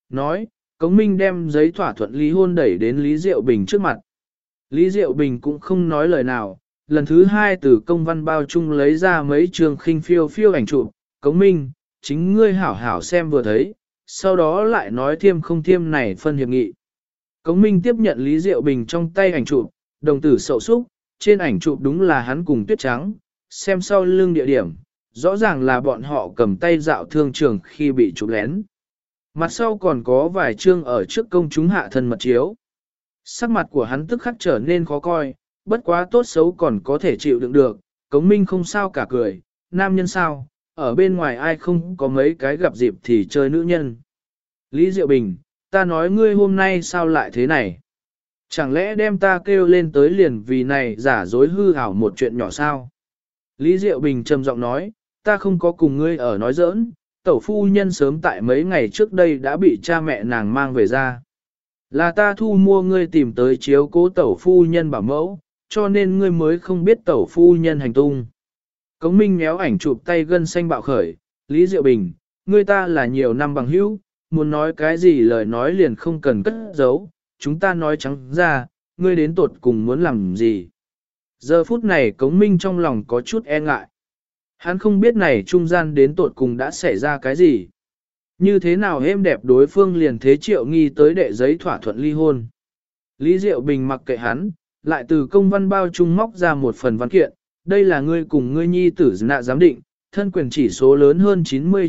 nói, Cống Minh đem giấy thỏa thuận ly hôn đẩy đến Lý Diệu Bình trước mặt. Lý Diệu Bình cũng không nói lời nào, lần thứ hai từ công văn bao chung lấy ra mấy trường khinh phiêu phiêu ảnh chụp, Cống Minh, chính ngươi hảo hảo xem vừa thấy, sau đó lại nói thiêm không thiêm này phân hiệp nghị. Cống Minh tiếp nhận Lý Diệu Bình trong tay ảnh chụp, đồng tử sậu súc, trên ảnh chụp đúng là hắn cùng Tuyết Trắng, xem sau lưng địa điểm, rõ ràng là bọn họ cầm tay dạo thương trường khi bị chụp lén. Mặt sau còn có vài chương ở trước công chúng hạ thân mật chiếu. Sắc mặt của hắn tức khắc trở nên khó coi, bất quá tốt xấu còn có thể chịu đựng được, Cống Minh không sao cả cười, nam nhân sao, ở bên ngoài ai không có mấy cái gặp dịp thì chơi nữ nhân. Lý Diệu Bình, ta nói ngươi hôm nay sao lại thế này? Chẳng lẽ đem ta kêu lên tới liền vì này giả dối hư ảo một chuyện nhỏ sao? Lý Diệu Bình trầm giọng nói, ta không có cùng ngươi ở nói giỡn, tẩu phu nhân sớm tại mấy ngày trước đây đã bị cha mẹ nàng mang về ra. Là ta thu mua ngươi tìm tới chiếu cố tẩu phu nhân bảo mẫu, cho nên ngươi mới không biết tẩu phu nhân hành tung. Cống Minh méo ảnh chụp tay gân xanh bạo khởi, Lý Diệu Bình, ngươi ta là nhiều năm bằng hữu, muốn nói cái gì lời nói liền không cần cất giấu, chúng ta nói trắng ra, ngươi đến tột cùng muốn làm gì. Giờ phút này Cống Minh trong lòng có chút e ngại. Hắn không biết này trung gian đến tột cùng đã xảy ra cái gì. Như thế nào êm đẹp đối phương liền thế Triệu Nghi tới đệ giấy thỏa thuận ly hôn. Lý Diệu Bình mặc kệ hắn, lại từ công văn bao trung móc ra một phần văn kiện, đây là ngươi cùng ngươi nhi tử nạ giám định, thân quyền chỉ số lớn hơn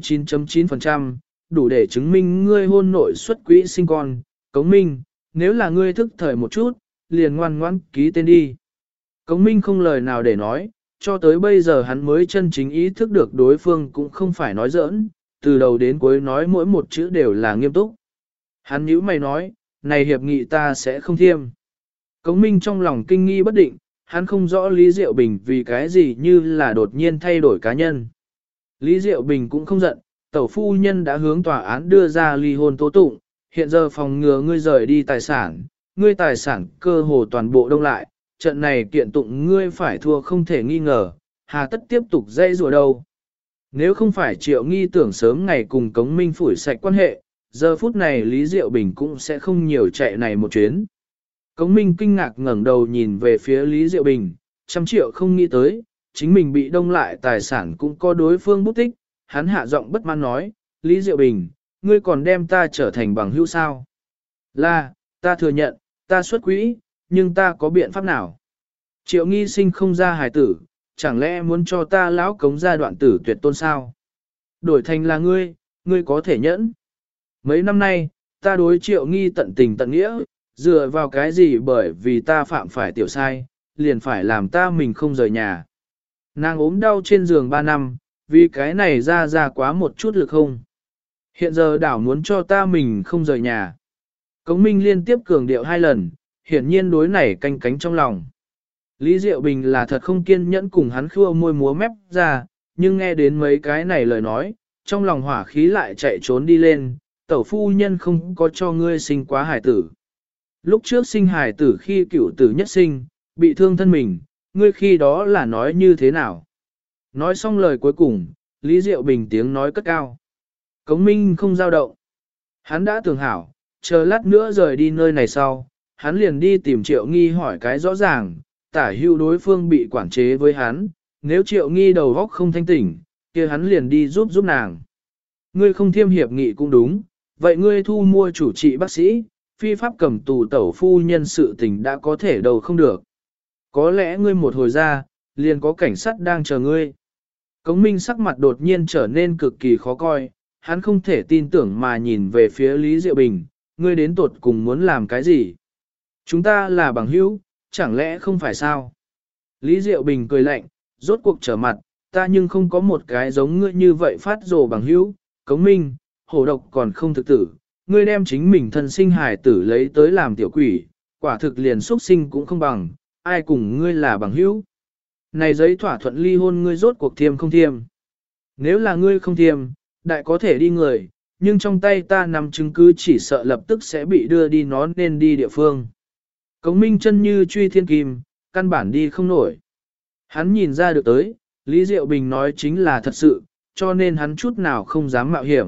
99.9%, đủ để chứng minh ngươi hôn nội xuất quỹ sinh con, Cống Minh, nếu là ngươi thức thời một chút, liền ngoan ngoãn ký tên đi. Cống Minh không lời nào để nói, cho tới bây giờ hắn mới chân chính ý thức được đối phương cũng không phải nói giỡn, từ đầu đến cuối nói mỗi một chữ đều là nghiêm túc. Hắn nhíu mày nói, này hiệp nghị ta sẽ không thiêm. Cống Minh trong lòng kinh nghi bất định, hắn không rõ Lý Diệu Bình vì cái gì như là đột nhiên thay đổi cá nhân. Lý Diệu Bình cũng không giận, tẩu phu nhân đã hướng tòa án đưa ra ly hôn tố tụng, hiện giờ phòng ngừa ngươi rời đi tài sản, ngươi tài sản cơ hồ toàn bộ đông lại, trận này kiện tụng ngươi phải thua không thể nghi ngờ, hà tất tiếp tục dây rùa đâu. Nếu không phải Triệu Nghi tưởng sớm ngày cùng Cống Minh phủi sạch quan hệ, giờ phút này Lý Diệu Bình cũng sẽ không nhiều chạy này một chuyến. Cống Minh kinh ngạc ngẩng đầu nhìn về phía Lý Diệu Bình, 100 triệu không nghĩ tới, chính mình bị đông lại tài sản cũng có đối phương bút tích, hắn hạ giọng bất mãn nói, Lý Diệu Bình, ngươi còn đem ta trở thành bằng hữu sao? Là, ta thừa nhận, ta xuất quỹ, nhưng ta có biện pháp nào? Triệu Nghi sinh không ra hài tử, chẳng lẽ muốn cho ta lão Cống ra đoạn tử tuyệt tôn sao? Đổi thành là ngươi có thể nhẫn. Mấy năm nay, ta đối Triệu Nghi tận tình tận nghĩa, dựa vào cái gì bởi vì ta phạm phải tiểu sai, liền phải làm ta mình không rời nhà. Nàng ốm đau trên giường 3 năm, vì cái này ra quá một chút lực không. Hiện giờ đảo muốn cho ta mình không rời nhà. Cống Minh liên tiếp cường điệu 2 lần, hiển nhiên đối này canh cánh trong lòng. Lý Diệu Bình là thật không kiên nhẫn cùng hắn khua môi múa mép ra, nhưng nghe đến mấy cái này lời nói, trong lòng hỏa khí lại chạy trốn đi lên, tẩu phu nhân không có cho ngươi sinh quá hải tử. Lúc trước sinh hải tử khi cựu tử nhất sinh, bị thương thân mình, ngươi khi đó là nói như thế nào? Nói xong lời cuối cùng, Lý Diệu Bình tiếng nói cất cao. Cống Minh không dao động. Hắn đã tưởng hảo, chờ lát nữa rời đi nơi này sau, hắn liền đi tìm Triệu Nghi hỏi cái rõ ràng, tả hữu đối phương bị quản chế với hắn, nếu Triệu Nghi đầu óc không thanh tỉnh, kia hắn liền đi giúp nàng. Ngươi không thiêm hiệp nghị cũng đúng, vậy ngươi thu mua chủ trị bác sĩ, phi pháp cầm tù tẩu phu nhân sự tình đã có thể đầu không được. Có lẽ ngươi một hồi ra, liền có cảnh sát đang chờ ngươi. Cống Minh sắc mặt đột nhiên trở nên cực kỳ khó coi, hắn không thể tin tưởng mà nhìn về phía Lý Diệu Bình, ngươi đến tột cùng muốn làm cái gì? Chúng ta là bằng hữu, chẳng lẽ không phải sao? Lý Diệu Bình cười lạnh, rốt cuộc trở mặt, ta nhưng không có một cái giống ngươi như vậy phát rồ bằng hữu, Cống Minh, hổ độc còn không thực tử, ngươi đem chính mình thân sinh hài tử lấy tới làm tiểu quỷ, quả thực liền xuất sinh cũng không bằng, ai cùng ngươi là bằng hữu. Này giấy thỏa thuận ly hôn ngươi rốt cuộc thiêm không thiêm. Nếu là ngươi không thiêm, đại có thể đi người, nhưng trong tay ta nằm chứng cứ chỉ sợ lập tức sẽ bị đưa đi nó nên đi địa phương. Cống Minh chân như truy thiên kim, căn bản đi không nổi. Hắn nhìn ra được tới, Lý Diệu Bình nói chính là thật sự, cho nên hắn chút nào không dám mạo hiểm,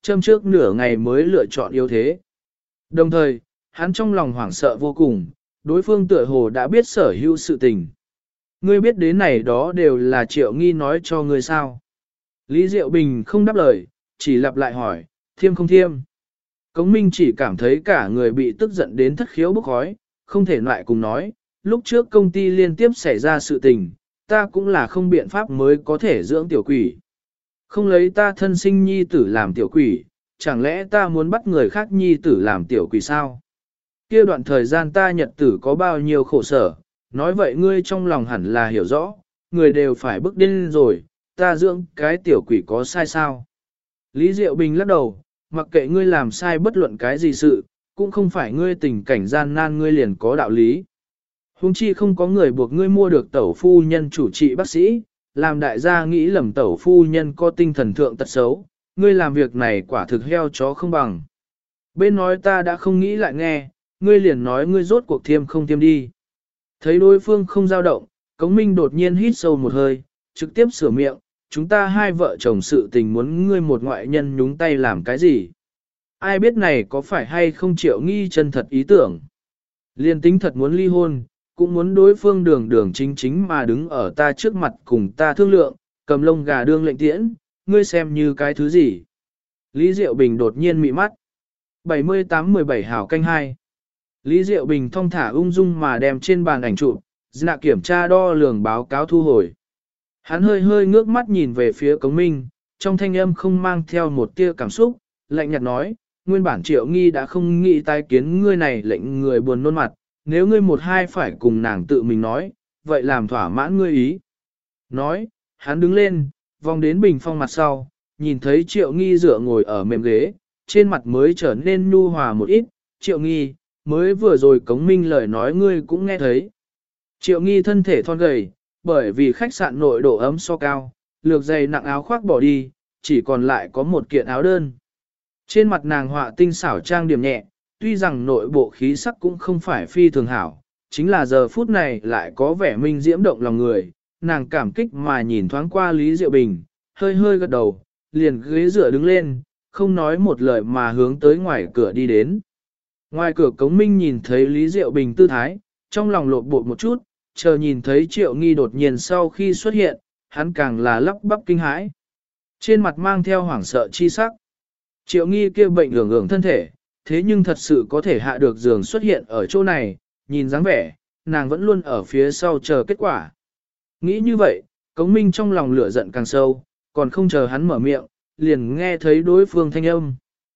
châm trước nửa ngày mới lựa chọn yếu thế. Đồng thời, hắn trong lòng hoảng sợ vô cùng, đối phương tựa hồ đã biết sở hữu sự tình. Ngươi biết đến này đó đều là Triệu Nghi nói cho ngươi sao. Lý Diệu Bình không đáp lời, chỉ lặp lại hỏi, thiêm không thiêm. Cống Minh chỉ cảm thấy cả người bị tức giận đến thất khiếu bốc khói, không thể lại cùng nói, lúc trước công ty liên tiếp xảy ra sự tình, ta cũng là không biện pháp mới có thể dưỡng tiểu quỷ. Không lấy ta thân sinh nhi tử làm tiểu quỷ, chẳng lẽ ta muốn bắt người khác nhi tử làm tiểu quỷ sao? Kia đoạn thời gian ta nhật tử có bao nhiêu khổ sở, nói vậy ngươi trong lòng hẳn là hiểu rõ, người đều phải bước điên rồi, ta dưỡng cái tiểu quỷ có sai sao? Lý Diệu Bình lắc đầu, mặc kệ ngươi làm sai bất luận cái gì sự, cũng không phải ngươi tình cảnh gian nan ngươi liền có đạo lý. Hùng chi không có người buộc ngươi mua được tẩu phu nhân chủ trị bác sĩ, làm đại gia nghĩ lầm tẩu phu nhân có tinh thần thượng tật xấu, ngươi làm việc này quả thực heo chó không bằng. Bên nói ta đã không nghĩ lại nghe, ngươi liền nói ngươi rốt cuộc thiêm không thiêm đi. Thấy đối phương không dao động, Cống Minh đột nhiên hít sâu một hơi, trực tiếp sửa miệng, chúng ta hai vợ chồng sự tình muốn ngươi một ngoại nhân nhúng tay làm cái gì. Ai biết này có phải hay không Triệu Nghi chân thật ý tưởng. Liên tính thật muốn ly hôn, cũng muốn đối phương đường đường chính chính mà đứng ở ta trước mặt cùng ta thương lượng, cầm lông gà đương lệnh tiễn, ngươi xem như cái thứ gì. Lý Diệu Bình đột nhiên mị mắt. 78-17 hảo canh 2. Lý Diệu Bình thong thả ung dung mà đem trên bàn ảnh chụp, nạ kiểm tra đo lường báo cáo thu hồi. Hắn hơi hơi ngước mắt nhìn về phía Cống Minh, trong thanh âm không mang theo một tia cảm xúc, lạnh nhạt nói, nguyên bản Triệu Nghi đã không nghĩ tái kiến ngươi này lệnh người buồn nôn mặt, nếu ngươi một hai phải cùng nàng tự mình nói, vậy làm thỏa mãn ngươi ý. Nói, hắn đứng lên, vòng đến bình phong mặt sau, nhìn thấy Triệu Nghi dựa ngồi ở mềm ghế, trên mặt mới trở nên nhu hòa một ít, Triệu Nghi, mới vừa rồi Cống Minh lời nói ngươi cũng nghe thấy. Triệu Nghi thân thể thon gầy, bởi vì khách sạn nội độ ấm so cao, lược dày nặng áo khoác bỏ đi, chỉ còn lại có một kiện áo đơn. Trên mặt nàng họa tinh xảo trang điểm nhẹ, tuy rằng nội bộ khí sắc cũng không phải phi thường hảo, chính là giờ phút này lại có vẻ minh diễm động lòng người, nàng cảm kích mà nhìn thoáng qua Lý Diệu Bình, hơi hơi gật đầu, liền ghế dựa đứng lên, không nói một lời mà hướng tới ngoài cửa đi đến. Ngoài cửa Cống Minh nhìn thấy Lý Diệu Bình tư thái, trong lòng lộn bột một chút, chờ nhìn thấy Triệu Nghi đột nhiên sau khi xuất hiện, hắn càng là lắp bắp kinh hãi. Trên mặt mang theo hoảng sợ chi sắc. Triệu Nghi kia bệnh ưởng thân thể, thế nhưng thật sự có thể hạ được giường xuất hiện ở chỗ này, nhìn dáng vẻ, nàng vẫn luôn ở phía sau chờ kết quả. Nghĩ như vậy, Cống Minh trong lòng lửa giận càng sâu, còn không chờ hắn mở miệng, liền nghe thấy đối phương thanh âm.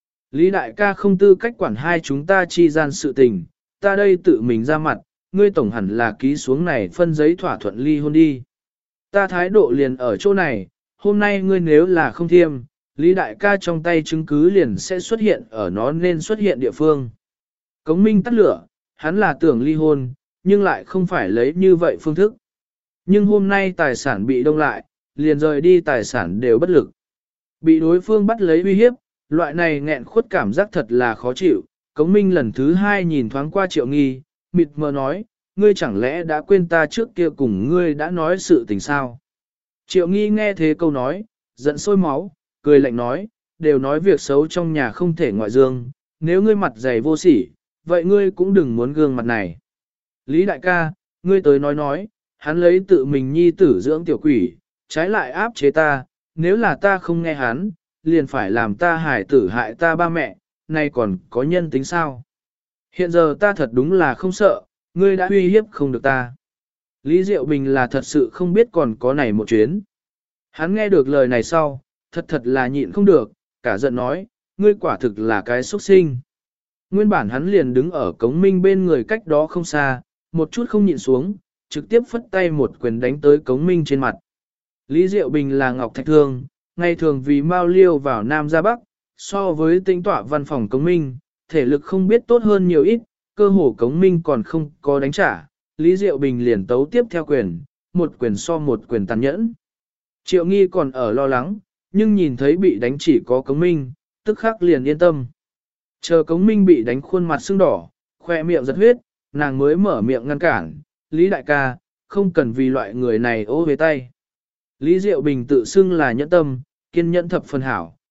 Lý đại ca không tư cách quản hai chúng ta chi gian sự tình, ta đây tự mình ra mặt, ngươi tổng hẳn là ký xuống này phân giấy thỏa thuận ly hôn đi. Ta thái độ liền ở chỗ này, hôm nay ngươi nếu là không thiêm, Lý đại ca trong tay chứng cứ liền sẽ xuất hiện ở nó nên xuất hiện địa phương. Cống Minh tắt lửa, hắn là tưởng ly hôn, nhưng lại không phải lấy như vậy phương thức. Nhưng hôm nay tài sản bị đông lại, liền rời đi tài sản đều bất lực. Bị đối phương bắt lấy uy hiếp, loại này nghẹn khuất cảm giác thật là khó chịu. Cống Minh lần thứ hai nhìn thoáng qua Triệu Nghi, mịt mờ nói, ngươi chẳng lẽ đã quên ta trước kia cùng ngươi đã nói sự tình sao? Triệu Nghi nghe thế câu nói, giận sôi máu, cười lạnh nói, đều nói việc xấu trong nhà không thể ngoại dương, nếu ngươi mặt dày vô sỉ, vậy ngươi cũng đừng muốn gương mặt này. Lý đại ca, ngươi tới nói, hắn lấy tự mình nhi tử dưỡng tiểu quỷ, trái lại áp chế ta, nếu là ta không nghe hắn, liền phải làm ta hải tử hại ta ba mẹ, nay còn có nhân tính sao? Hiện giờ ta thật đúng là không sợ, ngươi đã uy hiếp không được ta. Lý Diệu Bình là thật sự không biết còn có này một chuyến. Hắn nghe được lời này sau, thật là nhịn không được, cả giận nói, ngươi quả thực là cái xuất sinh. Nguyên bản hắn liền đứng ở Cống Minh bên người cách đó không xa, một chút không nhịn xuống, trực tiếp phất tay một quyền đánh tới Cống Minh trên mặt. Lý Diệu Bình là Ngọc Thạch Thương, ngày thường vì mau liêu vào Nam ra Bắc, so với tinh tọa văn phòng Cống Minh, thể lực không biết tốt hơn nhiều ít, cơ hồ Cống Minh còn không có đánh trả, Lý Diệu Bình liền tấu tiếp theo quyền, một quyền so một quyền tàn nhẫn. Triệu Nghi còn ở lo lắng, nhưng nhìn thấy bị đánh chỉ có Cống Minh, tức khắc liền yên tâm. Chờ Cống Minh bị đánh khuôn mặt sưng đỏ, khoe miệng giật huyết, nàng mới mở miệng ngăn cản, Lý đại ca, không cần vì loại người này ô về tay. Lý Diệu Bình tự xưng là nhẫn tâm, kiên nhẫn thập phần hảo,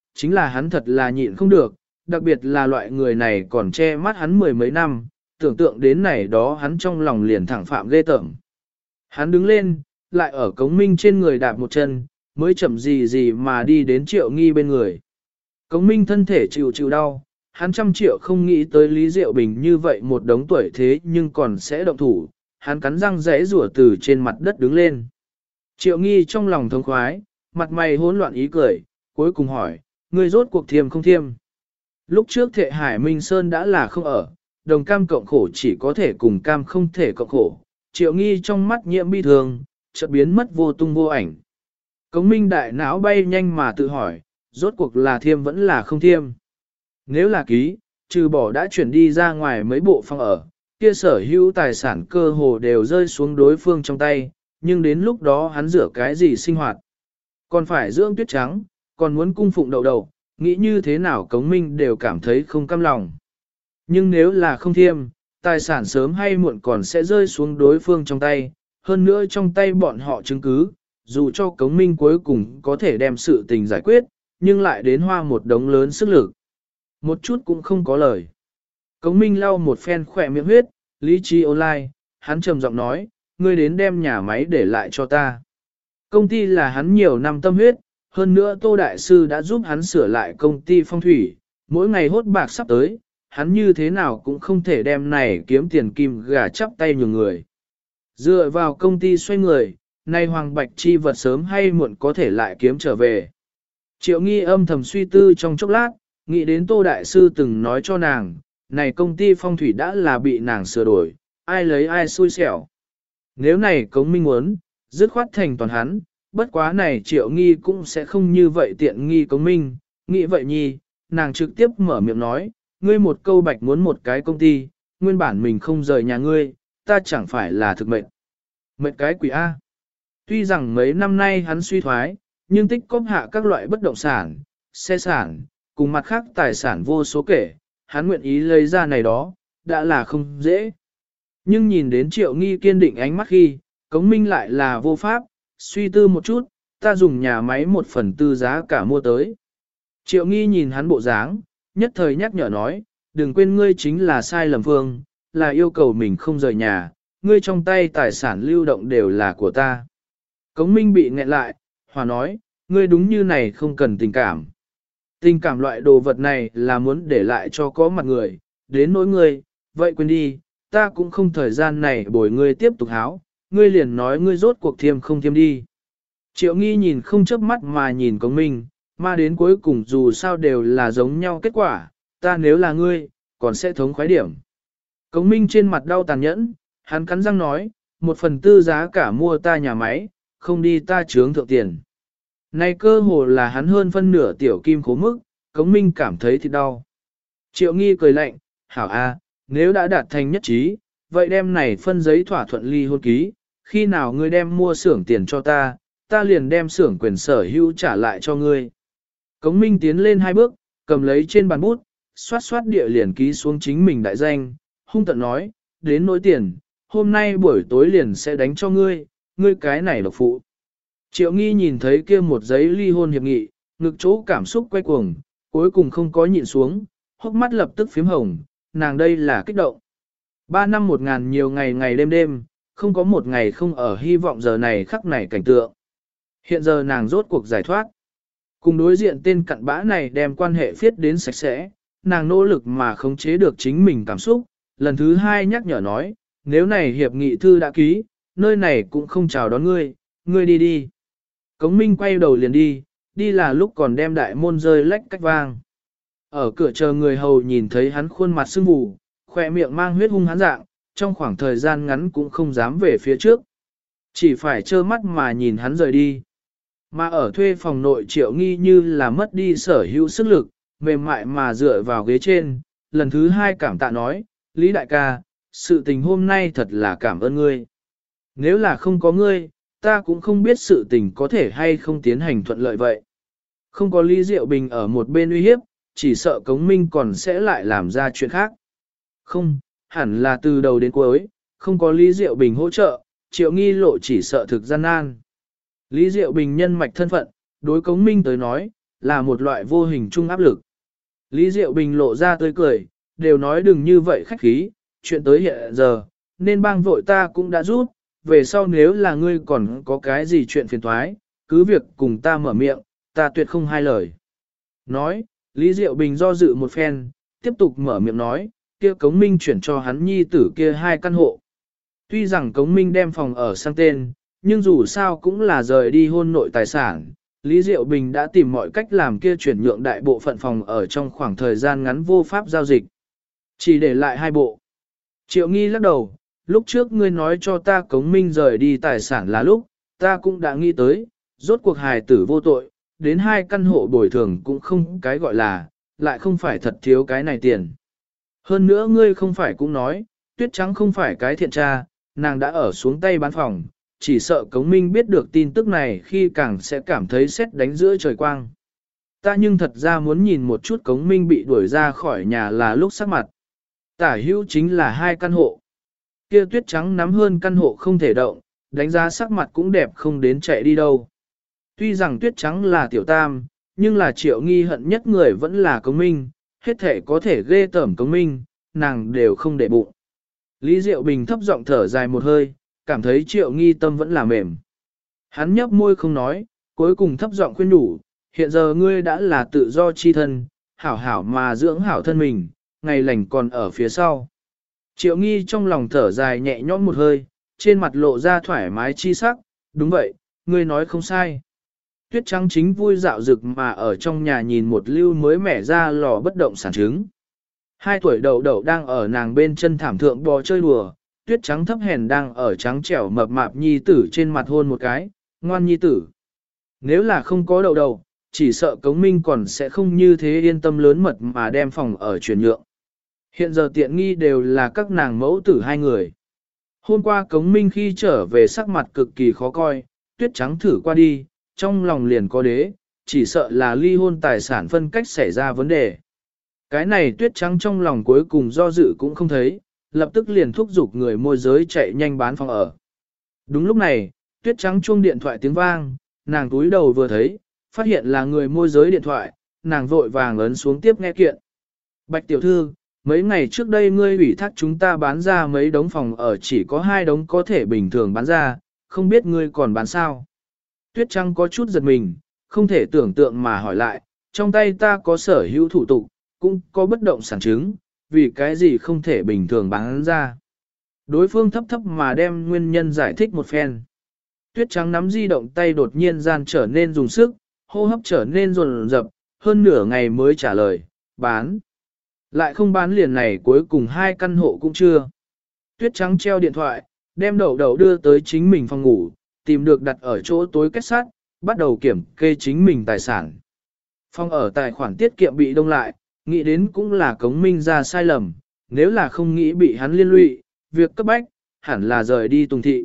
chính là hắn thật là nhịn không được, đặc biệt là loại người này còn che mắt hắn mười mấy năm, tưởng tượng đến này đó hắn trong lòng liền thẳng phạm ghê tởm. Hắn đứng lên, lại ở Cống Minh trên người đạp một chân, mới chậm gì gì mà đi đến Triệu Nghi bên người. Cống Minh thân thể chịu chịu đau, hắn 100 triệu không nghĩ tới Lý Diệu Bình như vậy một đống tuổi thế nhưng còn sẽ động thủ, hắn cắn răng rẽ rủa từ trên mặt đất đứng lên. Triệu Nghi trong lòng thống khoái, mặt mày hỗn loạn ý cười, cuối cùng hỏi, ngươi rốt cuộc thiêm không thiêm? Lúc trước Thệ Hải Minh Sơn đã là không ở, đồng cam cộng khổ chỉ có thể cùng cam không thể cộng khổ. Triệu Nghi trong mắt nhiễm bi thường, chợt biến mất vô tung vô ảnh. Cống Minh đại não bay nhanh mà tự hỏi, rốt cuộc là thiêm vẫn là không thiêm. Nếu là ký, trừ bỏ đã chuyển đi ra ngoài mấy bộ phòng ở, kia sở hữu tài sản cơ hồ đều rơi xuống đối phương trong tay, nhưng đến lúc đó hắn rửa cái gì sinh hoạt. Còn phải dưỡng tuyết trắng, còn muốn cung phụng đậu đậu, nghĩ như thế nào Cống Minh đều cảm thấy không cam lòng. Nhưng nếu là không thiêm, tài sản sớm hay muộn còn sẽ rơi xuống đối phương trong tay, hơn nữa trong tay bọn họ chứng cứ, dù cho Cống Minh cuối cùng có thể đem sự tình giải quyết, nhưng lại đến hoa một đống lớn sức lực. Một chút cũng không có lời. Cống Minh lau một phen khỏe miệng huyết, lý trí online, hắn trầm giọng nói, ngươi đến đem nhà máy để lại cho ta. Công ty là hắn nhiều năm tâm huyết, hơn nữa Tô Đại Sư đã giúp hắn sửa lại công ty phong thủy, mỗi ngày hốt bạc sắp tới, hắn như thế nào cũng không thể đem này kiếm tiền kim gà chắp tay nhường người. Dựa vào công ty xoay người, nay Hoàng Bạch chi vật sớm hay muộn có thể lại kiếm trở về. Triệu Nghi âm thầm suy tư trong chốc lát, nghĩ đến Tô Đại Sư từng nói cho nàng, này công ty phong thủy đã là bị nàng sửa đổi, ai lấy ai xui xẻo. Nếu này Cống Minh muốn, dứt khoát thành toàn hắn, bất quá này Triệu Nghi cũng sẽ không như vậy tiện nghi Cống Minh, nghĩ vậy nhi, nàng trực tiếp mở miệng nói, ngươi một câu bạch muốn một cái công ty, nguyên bản mình không rời nhà ngươi, ta chẳng phải là thực mệnh. Mệnh cái quỷ A. Tuy rằng mấy năm nay hắn suy thoái, nhưng tích cóp hạ các loại bất động sản, xe sản, cùng mặt khác tài sản vô số kể, hắn nguyện ý lấy ra này đó, đã là không dễ. Nhưng nhìn đến Triệu Nghi kiên định ánh mắt khi, Cống Minh lại là vô pháp, suy tư một chút, ta dùng nhà máy 1/4 giá cả mua tới. Triệu Nghi nhìn hắn bộ dáng, nhất thời nhắc nhở nói, đừng quên ngươi chính là sai lầm phương, là yêu cầu mình không rời nhà, ngươi trong tay tài sản lưu động đều là của ta. Cống Minh bị nghẹn lại, hòa nói, ngươi đúng như này không cần tình cảm. Tình cảm loại đồ vật này là muốn để lại cho có mặt người, đến nỗi ngươi, vậy quên đi, ta cũng không thời gian này bồi ngươi tiếp tục háo, ngươi liền nói ngươi rốt cuộc thiêm không thiêm đi. Triệu Nghi nhìn không chớp mắt mà nhìn Cống Minh, mà đến cuối cùng dù sao đều là giống nhau kết quả, ta nếu là ngươi, còn sẽ thống khoái điểm. Cống Minh trên mặt đau tàn nhẫn, hắn cắn răng nói, 1/4 giá cả mua ta nhà máy, không đi ta chướng thượng tiền. Này cơ hồ là hắn hơn phân nửa tiểu kim khố mức, Cống Minh cảm thấy thì đau. Triệu Nghi cười lạnh, hảo a, nếu đã đạt thành nhất trí, vậy đem này phân giấy thỏa thuận ly hôn ký, khi nào ngươi đem mua xưởng tiền cho ta, ta liền đem xưởng quyền sở hữu trả lại cho ngươi. Cống Minh tiến lên 2 bước, cầm lấy trên bàn bút, xoát xoát địa liền ký xuống chính mình đại danh, hung tận nói, đến nỗi tiền, hôm nay buổi tối liền sẽ đánh cho ngươi, ngươi cái này độc phụ. Triệu Nghi nhìn thấy kia một giấy ly hôn hiệp nghị, ngực chỗ cảm xúc quay cuồng, cuối cùng không có nhịn xuống, hốc mắt lập tức phím hồng, nàng đây là kích động. 3 năm 1000 nhiều ngày ngày đêm đêm, không có một ngày không ở hy vọng giờ này khắc này cảnh tượng. Hiện giờ nàng rốt cuộc giải thoát. Cùng đối diện tên cặn bã này đem quan hệ phiết đến sạch sẽ, nàng nỗ lực mà khống chế được chính mình cảm xúc, lần thứ 2 nhắc nhở nói, nếu này hiệp nghị thư đã ký, nơi này cũng không chào đón ngươi, ngươi đi đi. Cống Minh quay đầu liền đi, đi là lúc còn đem đại môn rơi lách cách vang. Ở cửa chờ người hầu nhìn thấy hắn khuôn mặt sưng vù, khỏe miệng mang huyết hung hắn dạng, trong khoảng thời gian ngắn cũng không dám về phía trước. Chỉ phải trơ mắt mà nhìn hắn rời đi. Mà ở thuê phòng nội Triệu Nghi như là mất đi sở hữu sức lực, mềm mại mà dựa vào ghế trên, lần thứ 2 cảm tạ nói, Lý đại ca, sự tình hôm nay thật là cảm ơn ngươi. Nếu là không có ngươi, ta cũng không biết sự tình có thể hay không tiến hành thuận lợi vậy. Không có Lý Diệu Bình ở một bên uy hiếp, chỉ sợ Cống Minh còn sẽ lại làm ra chuyện khác. Không, hẳn là từ đầu đến cuối, không có Lý Diệu Bình hỗ trợ, Triệu Nghi lộ chỉ sợ thực gian nan. Lý Diệu Bình nhân mạch thân phận, đối Cống Minh tới nói, là một loại vô hình chung áp lực. Lý Diệu Bình lộ ra tươi cười, đều nói đừng như vậy khách khí, chuyện tới hiện giờ, nên bang vội ta cũng đã rút, về sau nếu là ngươi còn có cái gì chuyện phiền thoái, cứ việc cùng ta mở miệng, ta tuyệt không hai lời. Nói, Lý Diệu Bình do dự một phen, tiếp tục mở miệng nói, kia Cống Minh chuyển cho hắn nhi tử kia 2 căn hộ. Tuy rằng Cống Minh đem phòng ở sang tên, nhưng dù sao cũng là rời đi hôn nội tài sản. Lý Diệu Bình đã tìm mọi cách làm kia chuyển nhượng đại bộ phận phòng ở trong khoảng thời gian ngắn vô pháp giao dịch. Chỉ để lại 2 bộ. Triệu Nghi lắc đầu, lúc trước ngươi nói cho ta Cống Minh rời đi tài sản là lúc, ta cũng đã nghĩ tới, rốt cuộc hài tử vô tội, đến 2 căn hộ bồi thường cũng không cái gọi là, lại không phải thật thiếu cái này tiền. Hơn nữa ngươi không phải cũng nói, Tuyết Trắng không phải cái thiện tra, nàng đã ở xuống tay bán phòng, chỉ sợ Cống Minh biết được tin tức này khi càng sẽ cảm thấy sét đánh giữa trời quang. Ta nhưng thật ra muốn nhìn một chút Cống Minh bị đuổi ra khỏi nhà là lúc sắc mặt. Tả hữu chính là 2 căn hộ. Kia Tuyết Trắng nắm hơn căn hộ không thể động, đánh giá sắc mặt cũng đẹp không đến chạy đi đâu. Tuy rằng Tuyết Trắng là tiểu tam, nhưng là Triệu Nghi hận nhất người vẫn là Cống Minh, hết thể có thể ghê tởm Cống Minh, nàng đều không để bụng. Lý Diệu Bình thấp giọng thở dài một hơi, cảm thấy Triệu Nghi tâm vẫn là mềm. Hắn nhấp môi không nói, cuối cùng thấp giọng khuyên nhủ, hiện giờ ngươi đã là tự do chi thân, hảo hảo mà dưỡng hảo thân mình, ngày lành còn ở phía sau. Triệu Nghi trong lòng thở dài nhẹ nhõm một hơi, trên mặt lộ ra thoải mái chi sắc, đúng vậy, ngươi nói không sai. Tuyết Trắng chính vui dạo rực mà ở trong nhà nhìn một lưu mới mẻ ra lò bất động sản trứng. 2 tuổi đầu đầu đang ở nàng bên chân thảm thượng bò chơi đùa, Tuyết Trắng thấp hèn đang ở trắng trẻo mập mạp nhi tử trên mặt hôn một cái, ngoan nhi tử. Nếu là không có đầu đầu, chỉ sợ Cống Minh còn sẽ không như thế yên tâm lớn mật mà đem phòng ở chuyển nhượng. Hiện giờ tiện nghi đều là các nàng mẫu tử 2 người. Hôm qua Cống Minh khi trở về sắc mặt cực kỳ khó coi, Tuyết Trắng thử qua đi, trong lòng liền có đế, chỉ sợ là ly hôn tài sản phân cách xảy ra vấn đề. Cái này Tuyết Trắng trong lòng cuối cùng do dự cũng không thấy, lập tức liền thúc giục người môi giới chạy nhanh bán phòng ở. Đúng lúc này, Tuyết Trắng chuông điện thoại tiếng vang, nàng túi đầu vừa thấy, phát hiện là người môi giới điện thoại, nàng vội vàng ấn xuống tiếp nghe kiện. Bạch tiểu thư, mấy ngày trước đây ngươi ủy thác chúng ta bán ra mấy đống phòng ở chỉ có 2 đống có thể bình thường bán ra, không biết ngươi còn bán sao. Tuyết Trắng có chút giật mình, không thể tưởng tượng mà hỏi lại, trong tay ta có sở hữu thủ tục, cũng có bất động sản chứng, vì cái gì không thể bình thường bán ra. Đối phương thấp thấp mà đem nguyên nhân giải thích một phen. Tuyết Trắng nắm di động tay đột nhiên gian trở nên dùng sức, hô hấp trở nên rồn rập, hơn nửa ngày mới trả lời, bán. Lại không bán liền này cuối cùng 2 căn hộ cũng chưa. Tuyết Trắng treo điện thoại, đem đầu đầu đưa tới chính mình phòng ngủ, tìm được đặt ở chỗ tối kết sắt, bắt đầu kiểm kê chính mình tài sản. Phòng ở tài khoản tiết kiệm bị đông lại, nghĩ đến cũng là Cống Minh ra sai lầm, nếu là không nghĩ bị hắn liên lụy, việc cấp bách, hẳn là rời đi Tùng thị.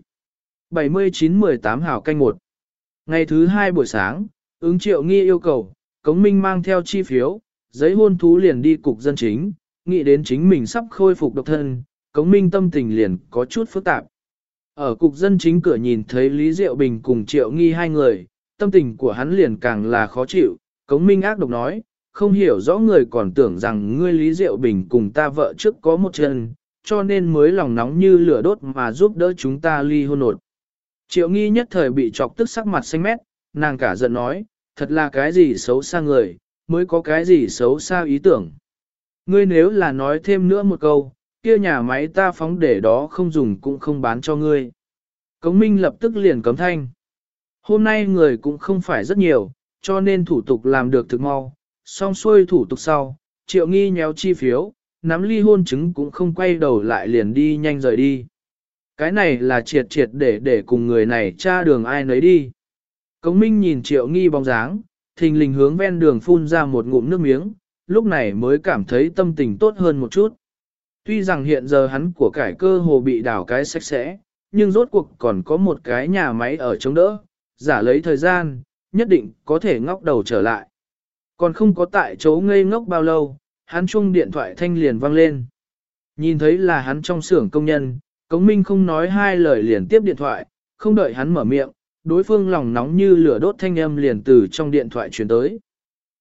79-18 hào canh 1. Ngày thứ 2 buổi sáng, ứng Triệu Nghi yêu cầu, Cống Minh mang theo chi phiếu, giấy hôn thú liền đi cục dân chính, nghĩ đến chính mình sắp khôi phục độc thân, Cống Minh tâm tình liền có chút phức tạp. Ở cục dân chính cửa nhìn thấy Lý Diệu Bình cùng Triệu Nghi 2 người, tâm tình của hắn liền càng là khó chịu, Cống Minh ác độc nói, không hiểu rõ người còn tưởng rằng ngươi Lý Diệu Bình cùng ta vợ trước có một chân, cho nên mới lòng nóng như lửa đốt mà giúp đỡ chúng ta ly hôn nột. Triệu Nghi nhất thời bị chọc tức sắc mặt xanh mét, nàng cả giận nói, thật là cái gì xấu xa người, mới có cái gì xấu xa ý tưởng. Ngươi nếu là nói thêm nữa một câu, kia nhà máy ta phóng để đó không dùng cũng không bán cho ngươi. Cống Minh lập tức liền cấm thanh. Hôm nay người cũng không phải rất nhiều, cho nên thủ tục làm được thực mau. Xong xuôi thủ tục sau, Triệu Nghi nhéo chi phiếu, nắm ly hôn chứng cũng không quay đầu lại liền đi nhanh rời đi. Cái này là triệt triệt để cùng người này tra đường ai nấy đi. Cống Minh nhìn Triệu Nghi bóng dáng, thình lình hướng ven đường phun ra một ngụm nước miếng, lúc này mới cảm thấy tâm tình tốt hơn một chút. Tuy rằng hiện giờ hắn của cải cơ hồ bị đảo cái sạch sẽ, nhưng rốt cuộc còn có một cái nhà máy ở chống đỡ, giả lấy thời gian, nhất định có thể ngóc đầu trở lại. Còn không có tại chỗ ngây ngốc bao lâu, hắn chuông điện thoại thanh liền vang lên. Nhìn thấy là hắn trong xưởng công nhân, Cống Minh không nói 2 lời liền tiếp điện thoại, không đợi hắn mở miệng, đối phương lòng nóng như lửa đốt thanh âm liền từ trong điện thoại truyền tới.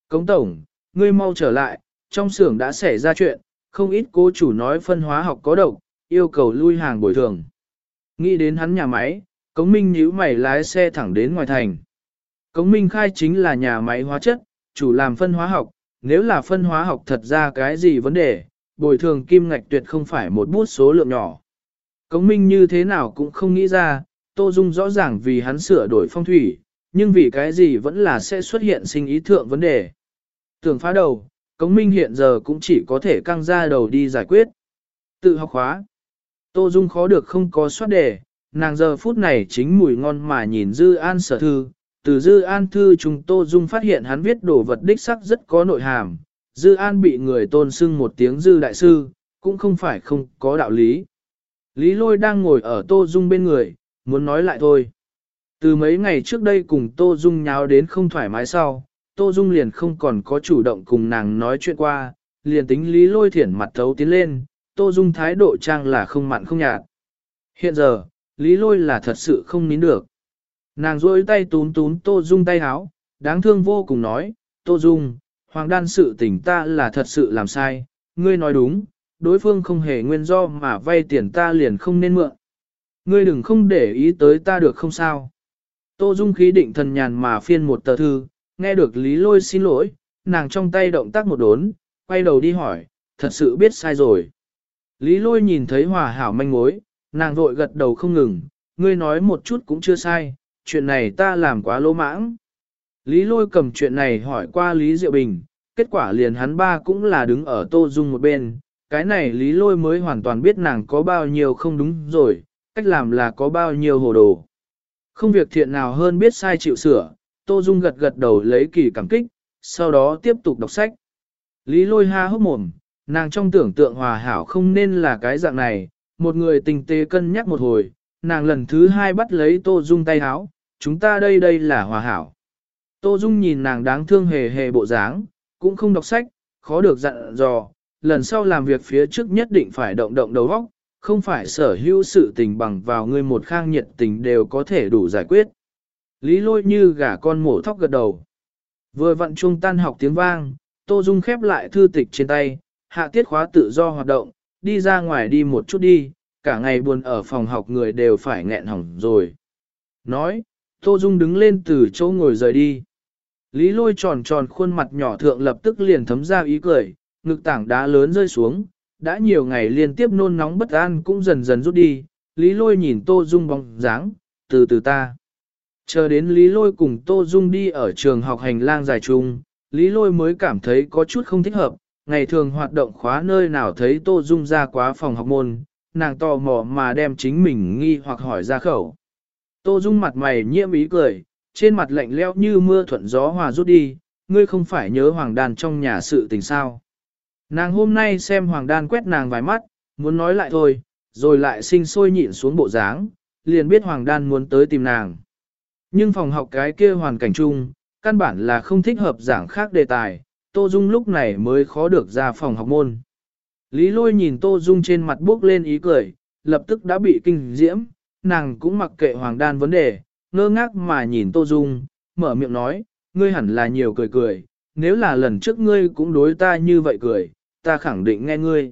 Cống tổng, ngươi mau trở lại, trong xưởng đã xảy ra chuyện, không ít cô chủ nói phân hóa học có độc, yêu cầu lui hàng bồi thường. Nghĩ đến hắn nhà máy, Cống Minh nhíu mày lái xe thẳng đến ngoài thành. Cống Minh khai chính là nhà máy hóa chất, chủ làm phân hóa học, nếu là phân hóa học thật ra cái gì vấn đề, bồi thường kim ngạch tuyệt không phải một bút số lượng nhỏ. Cống Minh như thế nào cũng không nghĩ ra, Tô Dung rõ ràng vì hắn sửa đổi phong thủy, nhưng vì cái gì vẫn là sẽ xuất hiện sinh ý thượng vấn đề. Tưởng phá đầu, Cống Minh hiện giờ cũng chỉ có thể căng ra đầu đi giải quyết. Tự học khóa. Tô Dung khó được không có soát đề, nàng giờ phút này chính mùi ngon mà nhìn Dư An sở thư. Từ Dư An thư chúng Tô Dung phát hiện hắn viết đồ vật đích sắc rất có nội hàm. Dư An bị người tôn xưng một tiếng Dư Đại Sư, cũng không phải không có đạo lý. Lý Lôi đang ngồi ở Tô Dung bên người, muốn nói lại thôi. Từ mấy ngày trước đây cùng Tô Dung nháo đến không thoải mái sau, Tô Dung liền không còn có chủ động cùng nàng nói chuyện qua, liền tính Lý Lôi thiển mặt thấu tiến lên, Tô Dung thái độ trang là không mặn không nhạt. Hiện giờ, Lý Lôi là thật sự không nín được. Nàng rôi tay túm túm Tô Dung tay háo, đáng thương vô cùng nói, Tô Dung, Hoàng đan sự tình ta là thật sự làm sai, ngươi nói đúng, đối phương không hề nguyên do mà vay tiền ta liền không nên mượn. Ngươi đừng không để ý tới ta được không sao. Tô Dung khí định thần nhàn mà phiên một tờ thư, nghe được Lý Lôi xin lỗi, nàng trong tay động tác một đốn, quay đầu đi hỏi, thật sự biết sai rồi. Lý Lôi nhìn thấy hòa hảo manh mối, nàng vội gật đầu không ngừng, ngươi nói một chút cũng chưa sai, chuyện này ta làm quá lỗ mãng. Lý Lôi cầm chuyện này hỏi qua Lý Diệu Bình, kết quả liền hắn ba cũng là đứng ở Tô Dung một bên, cái này Lý Lôi mới hoàn toàn biết nàng có bao nhiêu không đúng rồi, cách làm là có bao nhiêu hồ đồ. Không việc thiện nào hơn biết sai chịu sửa, Tô Dung gật gật đầu lấy kỳ cảm kích, sau đó tiếp tục đọc sách. Lý Lôi ha hốc mồm, nàng trong tưởng tượng hòa hảo không nên là cái dạng này, một người tình tế cân nhắc một hồi, nàng lần thứ hai bắt lấy Tô Dung tay háo, chúng ta đây là hòa hảo. Tô Dung nhìn nàng đáng thương hề hề bộ dáng, cũng không đọc sách, khó được dặn dò, lần sau làm việc phía trước nhất định phải động động đầu óc, không phải sở hữu sự tình bằng vào ngươi một khang nhiệt tình đều có thể đủ giải quyết. Lý Lôi như gà con mổ thóc gật đầu. Vừa vặn chuông tan học tiếng vang, Tô Dung khép lại thư tịch trên tay, hạ tiết khóa tự do hoạt động, đi ra ngoài đi một chút đi, cả ngày buồn ở phòng học người đều phải nghẹn hỏng rồi. Nói, Tô Dung đứng lên từ chỗ ngồi rời đi. Lý Lôi tròn tròn khuôn mặt nhỏ thượng lập tức liền thấm ra ý cười, ngực tảng đá lớn rơi xuống, đã nhiều ngày liên tiếp nôn nóng bất an cũng dần dần rút đi. Lý Lôi nhìn Tô Dung bóng dáng, từ từ ta. Chờ đến Lý Lôi cùng Tô Dung đi ở trường học hành lang dài chung, Lý Lôi mới cảm thấy có chút không thích hợp, ngày thường hoạt động khóa nơi nào thấy Tô Dung ra quá phòng học môn, nàng tò mò mà đem chính mình nghi hoặc hỏi ra khẩu. Tô Dung mặt mày nhiễm ý cười, trên mặt lạnh lẽo như mưa thuận gió hòa rút đi, ngươi không phải nhớ Hoàng Đan trong nhà sự tình sao. Nàng hôm nay xem Hoàng Đan quét nàng vài mắt, muốn nói lại thôi, rồi lại sinh sôi nhịn xuống bộ dáng, liền biết Hoàng Đan muốn tới tìm nàng. Nhưng phòng học cái kia hoàn cảnh chung, căn bản là không thích hợp giảng khác đề tài, Tô Dung lúc này mới khó được ra phòng học môn. Lý Lôi nhìn Tô Dung trên mặt bước lên ý cười, lập tức đã bị kinh diễm, nàng cũng mặc kệ Hoàng Đan vấn đề, ngơ ngác mà nhìn Tô Dung, mở miệng nói, ngươi hẳn là nhiều cười cười, nếu là lần trước ngươi cũng đối ta như vậy cười, ta khẳng định nghe ngươi.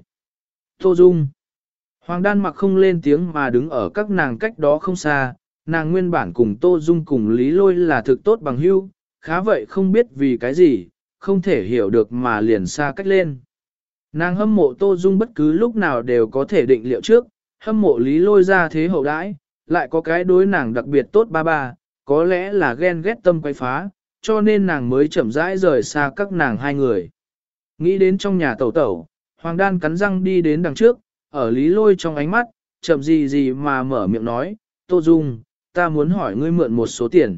Tô Dung. Hoàng Đan mặc không lên tiếng mà đứng ở các nàng cách đó không xa, nàng nguyên bản cùng Tô Dung cùng Lý Lôi là thực tốt bằng hữu, khá vậy không biết vì cái gì, không thể hiểu được mà liền xa cách lên. Nàng hâm mộ Tô Dung bất cứ lúc nào đều có thể định liệu trước, hâm mộ Lý Lôi ra thế hậu đãi, lại có cái đối nàng đặc biệt tốt ba ba, có lẽ là ghen ghét tâm quay phá, cho nên nàng mới chậm rãi rời xa các nàng hai người. Nghĩ đến trong nhà tẩu tẩu, Hoàng Đan cắn răng đi đến đằng trước, ở Lý Lôi trong ánh mắt, chậm gì gì mà mở miệng nói, Tô Dung, ta muốn hỏi ngươi mượn một số tiền.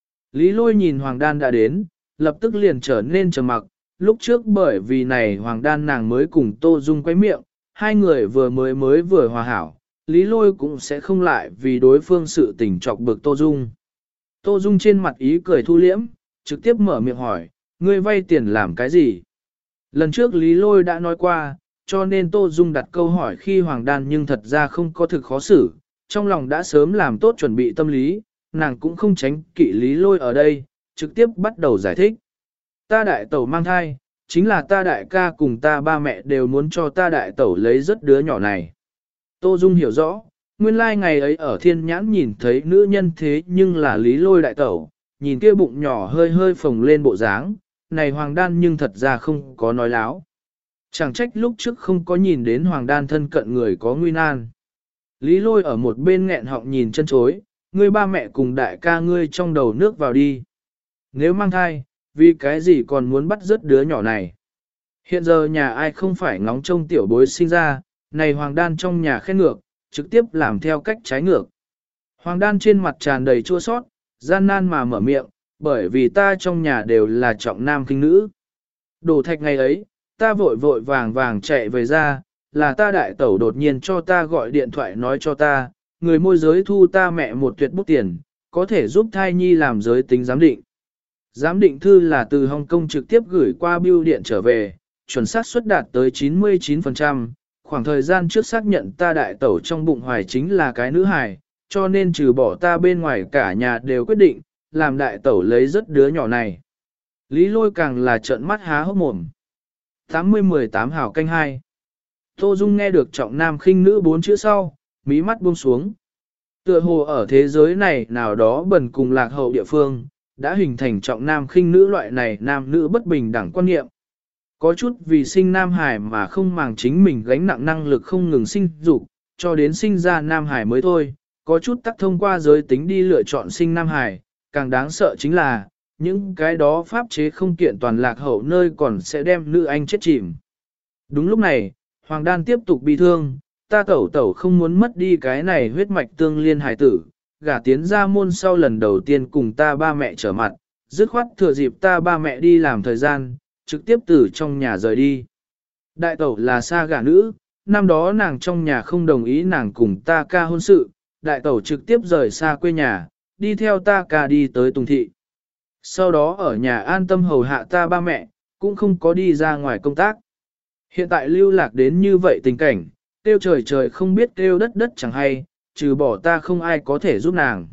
Lý Lôi nhìn Hoàng Đan đã đến, lập tức liền trở nên trầm mặc, lúc trước bởi vì này Hoàng Đan nàng mới cùng Tô Dung quay miệng, hai người mới vừa hòa hảo, Lý Lôi cũng sẽ không lại vì đối phương sự tình chọc bực Tô Dung. Tô Dung trên mặt ý cười thu liễm, trực tiếp mở miệng hỏi, ngươi vay tiền làm cái gì? Lần trước Lý Lôi đã nói qua, cho nên Tô Dung đặt câu hỏi khi Hoàng Đan nhưng thật ra không có thực khó xử, trong lòng đã sớm làm tốt chuẩn bị tâm lý, nàng cũng không tránh kỵ Lý Lôi ở đây, trực tiếp bắt đầu giải thích. Ta đại tẩu mang thai, chính là ta đại ca cùng ta ba mẹ đều muốn cho ta đại tẩu lấy rất đứa nhỏ này. Tô Dung hiểu rõ, nguyên lai ngày ấy ở thiên nhãn nhìn thấy nữ nhân thế nhưng là Lý Lôi đại tẩu, nhìn kia bụng nhỏ hơi hơi phồng lên bộ dáng, này Hoàng Đan nhưng thật ra không có nói láo. Chẳng trách lúc trước không có nhìn đến Hoàng Đan thân cận người có nguy nan. Lý Lôi ở một bên nghẹn họng nhìn chân chối, ngươi ba mẹ cùng đại ca ngươi trong đầu nước vào đi. Nếu mang thai, vì cái gì còn muốn bắt rớt đứa nhỏ này? Hiện giờ nhà ai không phải ngóng trông tiểu bối sinh ra, này Hoàng Đan trong nhà khen ngược, trực tiếp làm theo cách trái ngược. Hoàng Đan trên mặt tràn đầy chua sót, gian nan mà mở miệng, bởi vì ta trong nhà đều là trọng nam khinh nữ. Đổ thạch ngày ấy, ta vội vội vàng vàng chạy về ra, là ta đại tẩu đột nhiên cho ta gọi điện thoại nói cho ta, người môi giới thu ta mẹ một tuyệt bút tiền, có thể giúp thai nhi làm giới tính giám định. Giám định thư là từ Hồng Kông trực tiếp gửi qua bưu điện trở về, chuẩn xác suất đạt tới 99%, khoảng thời gian trước xác nhận ta đại tẩu trong bụng hoài chính là cái nữ hài, cho nên trừ bỏ ta bên ngoài cả nhà đều quyết định, làm đại tẩu lấy rất đứa nhỏ này. Lý Lôi càng là trợn mắt há hốc mồm. 80-18 hào canh 2. Tô Dung nghe được trọng nam khinh nữ 4 chữ sau, mí mắt buông xuống. Tựa hồ ở thế giới này nào đó bần cùng lạc hậu địa phương, đã hình thành trọng nam khinh nữ loại này nam nữ bất bình đẳng quan niệm. Có chút vì sinh nam hải mà không màng chính mình gánh nặng năng lực không ngừng sinh dục, cho đến sinh ra nam hải mới thôi, có chút tắc thông qua giới tính đi lựa chọn sinh nam hải, càng đáng sợ chính là, những cái đó pháp chế không kiện toàn lạc hậu nơi còn sẽ đem nữ anh chết chìm. Đúng lúc này, Hoàng Đan tiếp tục bi thương, ta tẩu tẩu không muốn mất đi cái này huyết mạch tương liên hải tử, gả tiến ra môn sau lần đầu tiên cùng ta ba mẹ trở mặt, dứt khoát thừa dịp ta ba mẹ đi làm thời gian, trực tiếp từ trong nhà rời đi. Đại tẩu là xa gả nữ, năm đó nàng trong nhà không đồng ý nàng cùng ta ca hôn sự, đại tẩu trực tiếp rời xa quê nhà, đi theo ta ca đi tới Tùng Thị. Sau đó ở nhà an tâm hầu hạ ta ba mẹ, cũng không có đi ra ngoài công tác. Hiện tại lưu lạc đến như vậy tình cảnh, kêu trời trời không biết kêu đất đất chẳng hay, trừ bỏ ta không ai có thể giúp nàng.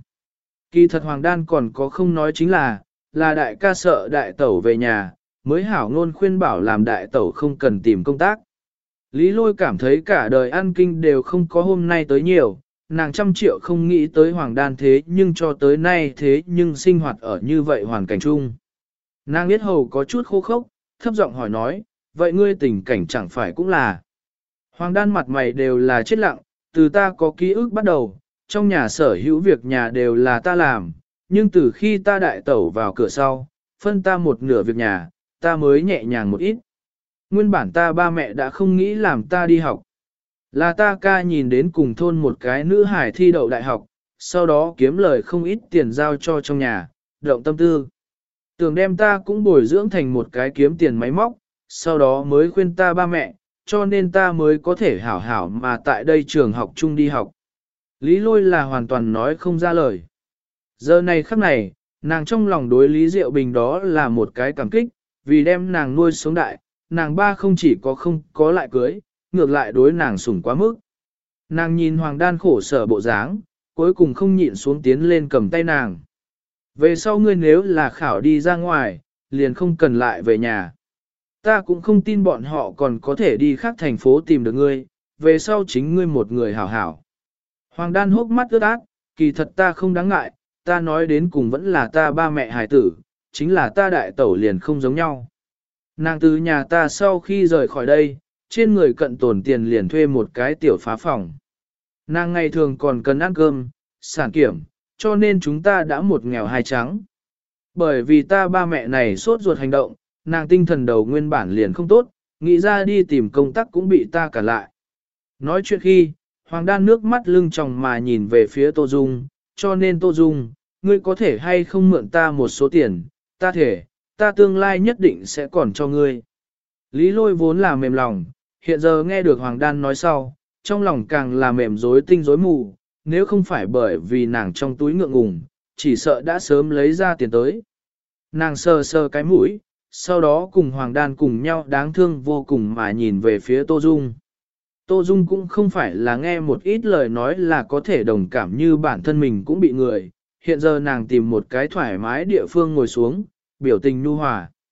Kỳ thật Hoàng Đan còn có không nói chính là đại ca sợ đại tẩu về nhà, mới hảo ngôn khuyên bảo làm đại tẩu không cần tìm công tác. Lý Lôi cảm thấy cả đời ăn kinh đều không có hôm nay tới nhiều, nàng 100 triệu không nghĩ tới Hoàng Đan thế nhưng cho tới nay thế nhưng sinh hoạt ở như vậy hoàn cảnh chung. Nàng biết hầu có chút khô khốc, thấp giọng hỏi nói, vậy ngươi tình cảnh chẳng phải cũng là. Hoàng Đan mặt mày đều là chết lặng, từ ta có ký ức bắt đầu, trong nhà sở hữu việc nhà đều là ta làm, nhưng từ khi ta đại tẩu vào cửa sau, phân ta một nửa việc nhà, ta mới nhẹ nhàng một ít. Nguyên bản ta ba mẹ đã không nghĩ làm ta đi học. Là ta ca nhìn đến cùng thôn một cái nữ hải thi đậu đại học, sau đó kiếm lời không ít tiền giao cho trong nhà, động tâm tư. Tưởng đem ta cũng bồi dưỡng thành một cái kiếm tiền máy móc, sau đó mới khuyên ta ba mẹ, cho nên ta mới có thể hảo hảo mà tại đây trường học chung đi học. Lý Lôi là hoàn toàn nói không ra lời. Giờ này khắc này, nàng trong lòng đối Lý Diệu Bình đó là một cái cảm kích, vì đem nàng nuôi sống đại, nàng ba không chỉ có không có lại cưới, ngược lại đối nàng sủng quá mức. Nàng nhìn Hoàng Đan khổ sở bộ dáng, cuối cùng không nhịn xuống tiến lên cầm tay nàng. Về sau ngươi nếu là khảo đi ra ngoài, liền không cần lại về nhà. Ta cũng không tin bọn họ còn có thể đi khác thành phố tìm được ngươi, về sau chính ngươi một người hảo hảo. Hoàng Đan hốc mắt ướt át, kỳ thật ta không đáng ngại, ta nói đến cùng vẫn là ta ba mẹ hài tử, chính là ta đại tẩu liền không giống nhau. Nàng từ nhà ta sau khi rời khỏi đây, trên người cận tổn tiền liền thuê một cái tiểu phá phòng. Nàng ngày thường còn cần ăn cơm, sản kiểm, cho nên chúng ta đã một nghèo hai trắng. Bởi vì ta ba mẹ này sốt ruột hành động, nàng tinh thần đầu nguyên bản liền không tốt, nghĩ ra đi tìm công tác cũng bị ta cản lại. Nói chuyện khi, Hoàng Đan nước mắt lưng tròng mà nhìn về phía Tô Dung, cho nên Tô Dung, ngươi có thể hay không mượn ta một số tiền, ta thể, ta tương lai nhất định sẽ còn cho ngươi. Lý Lôi vốn là mềm lòng, hiện giờ nghe được Hoàng Đan nói sau, trong lòng càng là mềm rối tinh rối mù, nếu không phải bởi vì nàng trong túi ngượng ngùng, chỉ sợ đã sớm lấy ra tiền tới. Nàng sờ sờ cái mũi, sau đó cùng Hoàng Đan cùng nhau đáng thương vô cùng mà nhìn về phía Tô Dung. Tô Dung cũng không phải là nghe một ít lời nói là có thể đồng cảm như bản thân mình cũng bị người, hiện giờ nàng tìm một cái thoải mái địa phương ngồi xuống, biểu tình nhu hòa.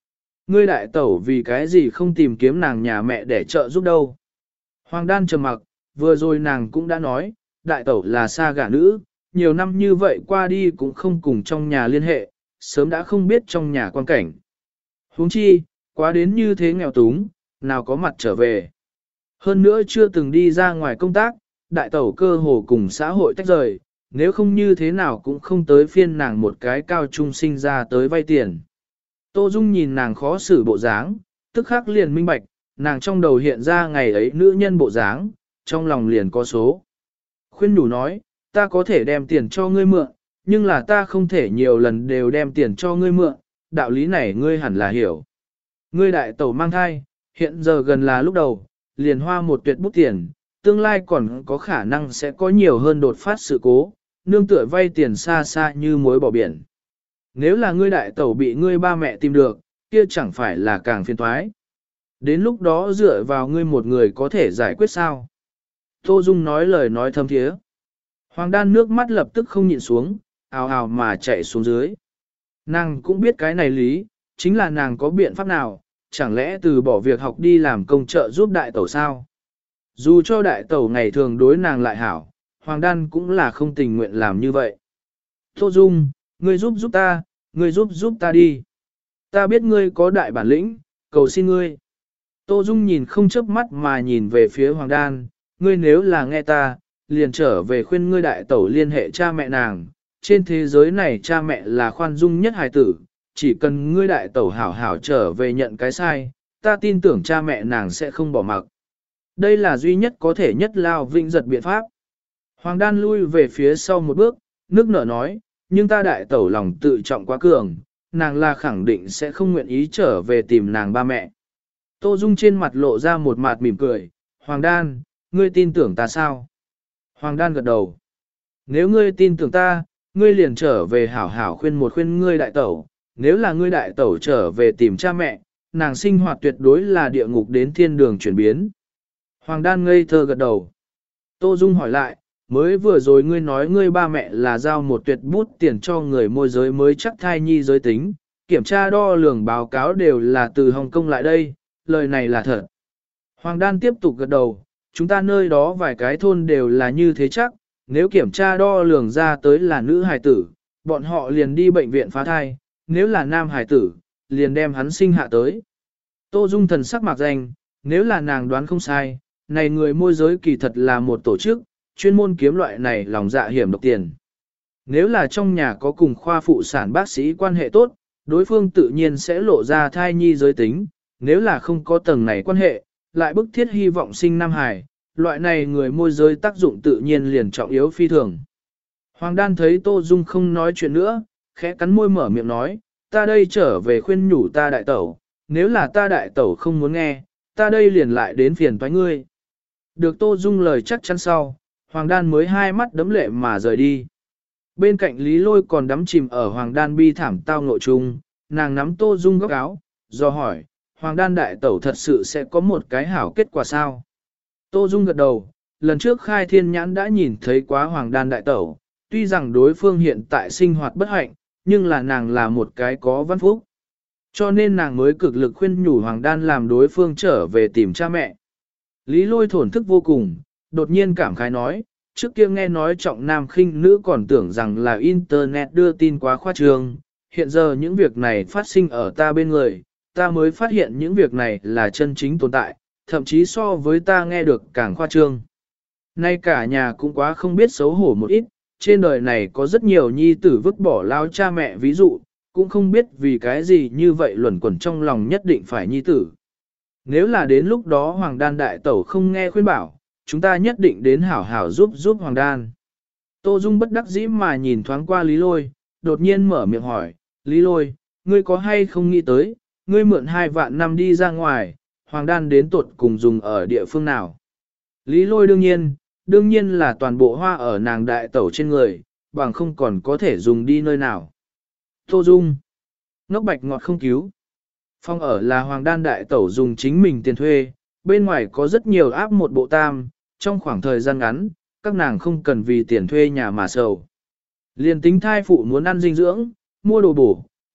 Ngươi đại tẩu vì cái gì không tìm kiếm nàng nhà mẹ để trợ giúp đâu. Hoàng đan trầm mặc, vừa rồi nàng cũng đã nói, đại tẩu là xa gả nữ, nhiều năm như vậy qua đi cũng không cùng trong nhà liên hệ, sớm đã không biết trong nhà quan cảnh. Huống chi, quá đến như thế nghèo túng, nào có mặt trở về. Hơn nữa chưa từng đi ra ngoài công tác, đại tẩu cơ hồ cùng xã hội tách rời, nếu không như thế nào cũng không tới phiên nàng một cái cao trung sinh ra tới vay tiền. Tô Dung nhìn nàng khó xử bộ dáng, tức khắc liền minh bạch, nàng trong đầu hiện ra ngày ấy nữ nhân bộ dáng, trong lòng liền có số. Khuyên nhủ nói, ta có thể đem tiền cho ngươi mượn, nhưng là ta không thể nhiều lần đều đem tiền cho ngươi mượn, đạo lý này ngươi hẳn là hiểu. Ngươi đại tẩu mang thai, hiện giờ gần là lúc đầu, liền hoa một tuyệt bút tiền, tương lai còn có khả năng sẽ có nhiều hơn đột phát sự cố, nương tựa vay tiền xa xa như muối bỏ biển. Nếu là ngươi đại tẩu bị ngươi ba mẹ tìm được, kia chẳng phải là càng phiền toái. Đến lúc đó dựa vào ngươi một người có thể giải quyết sao? Tô Dung nói lời nói thâm thiế. Hoàng đan nước mắt lập tức không nhịn xuống, ào ào mà chạy xuống dưới. Nàng cũng biết cái này lý, chính là nàng có biện pháp nào, chẳng lẽ từ bỏ việc học đi làm công trợ giúp đại tẩu sao? Dù cho đại tẩu ngày thường đối nàng lại hảo, Hoàng đan cũng là không tình nguyện làm như vậy. Tô Dung, ngươi giúp ta, ngươi giúp ta đi. Ta biết ngươi có đại bản lĩnh, cầu xin ngươi. Tô Dung nhìn không chớp mắt mà nhìn về phía Hoàng đan, ngươi nếu là nghe ta, liền trở về khuyên ngươi đại tẩu liên hệ cha mẹ nàng. Trên thế giới này cha mẹ là khoan dung nhất hài tử, chỉ cần ngươi đại tẩu hảo hảo trở về nhận cái sai, ta tin tưởng cha mẹ nàng sẽ không bỏ mặc. Đây là duy nhất có thể nhất lao vinh giật biện pháp. Hoàng đan lui về phía sau một bước, nước nở nói, nhưng ta đại tẩu lòng tự trọng quá cường, nàng là khẳng định sẽ không nguyện ý trở về tìm nàng ba mẹ. Tô Dung trên mặt lộ ra một mặt mỉm cười, Hoàng đan, ngươi tin tưởng ta sao? Hoàng đan gật đầu. Nếu ngươi tin tưởng ta, ngươi liền trở về hảo hảo khuyên ngươi đại tẩu, nếu là ngươi đại tẩu trở về tìm cha mẹ, nàng sinh hoạt tuyệt đối là địa ngục đến thiên đường chuyển biến. Hoàng đan ngây thơ gật đầu. Tô Dung hỏi lại, mới vừa rồi ngươi nói ngươi ba mẹ là giao một tuyệt bút tiền cho người môi giới mới chắc thai nhi giới tính, kiểm tra đo lường báo cáo đều là từ Hồng Kông lại đây, lời này là thật. Hoàng đan tiếp tục gật đầu, chúng ta nơi đó vài cái thôn đều là như thế chắc, nếu kiểm tra đo lường ra tới là nữ hài tử, bọn họ liền đi bệnh viện phá thai, nếu là nam hài tử, liền đem hắn sinh hạ tới. Tô Dung thần sắc mạc danh, nếu là nàng đoán không sai, này người môi giới kỳ thật là một tổ chức, chuyên môn kiếm loại này lòng dạ hiểm độc tiền. Nếu là trong nhà có cùng khoa phụ sản bác sĩ quan hệ tốt, đối phương tự nhiên sẽ lộ ra thai nhi giới tính, nếu là không có tầng này quan hệ, lại bức thiết hy vọng sinh nam hài, loại này người môi giới tác dụng tự nhiên liền trọng yếu phi thường. Hoàng đan thấy Tô Dung không nói chuyện nữa, khẽ cắn môi mở miệng nói, ta đây trở về khuyên nhủ ta đại tẩu, nếu là ta đại tẩu không muốn nghe, ta đây liền lại đến phiền toái ngươi. Được Tô Dung lời chắc chắn sau, Hoàng đan mới hai mắt đấm lệ mà rời đi. Bên cạnh Lý Lôi còn đắm chìm ở Hoàng đan bi thảm tao ngộ chung, nàng nắm Tô Dung góc áo, do hỏi, Hoàng đan đại tẩu thật sự sẽ có một cái hảo kết quả sao? Tô Dung gật đầu, lần trước khai thiên nhãn đã nhìn thấy quá Hoàng đan đại tẩu, tuy rằng đối phương hiện tại sinh hoạt bất hạnh, nhưng là nàng là một cái có văn phúc. Cho nên nàng mới cực lực khuyên nhủ Hoàng đan làm đối phương trở về tìm cha mẹ. Lý Lôi thổn thức vô cùng, đột nhiên cảm khái nói, trước kia nghe nói trọng nam khinh nữ còn tưởng rằng là Internet đưa tin quá khoa trương, hiện giờ những việc này phát sinh ở ta bên người, ta mới phát hiện những việc này là chân chính tồn tại, thậm chí so với ta nghe được càng khoa trương. Nay cả nhà cũng quá không biết xấu hổ một ít, trên đời này có rất nhiều nhi tử vứt bỏ lao cha mẹ ví dụ, cũng không biết vì cái gì như vậy luẩn quẩn trong lòng nhất định phải nhi tử. Nếu là đến lúc đó Hoàng đan đại tẩu không nghe khuyên bảo, chúng ta nhất định đến hảo hảo giúp Hoàng đan. Tô Dung bất đắc dĩ mà nhìn thoáng qua Lý Lôi, đột nhiên mở miệng hỏi, Lý Lôi, ngươi có hay không nghĩ tới, ngươi mượn 2 vạn năm đi ra ngoài, Hoàng đan đến tuột cùng dùng ở địa phương nào? Lý Lôi đương nhiên là toàn bộ hoa ở nàng đại tẩu trên người, bằng không còn có thể dùng đi nơi nào. Tô Dung, ngốc bạch ngọt không cứu. Phòng ở là Hoàng đan đại tẩu dùng chính mình tiền thuê, bên ngoài có rất nhiều áp một bộ tam, trong khoảng thời gian ngắn, các nàng không cần vì tiền thuê nhà mà sầu. Liền tính thai phụ muốn ăn dinh dưỡng, mua đồ bổ,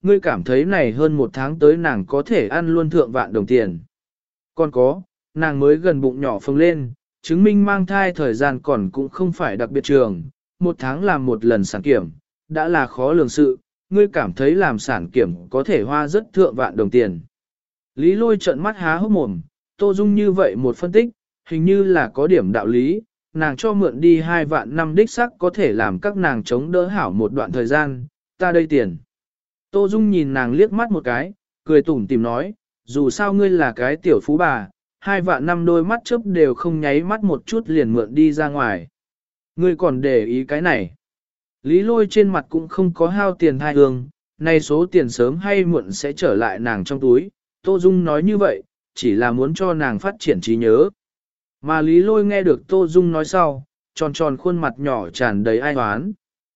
ngươi cảm thấy này hơn một tháng tới nàng có thể ăn luôn thượng vạn đồng tiền. Còn có, nàng mới gần bụng nhỏ phồng lên, chứng minh mang thai thời gian còn cũng không phải đặc biệt trường, một tháng làm một lần sản kiểm, đã là khó lường sự, ngươi cảm thấy làm sản kiểm có thể hoa rất thượng vạn đồng tiền. Lý Lôi trợn mắt há hốc mồm, Tô Dung như vậy một phân tích, hình như là có điểm đạo lý, nàng cho mượn đi 2 vạn năm đích sắc có thể làm các nàng chống đỡ hảo một đoạn thời gian, ta đây tiền. Tô Dung nhìn nàng liếc mắt một cái, cười tủm tìm nói, dù sao ngươi là cái tiểu phú bà, 2 vạn năm đôi mắt chớp đều không nháy mắt một chút liền mượn đi ra ngoài. Ngươi còn để ý cái này. Lý Lôi trên mặt cũng không có hao tiền thai hương, nay số tiền sớm hay muộn sẽ trở lại nàng trong túi. Tô Dung nói như vậy, chỉ là muốn cho nàng phát triển trí nhớ. Mà Lý Lôi nghe được Tô Dung nói sau, tròn tròn khuôn mặt nhỏ tràn đầy ai hoán.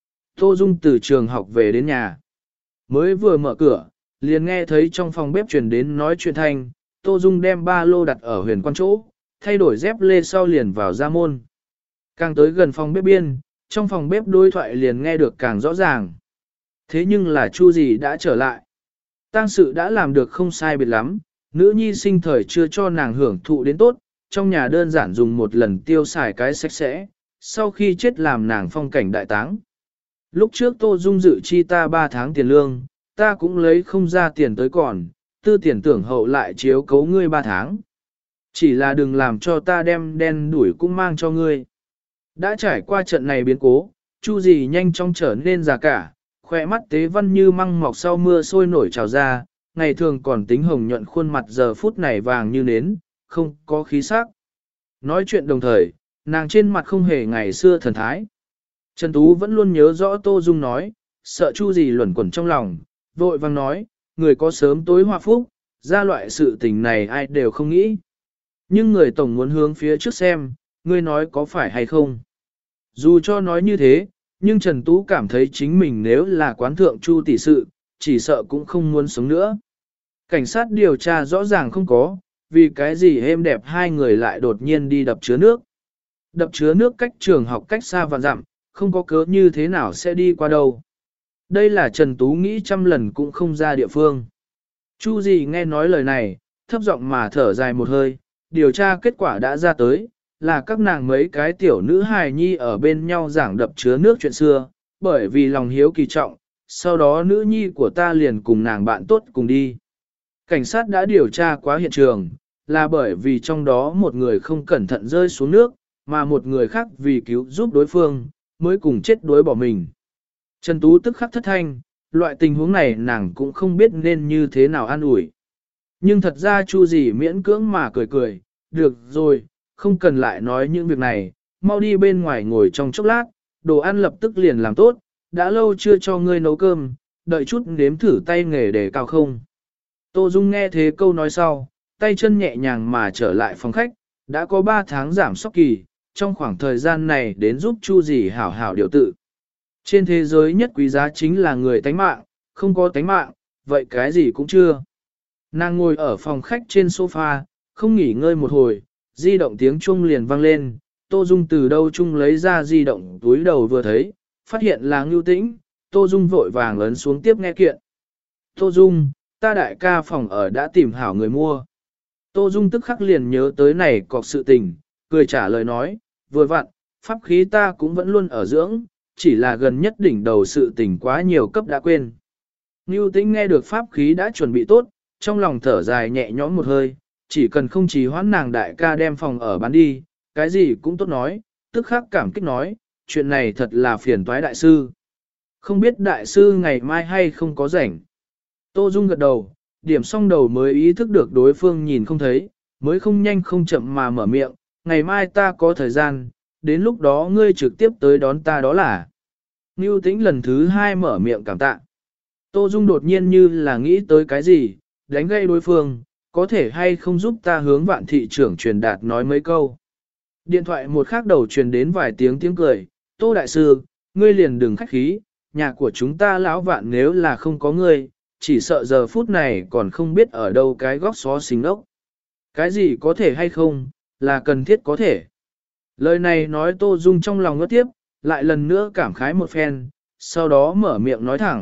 Tô Dung từ trường học về đến nhà. Mới vừa mở cửa, liền nghe thấy trong phòng bếp truyền đến nói chuyện thanh, Tô Dung đem ba lô đặt ở huyền quan chỗ, thay đổi dép lê sau liền vào ra môn. Càng tới gần phòng bếp biên, trong phòng bếp đối thoại liền nghe được càng rõ ràng. Thế nhưng là Chu gì đã trở lại. Tang sự đã làm được không sai biệt lắm, nữ nhi sinh thời chưa cho nàng hưởng thụ đến tốt, trong nhà đơn giản dùng một lần tiêu xài cái sạch sẽ, sau khi chết làm nàng phong cảnh đại táng. Lúc trước Tô Dung dự chi ta 3 tháng tiền lương, ta cũng lấy không ra tiền tới còn, tư tiền tưởng hậu lại chiếu cấu ngươi 3 tháng. Chỉ là đừng làm cho ta đem đen đuổi cũng mang cho ngươi. Đã trải qua trận này biến cố, Chu gì nhanh chóng trở nên già cả, khỏe mắt tế văn như măng mọc sau mưa sôi nổi trào ra, ngày thường còn tính hồng nhuận khuôn mặt giờ phút này vàng như nến, không có khí sắc. Nói chuyện đồng thời, nàng trên mặt không hề ngày xưa thần thái. Trần Tú vẫn luôn nhớ rõ Tô Dung nói, sợ Chu gì luẩn quẩn trong lòng, vội vang nói, người có sớm tối hòa phúc, ra loại sự tình này ai đều không nghĩ. Nhưng người tổng muốn hướng phía trước xem, ngươi nói có phải hay không. Dù cho nói như thế, nhưng Trần Tú cảm thấy chính mình nếu là quán thượng Chu tỷ sự, chỉ sợ cũng không muốn sống nữa. Cảnh sát điều tra rõ ràng không có, vì cái gì êm đẹp hai người lại đột nhiên đi đập chứa nước. Đập chứa nước cách trường học cách xa vạn dặm, không có cớ như thế nào sẽ đi qua đâu. Đây là Trần Tú nghĩ trăm lần cũng không ra địa phương. Chu gì nghe nói lời này, thấp giọng mà thở dài một hơi, điều tra kết quả đã ra tới, là các nàng mấy cái tiểu nữ hài nhi ở bên nhau giảng đập chứa nước chuyện xưa, bởi vì lòng hiếu kỳ trọng, sau đó nữ nhi của ta liền cùng nàng bạn tốt cùng đi. Cảnh sát đã điều tra quá hiện trường, là bởi vì trong đó một người không cẩn thận rơi xuống nước, mà một người khác vì cứu giúp đối phương, mới cùng chết đuối bỏ mình. Trần Tú tức khắc thất thanh, loại tình huống này nàng cũng không biết nên như thế nào an ủi. Nhưng thật ra Chu gì miễn cưỡng mà cười cười, được rồi, không cần lại nói những việc này, mau đi bên ngoài ngồi trong chốc lát, đồ ăn lập tức liền làm tốt, đã lâu chưa cho ngươi nấu cơm, đợi chút nếm thử tay nghề để cao không. Tô Dung nghe thế câu nói sau, tay chân nhẹ nhàng mà trở lại phòng khách, đã có 3 tháng giảm sóc kỳ, trong khoảng thời gian này đến giúp Chu gì hảo hảo điều tự. Trên thế giới nhất quý giá chính là người tánh mạng, không có tánh mạng, vậy cái gì cũng chưa. Nàng ngồi ở phòng khách trên sofa, không nghỉ ngơi một hồi, di động tiếng chuông liền vang lên, Tô Dung từ đâu chung lấy ra di động túi đầu vừa thấy, phát hiện là Ngưu Tĩnh, Tô Dung vội vàng ấn xuống tiếp nghe kiện. Tô Dung, ta đại ca phòng ở đã tìm hảo người mua. Tô Dung tức khắc liền nhớ tới này cọc sự tình, cười trả lời nói, vừa vặn, pháp khí ta cũng vẫn luôn ở dưỡng, chỉ là gần nhất đỉnh đầu sự tình quá nhiều cấp đã quên. Ngưu Tĩnh nghe được pháp khí đã chuẩn bị tốt, trong lòng thở dài nhẹ nhõm một hơi, chỉ cần không trì hoãn nàng đại ca đem phòng ở bán đi, cái gì cũng tốt nói, tức khắc cảm kích nói, chuyện này thật là phiền toái đại sư. Không biết đại sư ngày mai hay không có rảnh. Tô Dung gật đầu, điểm xong đầu mới ý thức được đối phương nhìn không thấy, mới không nhanh không chậm mà mở miệng, ngày mai ta có thời gian, đến lúc đó ngươi trực tiếp tới đón ta đó là. Ngưu Tĩnh lần thứ 2 mở miệng cảm tạ. Tô Dung đột nhiên như là nghĩ tới cái gì, đánh gây đối phương, có thể hay không giúp ta hướng Vạn thị trưởng truyền đạt nói mấy câu. Điện thoại một khắc đầu truyền đến vài tiếng cười, Tô Đại Sư, ngươi liền đừng khách khí, nhà của chúng ta lão Vạn nếu là không có ngươi, chỉ sợ giờ phút này còn không biết ở đâu cái góc xó xình ốc. Cái gì có thể hay không, là cần thiết có thể. Lời này nói Tô Dung trong lòng ngất tiếp, lại lần nữa cảm khái một phen, sau đó mở miệng nói thẳng,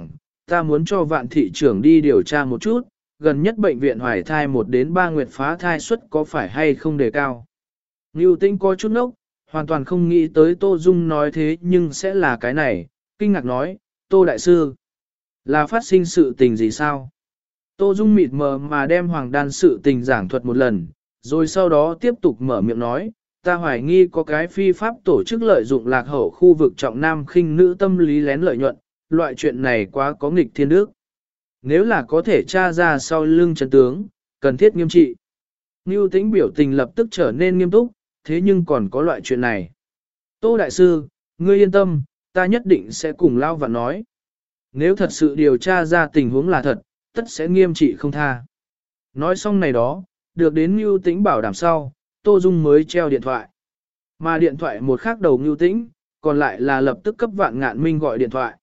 ta muốn cho Vạn thị trưởng đi điều tra một chút, gần nhất bệnh viện hoài thai 1 đến 3 nguyệt phá thai suất có phải hay không đề cao. Ngưu Tĩnh có chút nốc, hoàn toàn không nghĩ tới Tô Dung nói thế nhưng sẽ là cái này, kinh ngạc nói, Tô Đại Sư, là phát sinh sự tình gì sao? Tô Dung mịt mờ mà đem Hoàng Đan sự tình giảng thuật một lần, rồi sau đó tiếp tục mở miệng nói, ta hoài nghi có cái phi pháp tổ chức lợi dụng lạc hậu khu vực trọng nam khinh nữ tâm lý lén lợi nhuận, loại chuyện này quá có nghịch thiên đức. Nếu là có thể tra ra sau lưng chân tướng, cần thiết nghiêm trị. Ngưu Tĩnh biểu tình lập tức trở nên nghiêm túc, thế nhưng còn có loại chuyện này. Tô Đại Sư, ngươi yên tâm, ta nhất định sẽ cùng Lao Vạn nói. Nếu thật sự điều tra ra tình huống là thật, tất sẽ nghiêm trị không tha. Nói xong này đó, được đến Ngưu Tĩnh bảo đảm sau, Tô Dung mới treo điện thoại. Mà điện thoại một khác đầu Ngưu Tĩnh, còn lại là lập tức cấp Vạn Ngạn Minh gọi điện thoại.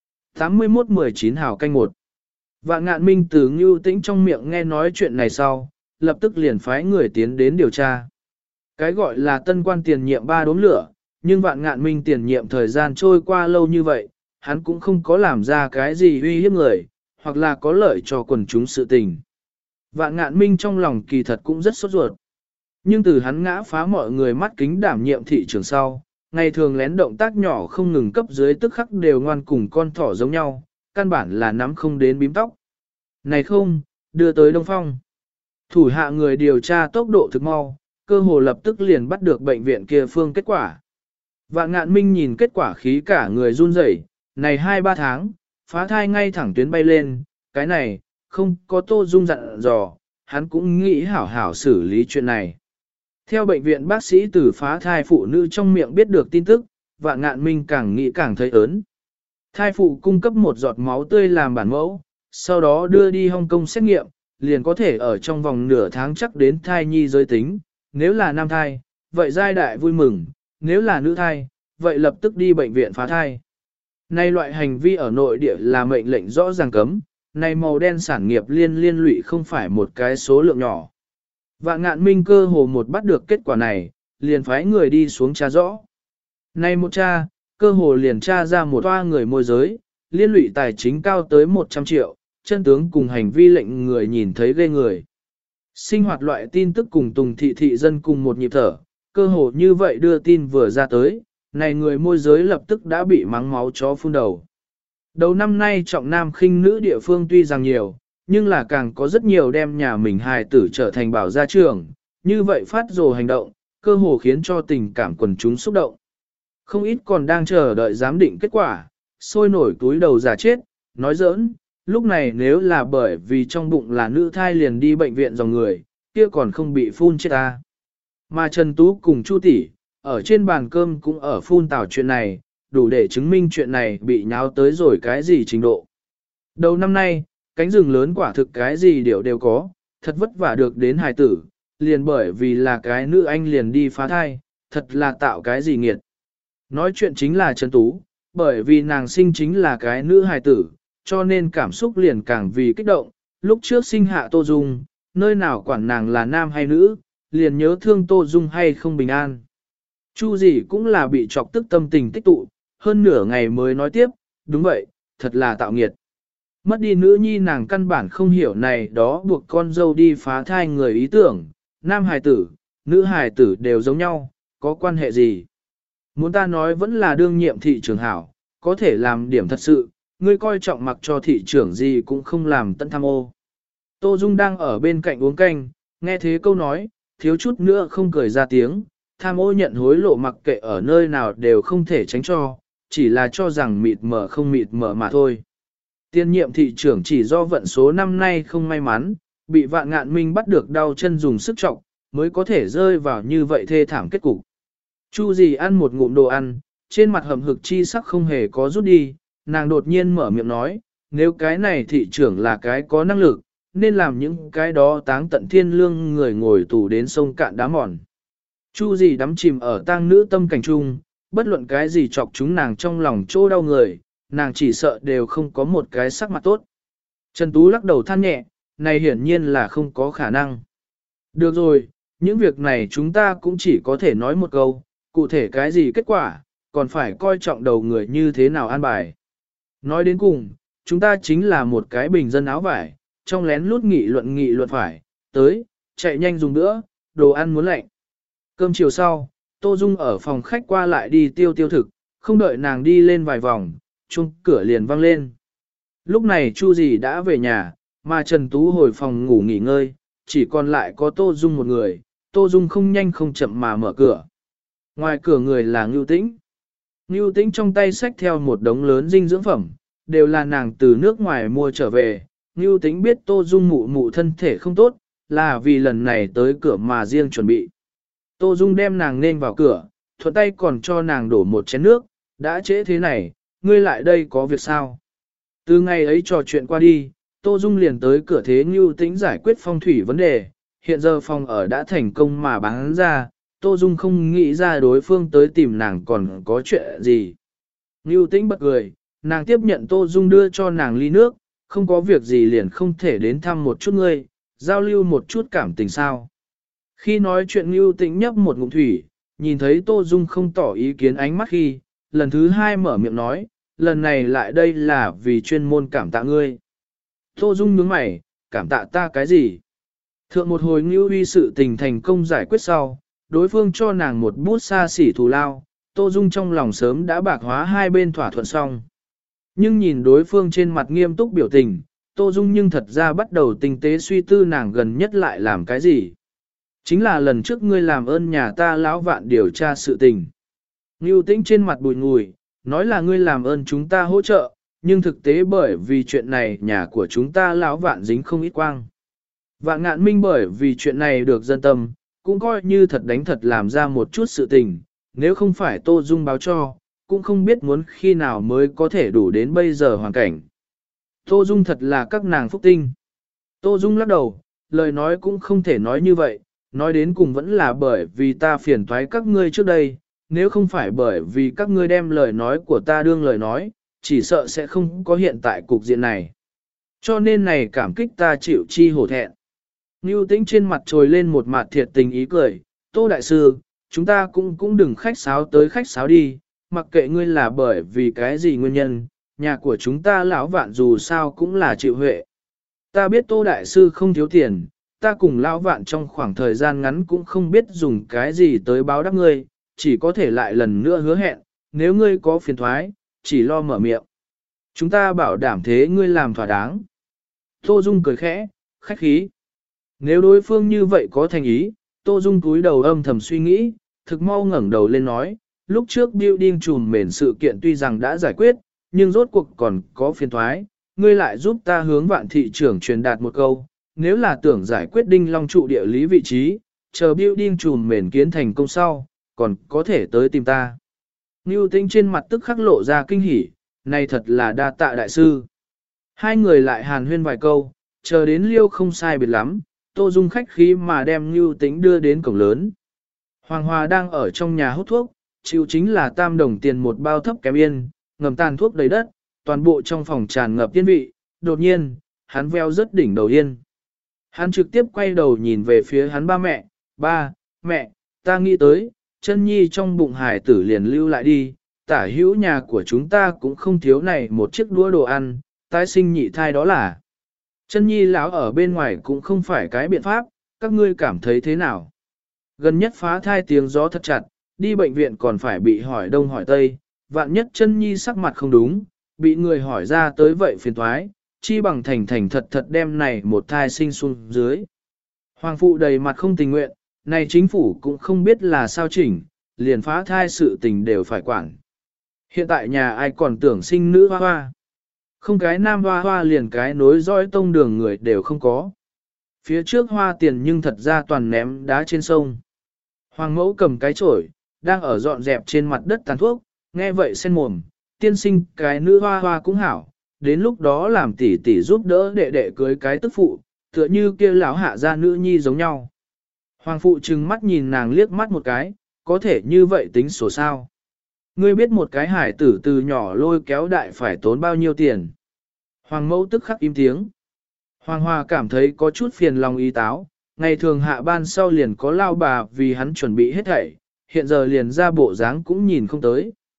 81-19 hào canh 1. Vạn Ngạn Minh từ Ngưu Tĩnh trong miệng nghe nói chuyện này sau, lập tức liền phái người tiến đến điều tra. Cái gọi là tân quan tiền nhiệm 3 đốm lửa, nhưng Vạn Ngạn Minh tiền nhiệm thời gian trôi qua lâu như vậy, hắn cũng không có làm ra cái gì uy hiếp người, hoặc là có lợi cho quần chúng sự tình. Vạn Ngạn Minh trong lòng kỳ thật cũng rất sốt ruột. Nhưng từ hắn ngã phá mọi người mắt kính đảm nhiệm thị trường sau, ngày thường lén động tác nhỏ không ngừng cấp dưới tức khắc đều ngoan cùng con thỏ giống nhau, căn bản là nắm không đến bím tóc. Này không, đưa tới Đông Phong. Thủ hạ người điều tra tốc độ thực mau, cơ hồ lập tức liền bắt được bệnh viện kia phương kết quả. Vạn Ngạn Minh nhìn kết quả khí cả người run rẩy, này 2-3 tháng, phá thai ngay thẳng tuyến bay lên, cái này, không có Tô Dung dặn dò, hắn cũng nghĩ hảo hảo xử lý chuyện này. Theo bệnh viện bác sĩ từ phá thai phụ nữ trong miệng biết được tin tức, Vạn Ngạn Minh càng nghĩ càng thấy ớn. Thai phụ cung cấp một giọt máu tươi làm bản mẫu, sau đó đưa đi Hong Kong xét nghiệm, liền có thể ở trong vòng nửa tháng chắc đến thai nhi giới tính. Nếu là nam thai, vậy giai đại vui mừng, nếu là nữ thai, vậy lập tức đi bệnh viện phá thai. Nay loại hành vi ở nội địa là mệnh lệnh rõ ràng cấm, này màu đen sản nghiệp liên lụy không phải một cái số lượng nhỏ. Vạn Ngạn Minh cơ hồ một bắt được kết quả này, liền phái người đi xuống tra rõ. Này một tra, cơ hồ liền tra ra một toa người môi giới, liên lụy tài chính cao tới 100 triệu, chân tướng cùng hành vi lệnh người nhìn thấy ghê người. Sinh hoạt loại tin tức cùng Tùng thị thị dân cùng một nhịp thở, cơ hồ như vậy đưa tin vừa ra tới, này người môi giới lập tức đã bị mắng máu chó phun đầu. Đầu năm nay trọng nam khinh nữ địa phương tuy rằng nhiều, nhưng là càng có rất nhiều đem nhà mình hài tử trở thành bảo gia trưởng, như vậy phát rồ hành động, cơ hồ khiến cho tình cảm quần chúng xúc động. Không ít còn đang chờ đợi giám định kết quả, sôi nổi túi đầu giả chết, nói giỡn, lúc này nếu là bởi vì trong bụng là nữ thai liền đi bệnh viện dòng người, kia còn không bị phun chết ta. Mà Trần Tú cùng Chu tỷ ở trên bàn cơm cũng ở phun tảo chuyện này, đủ để chứng minh chuyện này bị nháo tới rồi cái gì trình độ. Đầu năm nay, cánh rừng lớn quả thực cái gì đều có, thật vất vả được đến hài tử, liền bởi vì là cái nữ anh liền đi phá thai, thật là tạo cái gì nghiệt. Nói chuyện chính là Trần Tú, bởi vì nàng sinh chính là cái nữ hài tử, cho nên cảm xúc liền càng vì kích động, lúc trước sinh hạ Tô Dung, nơi nào quản nàng là nam hay nữ, liền nhớ thương Tô Dung hay không bình an. Chu gì cũng là bị chọc tức tâm tình tích tụ, hơn nửa ngày mới nói tiếp, đúng vậy, thật là tạo nghiệt. Mất đi nữ nhi nàng căn bản không hiểu này đó buộc con dâu đi phá thai người ý tưởng, nam hài tử, nữ hài tử đều giống nhau, có quan hệ gì. Muốn ta nói vẫn là đương nhiệm thị trưởng hảo, có thể làm điểm thật sự, ngươi coi trọng mặc cho thị trưởng gì cũng không làm tận tham ô. Tô Dung đang ở bên cạnh uống canh, nghe thế câu nói, thiếu chút nữa không cười ra tiếng, tham ô nhận hối lộ mặc kệ ở nơi nào đều không thể tránh cho, chỉ là cho rằng mịt mờ không mịt mờ mà thôi. Tiên nhiệm thị trưởng chỉ do vận số năm nay không may mắn, bị Vạn Ngạn Minh bắt được đau chân dùng sức trọng, mới có thể rơi vào như vậy thê thảm kết cục. Chu gì ăn một ngụm đồ ăn, trên mặt hầm hực chi sắc không hề có rút đi, nàng đột nhiên mở miệng nói, nếu cái này thị trưởng là cái có năng lực, nên làm những cái đó táng tận thiên lương người ngồi tù đến sông cạn đá mòn. Chu gì đắm chìm ở tang nữ tâm cảnh chung, bất luận cái gì chọc chúng nàng trong lòng chỗ đau người, nàng chỉ sợ đều không có một cái sắc mặt tốt. Trần Tú lắc đầu than nhẹ, này hiển nhiên là không có khả năng. Được rồi, những việc này chúng ta cũng chỉ có thể nói một câu, cụ thể cái gì kết quả, còn phải coi trọng đầu người như thế nào an bài. Nói đến cùng, chúng ta chính là một cái bình dân áo vải, trong lén lút nghị luận phải, tới, chạy nhanh dùng nữa, đồ ăn muốn lạnh. Cơm chiều sau, Tô Dung ở phòng khách qua lại đi tiêu thực, không đợi nàng đi lên vài vòng, chuông cửa liền vang lên. Lúc này Chu dì đã về nhà, mà Trần Tú hồi phòng ngủ nghỉ ngơi, chỉ còn lại có Tô Dung một người, Tô Dung không nhanh không chậm mà mở cửa. Ngoài cửa người là Ngưu Tĩnh. Ngưu Tĩnh trong tay xách theo một đống lớn dinh dưỡng phẩm, đều là nàng từ nước ngoài mua trở về. Ngưu Tĩnh biết Tô Dung mụ mụ thân thể không tốt, là vì lần này tới cửa mà riêng chuẩn bị. Tô Dung đem nàng nên vào cửa, thuận tay còn cho nàng đổ một chén nước, đã trễ thế này, ngươi lại đây có việc sao? Từ ngày ấy trò chuyện qua đi, Tô Dung liền tới cửa thế Ngưu Tĩnh giải quyết phong thủy vấn đề, hiện giờ phòng ở đã thành công mà bán ra, Tô Dung không nghĩ ra đối phương tới tìm nàng còn có chuyện gì. Ngưu Tĩnh bật cười, nàng tiếp nhận Tô Dung đưa cho nàng ly nước, không có việc gì liền không thể đến thăm một chút ngươi, giao lưu một chút cảm tình sao. Khi nói chuyện Ngưu Tĩnh nhấp một ngụm thủy, nhìn thấy Tô Dung không tỏ ý kiến ánh mắt khi, lần thứ hai mở miệng nói, lần này lại đây là vì chuyên môn cảm tạ ngươi. Tô Dung nhướng mày, cảm tạ ta cái gì? Thượng một hồi Ngưu Uy sự tình thành công giải quyết sau, đối phương cho nàng một bút xa xỉ thù lao, Tô Dung trong lòng sớm đã bạc hóa hai bên thỏa thuận xong. Nhưng nhìn đối phương trên mặt nghiêm túc biểu tình, Tô Dung nhưng thật ra bắt đầu tinh tế suy tư nàng gần nhất lại làm cái gì. Chính là lần trước ngươi làm ơn nhà ta lão vạn điều tra sự tình. Ngưu Tĩnh trên mặt bùi ngùi, nói là ngươi làm ơn chúng ta hỗ trợ, nhưng thực tế bởi vì chuyện này nhà của chúng ta lão vạn dính không ít quang. Vạn Ngạn Minh bởi vì chuyện này được dân tâm, cũng coi như thật đánh thật làm ra một chút sự tình, nếu không phải Tô Dung báo cho, cũng không biết muốn khi nào mới có thể đủ đến bây giờ hoàn cảnh. Tô Dung thật là các nàng phúc tinh. Tô Dung lắc đầu, lời nói cũng không thể nói như vậy, nói đến cùng vẫn là bởi vì ta phiền toái các ngươi trước đây, nếu không phải bởi vì các ngươi đem lời nói của ta đương lời nói, chỉ sợ sẽ không có hiện tại cục diện này. Cho nên này cảm kích ta chịu chi hổ thẹn. Ngưu Tĩnh trên mặt trồi lên một mặt thiệt tình ý cười, Tô Đại Sư, chúng ta cũng đừng khách sáo tới khách sáo đi, mặc kệ ngươi là bởi vì cái gì nguyên nhân, nhà của chúng ta lão vạn dù sao cũng là chịu huệ. Ta biết Tô Đại Sư không thiếu tiền, ta cùng lão vạn trong khoảng thời gian ngắn cũng không biết dùng cái gì tới báo đáp ngươi, chỉ có thể lại lần nữa hứa hẹn, nếu ngươi có phiền thoái, chỉ lo mở miệng. Chúng ta bảo đảm thế ngươi làm thỏa đáng. Tô Dung cười khẽ, khách khí. Nếu đối phương như vậy có thành ý, Tô Dung cúi đầu âm thầm suy nghĩ, thực mau ngẩng đầu lên nói, lúc trước building trùm mền sự kiện tuy rằng đã giải quyết, nhưng rốt cuộc còn có phiền thoái, ngươi lại giúp ta hướng Vạn thị trưởng truyền đạt một câu, nếu là tưởng giải quyết Đinh Long trụ địa lý vị trí, chờ building trùm mền kiến thành công sau, còn có thể tới tìm ta. Ngưu Tĩnh trên mặt tức khắc lộ ra kinh hỉ, này thật là đa tạ đại sư. Hai người lại hàn huyên vài câu, chờ đến liêu không sai biệt lắm, Tô Dung khách khí mà đem Ngưu Tĩnh đưa đến cổng lớn. Hoàng Hòa đang ở trong nhà hút thuốc, chịu chính là 3 đồng tiền một bao thấp kém yên, ngầm tàn thuốc đầy đất, toàn bộ trong phòng tràn ngập tiên vị, đột nhiên, hắn veo rất đỉnh đầu yên. Hắn trực tiếp quay đầu nhìn về phía hắn ba mẹ, ta nghĩ tới, chân nhi trong bụng hải tử liền lưu lại đi, tả hữu nhà của chúng ta cũng không thiếu này một chiếc đũa đồ ăn, tái sinh nhị thai đó là. Chân nhi lão ở bên ngoài cũng không phải cái biện pháp, các ngươi cảm thấy thế nào? Gần nhất phá thai tiếng gió thật chặt, đi bệnh viện còn phải bị hỏi đông hỏi tây, vạn nhất chân nhi sắc mặt không đúng, bị người hỏi ra tới vậy phiền toái, chi bằng thành thành thật thật đem này một thai sinh xuống dưới. Hoàng phụ đầy mặt không tình nguyện, này chính phủ cũng không biết là sao chỉnh, liền phá thai sự tình đều phải quản. Hiện tại nhà ai còn tưởng sinh nữ hoa hoa. Không cái nam hoa hoa liền cái nối dõi tông đường người đều không có. Phía trước hoa tiền nhưng thật ra toàn ném đá trên sông. Hoàng mẫu cầm cái chổi, đang ở dọn dẹp trên mặt đất tàn thuốc, nghe vậy sen mồm, tiên sinh cái nữ hoa hoa cũng hảo, đến lúc đó làm tỷ tỷ giúp đỡ đệ đệ cưới cái tức phụ, tựa như kia lão hạ gia nữ nhi giống nhau. Hoàng phụ trừng mắt nhìn nàng liếc mắt một cái, có thể như vậy tính sổ sao. Ngươi biết một cái hải tử từ nhỏ lôi kéo đại phải tốn bao nhiêu tiền. Hoàng mẫu tức khắc im tiếng. Hoàng Hòa cảm thấy có chút phiền lòng ý táo, ngày thường hạ ban sau liền có lao bà vì hắn chuẩn bị hết thảy, hiện giờ liền ra bộ dáng cũng nhìn không tới.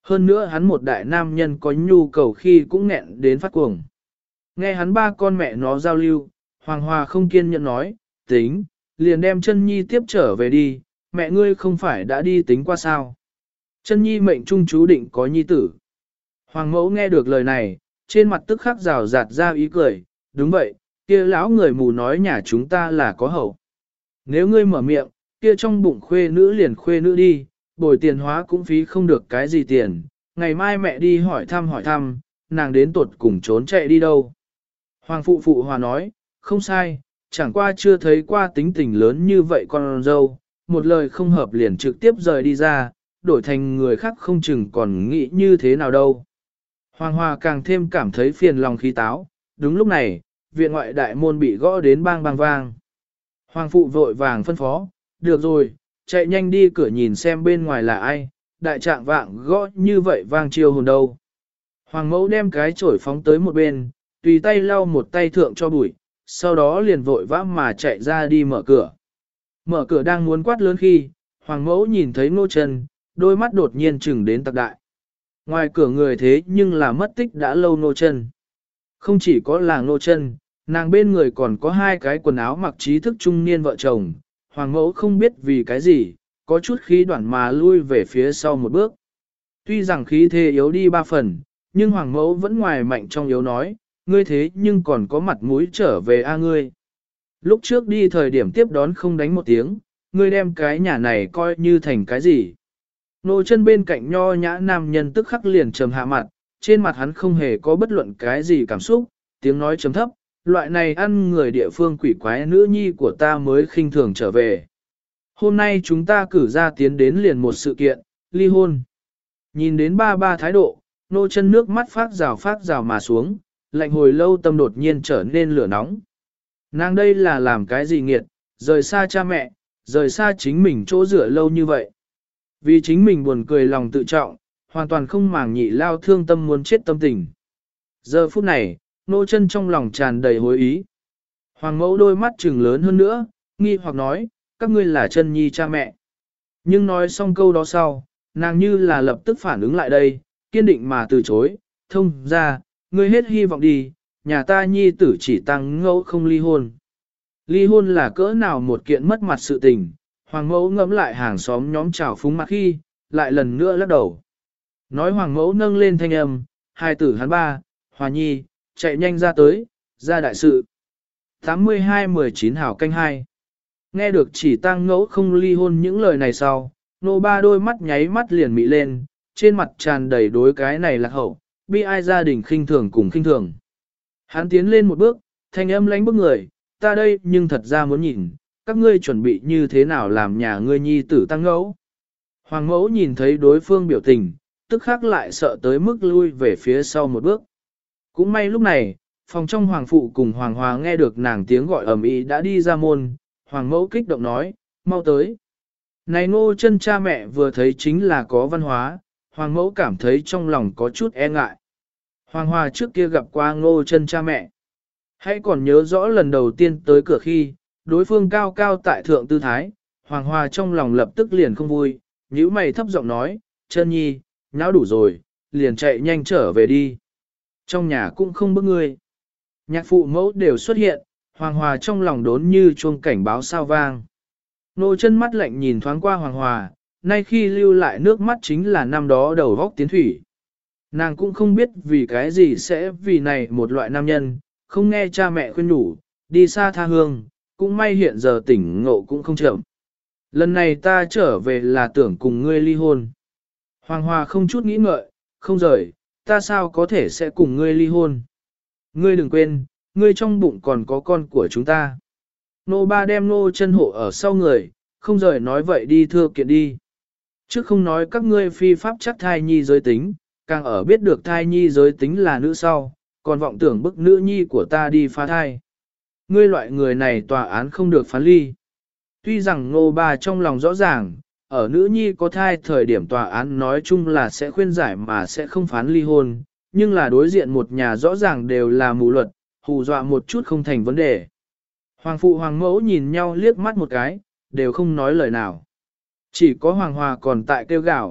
Hơn nữa hắn một đại nam nhân có nhu cầu khi cũng nghẹn đến phát cuồng. Nghe hắn ba con mẹ nó giao lưu, Hoàng Hòa không kiên nhẫn nói, tính, liền đem chân nhi tiếp trở về đi, mẹ ngươi không phải đã đi tính qua sao. Chân nhi mệnh trung chú định có nhi tử. Hoàng mẫu nghe được lời này, trên mặt tức khắc rào rạt ra ý cười, đúng vậy, kia lão người mù nói nhà chúng ta là có hậu. Nếu ngươi mở miệng, kia trong bụng khuê nữ liền khuê nữ đi, bồi tiền hóa cũng phí không được cái gì tiền, ngày mai mẹ đi hỏi thăm, nàng đến tuột cùng trốn chạy đi đâu. Hoàng phụ hòa nói, không sai, chẳng qua chưa thấy qua tính tình lớn như vậy con dâu, một lời không hợp liền trực tiếp rời đi ra, đổi thành người khác không chừng còn nghĩ như thế nào đâu. Hoàng Hòa càng thêm cảm thấy phiền lòng khí táo, đúng lúc này, viện ngoại đại môn bị gõ đến bang bang vang. Hoàng phụ vội vàng phân phó, được rồi, chạy nhanh đi cửa nhìn xem bên ngoài là ai, đại trạng vạng gõ như vậy vang chiêu hồn đâu. Hoàng mẫu đem cái chổi phóng tới một bên, tùy tay lau một tay thượng cho bụi, sau đó liền vội vã mà chạy ra đi mở cửa. Mở cửa đang muốn quát lớn khi, hoàng mẫu nhìn thấy Ngô Chân, đôi mắt đột nhiên chừng đến tặc đại. Ngoài cửa người thế nhưng là mất tích đã lâu Ngô Chân. Không chỉ có là Ngô Chân, nàng bên người còn có hai cái quần áo mặc trí thức trung niên vợ chồng. Hoàng mẫu không biết vì cái gì, có chút khí đoạn mà lui về phía sau một bước. Tuy rằng khí thế yếu đi ba phần, nhưng hoàng mẫu vẫn ngoài mạnh trong yếu nói, ngươi thế nhưng còn có mặt mũi trở về a ngươi. Lúc trước đi thời điểm tiếp đón không đánh một tiếng, ngươi đem cái nhà này coi như thành cái gì. Nô Chân bên cạnh nho nhã nam nhân tức khắc liền trầm hạ mặt, trên mặt hắn không hề có bất luận cái gì cảm xúc, tiếng nói trầm thấp, loại này ăn người địa phương quỷ quái nữ nhi của ta mới khinh thường trở về. Hôm nay chúng ta cử ra tiến đến liền một sự kiện, ly hôn. Nhìn đến ba thái độ, Nô Chân nước mắt phát rào mà xuống, lạnh hồi lâu tâm đột nhiên trở nên lửa nóng. Nàng đây là làm cái gì nghiệt, rời xa cha mẹ, rời xa chính mình chỗ dựa lâu như vậy. Vì chính mình buồn cười lòng tự trọng, hoàn toàn không màng nhị lao thương tâm muốn chết tâm tình. Giờ phút này, Nô Chân trong lòng tràn đầy hối ý. Hoàng mẫu đôi mắt trừng lớn hơn nữa, nghi hoặc nói, các ngươi là Chân nhi cha mẹ. Nhưng nói xong câu đó sau, nàng như là lập tức phản ứng lại đây, kiên định mà từ chối, thông ra, ngươi hết hy vọng đi, nhà ta nhi tử chỉ tăng ngẫu không ly hôn. Ly hôn là cỡ nào một kiện mất mặt sự tình, hoàng mẫu ngẫm lại hàng xóm nhóm chào phúng mặt khi, lại lần nữa lắc đầu. Nói hoàng mẫu nâng lên thanh âm, hai tử hắn ba, Hòa nhi, chạy nhanh ra tới, ra đại sự. 82-19 hảo canh 2. Nghe được chỉ tăng ngẫu không ly hôn những lời này sau, nô ba đôi mắt nháy mắt liền mị lên, trên mặt tràn đầy đối cái này lạc hậu, bi ai gia đình khinh thường cùng khinh thường. Hắn tiến lên một bước, thanh âm lánh bước người, ta đây nhưng thật ra muốn nhìn, các ngươi chuẩn bị như thế nào làm nhà ngươi nhi tử tăng ngẫu. Hoàng mẫu nhìn thấy đối phương biểu tình, tức khắc lại sợ tới mức lui về phía sau một bước. Cũng may lúc này, phòng trong hoàng phụ cùng hoàng hòa nghe được nàng tiếng gọi ầm ĩ đã đi ra môn, hoàng mẫu kích động nói, mau tới. Này Ngô Chân cha mẹ vừa thấy chính là có văn hóa, hoàng mẫu cảm thấy trong lòng có chút e ngại. Hoàng hòa trước kia gặp qua Ngô Chân cha mẹ. Hãy còn nhớ rõ lần đầu tiên tới cửa khi, đối phương cao cao tại thượng tư thái, hoàng hòa trong lòng lập tức liền không vui, nhíu mày thấp giọng nói, Chân nhi, nháo đủ rồi, liền chạy nhanh trở về đi. Trong nhà cũng không bức ngươi. Nhạc phụ mẫu đều xuất hiện, hoàng hòa trong lòng đốn như chuông cảnh báo sao vang. Nô Chân mắt lạnh nhìn thoáng qua hoàng hòa, nay khi lưu lại nước mắt chính là năm đó đầu vóc tiến thủy. Nàng cũng không biết vì cái gì sẽ vì này một loại nam nhân, không nghe cha mẹ khuyên nhủ, đi xa tha hương, cũng may hiện giờ tỉnh ngộ cũng không chậm. Lần này ta trở về là tưởng cùng ngươi ly hôn. Hoàng Hòa không chút nghĩ ngợi, không rời, ta sao có thể sẽ cùng ngươi ly hôn. Ngươi đừng quên, ngươi trong bụng còn có con của chúng ta. Nô ba đem Nô Chân hộ ở sau người, không rời nói vậy đi thưa kiện đi. Chứ không nói các ngươi phi pháp chắc thai nhi giới tính, càng ở biết được thai nhi giới tính là nữ sau, còn vọng tưởng bức nữ nhi của ta đi phá thai. Ngươi loại người này tòa án không được phán ly. Tuy rằng Nô ba trong lòng rõ ràng, ở nữ nhi có thai thời điểm tòa án nói chung là sẽ khuyên giải mà sẽ không phán ly hôn, nhưng là đối diện một nhà rõ ràng đều là mù luật, hù dọa một chút không thành vấn đề. Hoàng phụ hoàng mẫu nhìn nhau liếc mắt một cái, đều không nói lời nào. Chỉ có hoàng hòa còn tại kêu gào,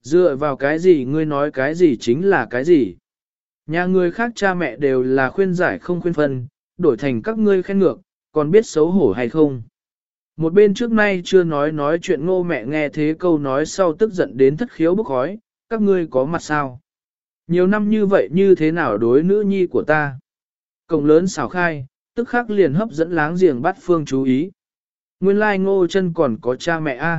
Dựa vào cái gì ngươi nói cái gì chính là cái gì. Nhà người khác cha mẹ đều là khuyên giải không khuyên phân, đổi thành các ngươi khen ngược, còn biết xấu hổ hay không. Một bên trước nay chưa nói chuyện Ngô mẹ nghe thế câu nói sau tức giận đến thất khiếu bốc khói, các ngươi có mặt sao? Nhiều năm như vậy như thế nào đối nữ nhi của ta? Cổng lớn xào khai, tức khắc liền hấp dẫn láng giềng bắt phương chú ý. Nguyên lai Ngô Chân còn có cha mẹ a.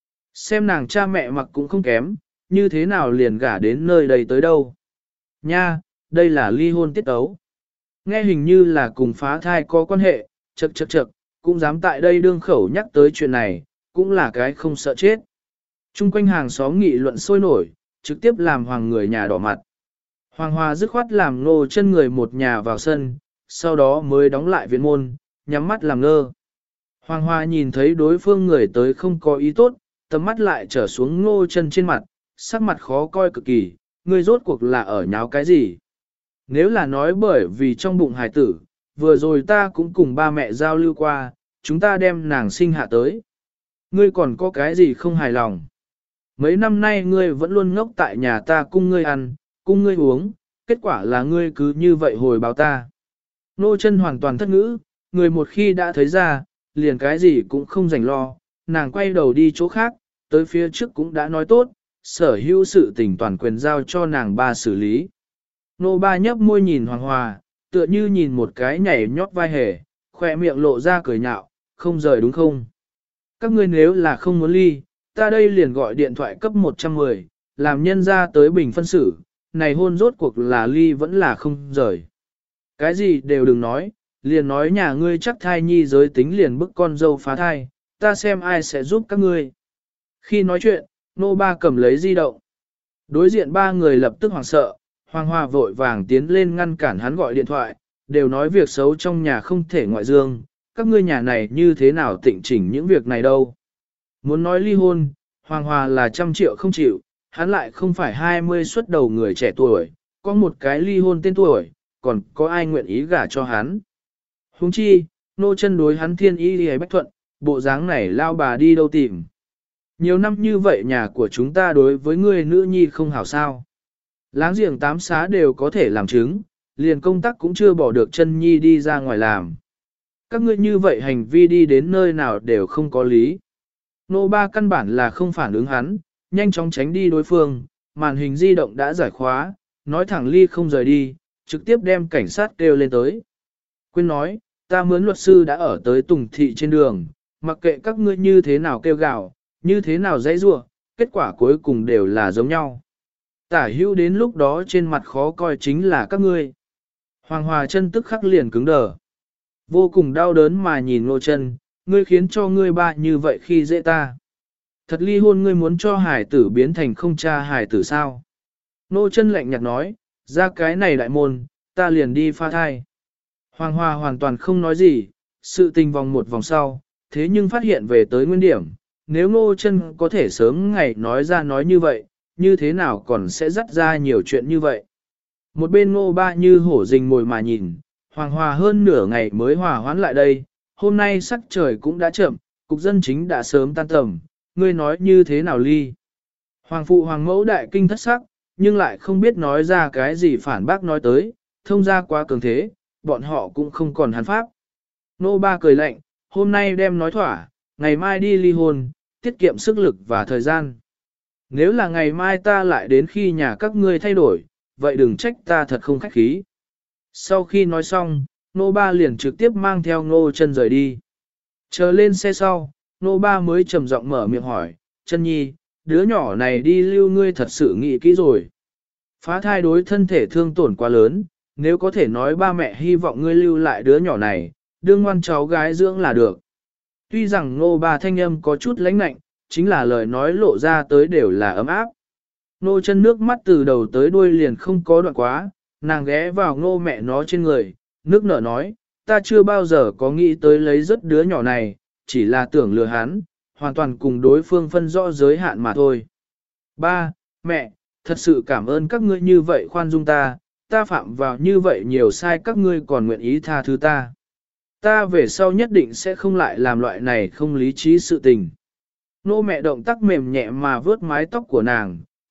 Xem nàng cha mẹ mặc cũng không kém, như thế nào liền gả đến nơi đây tới đâu. Nha, đây là ly hôn tiết tấu. Nghe hình như là cùng phá thai có quan hệ, chậc, cũng dám tại đây đương khẩu nhắc tới chuyện này, cũng là cái không sợ chết. Trung quanh hàng xóm nghị luận sôi nổi, trực tiếp làm Hoàng người nhà đỏ mặt. Hoàng Hòa dứt khoát làm Ngô Chân người một nhà vào sân, sau đó mới đóng lại viện môn, nhắm mắt làm ngơ. Hoàng Hòa nhìn thấy đối phương người tới không có ý tốt, tầm mắt lại trở xuống Ngô Chân trên mặt, sắc mặt khó coi cực kỳ, ngươi rốt cuộc là ở nháo cái gì? Nếu là nói bởi vì trong bụng hài tử, vừa rồi ta cũng cùng ba mẹ giao lưu qua, chúng ta đem nàng sinh hạ tới. Ngươi còn có cái gì không hài lòng? Mấy năm nay ngươi vẫn luôn ngốc tại nhà ta cung ngươi ăn, cung ngươi uống, kết quả là ngươi cứ như vậy hồi báo ta. Nô Chân hoàn toàn thất ngữ, người một khi đã thấy ra, liền cái gì cũng không rảnh lo, nàng quay đầu đi chỗ khác, tới phía trước cũng đã nói tốt, sở hữu sự tình toàn quyền giao cho nàng ba xử lý. Nô ba nhấp môi nhìn Hoàng Hòa, tựa như nhìn một cái nhảy nhót vai hề, khoe miệng lộ ra cười nhạo, không rời đúng không? Các ngươi nếu là không muốn ly, ta đây liền gọi điện thoại cấp 110, làm nhân ra tới bình phân xử, này hôn rốt cuộc là ly vẫn là không rời. Cái gì đều đừng nói, liền nói nhà ngươi chắc thai nhi giới tính liền bức con dâu phá thai, ta xem ai sẽ giúp các ngươi. Khi nói chuyện, nô ba cầm lấy di động. Đối diện ba người lập tức hoảng sợ, Hoàng Hòa vội vàng tiến lên ngăn cản hắn gọi điện thoại, đều nói việc xấu trong nhà không thể ngoại dương, các ngươi nhà này như thế nào tịnh chỉnh những việc này đâu. Muốn nói ly hôn, Hoàng Hòa là 100 triệu không chịu, hắn lại không phải 20 xuất đầu người trẻ tuổi, có một cái ly hôn tên tuổi, còn có ai nguyện ý gả cho hắn. Huống chi, Nô Chân đối hắn thiên ý đi bách thuận, bộ dáng này lao bà đi đâu tìm. Nhiều năm như vậy nhà của chúng ta đối với ngươi nữ nhi không hảo sao. Láng giềng tám xá đều có thể làm chứng, liền công tác cũng chưa bỏ được Chân nhi đi ra ngoài làm. Các ngươi như vậy hành vi đi đến nơi nào đều không có lý. Nô ba căn bản là không phản ứng hắn, nhanh chóng tránh đi đối phương, màn hình di động đã giải khóa, nói thẳng ly không rời đi, trực tiếp đem cảnh sát kêu lên tới. Quyên nói, ta mướn luật sư đã ở tới Tùng Thị trên đường, mặc kệ các ngươi như thế nào kêu gào, như thế nào dãy rủa, kết quả cuối cùng đều là giống nhau. Tả hữu đến lúc đó trên mặt khó coi chính là các ngươi. Hoàng Hòa chân tức khắc liền cứng đờ. Vô cùng đau đớn mà nhìn Ngô Chân, ngươi khiến cho ngươi ba như vậy khi dễ ta. Thật ly hôn ngươi muốn cho hải tử biến thành không cha hải tử sao? Ngô Chân lạnh nhạt nói, ra cái này đại môn, ta liền đi pha thai. Hoàng Hòa hoàn toàn không nói gì, sự tình vòng một vòng sau, thế nhưng phát hiện về tới nguyên điểm, nếu Ngô Chân có thể sớm ngày nói ra nói như vậy, như thế nào còn sẽ dắt ra nhiều chuyện như vậy. Một bên Ngô ba như hổ rình mồi mà nhìn, Hoàng Hòa hơn nửa ngày mới hòa hoãn lại đây, hôm nay sắc trời cũng đã chậm, cục dân chính đã sớm tan tầm, ngươi nói như thế nào ly. Hoàng phụ hoàng mẫu đại kinh thất sắc, nhưng lại không biết nói ra cái gì phản bác nói tới, thông ra quá cường thế, bọn họ cũng không còn hắn pháp. Nô ba cười lạnh, hôm nay đem nói thỏa, ngày mai đi ly hôn, tiết kiệm sức lực và thời gian. Nếu là ngày mai ta lại đến khi nhà các ngươi thay đổi, vậy đừng trách ta thật không khách khí. Sau khi nói xong, nô ba liền trực tiếp mang theo Ngô Chân rời đi. Chờ lên xe sau, nô ba mới trầm giọng mở miệng hỏi, Chân nhi, đứa nhỏ này đi lưu ngươi thật sự nghĩ kỹ rồi. Phá thai đối thân thể thương tổn quá lớn, nếu có thể nói ba mẹ hy vọng ngươi lưu lại đứa nhỏ này, đương ngoan cháu gái dưỡng là được. Tuy rằng nô ba thanh âm có chút lãnh lạnh, chính là lời nói lộ ra tới đều là ấm áp. Nô Chân nước mắt từ đầu tới đuôi liền không có đoạn quá, nàng ghé vào Ngô mẹ nó trên người, nước nở nói, ta chưa bao giờ có nghĩ tới lấy rất đứa nhỏ này, chỉ là tưởng lừa hắn, hoàn toàn cùng đối phương phân rõ giới hạn mà thôi. Ba, mẹ, thật sự cảm ơn các ngươi như vậy khoan dung ta, ta phạm vào như vậy nhiều sai các ngươi còn nguyện ý tha thứ ta. Ta về sau nhất định sẽ không lại làm loại này không lý trí sự tình. Nô mẹ động tác mềm nhẹ mà vớt mái tóc của nàng,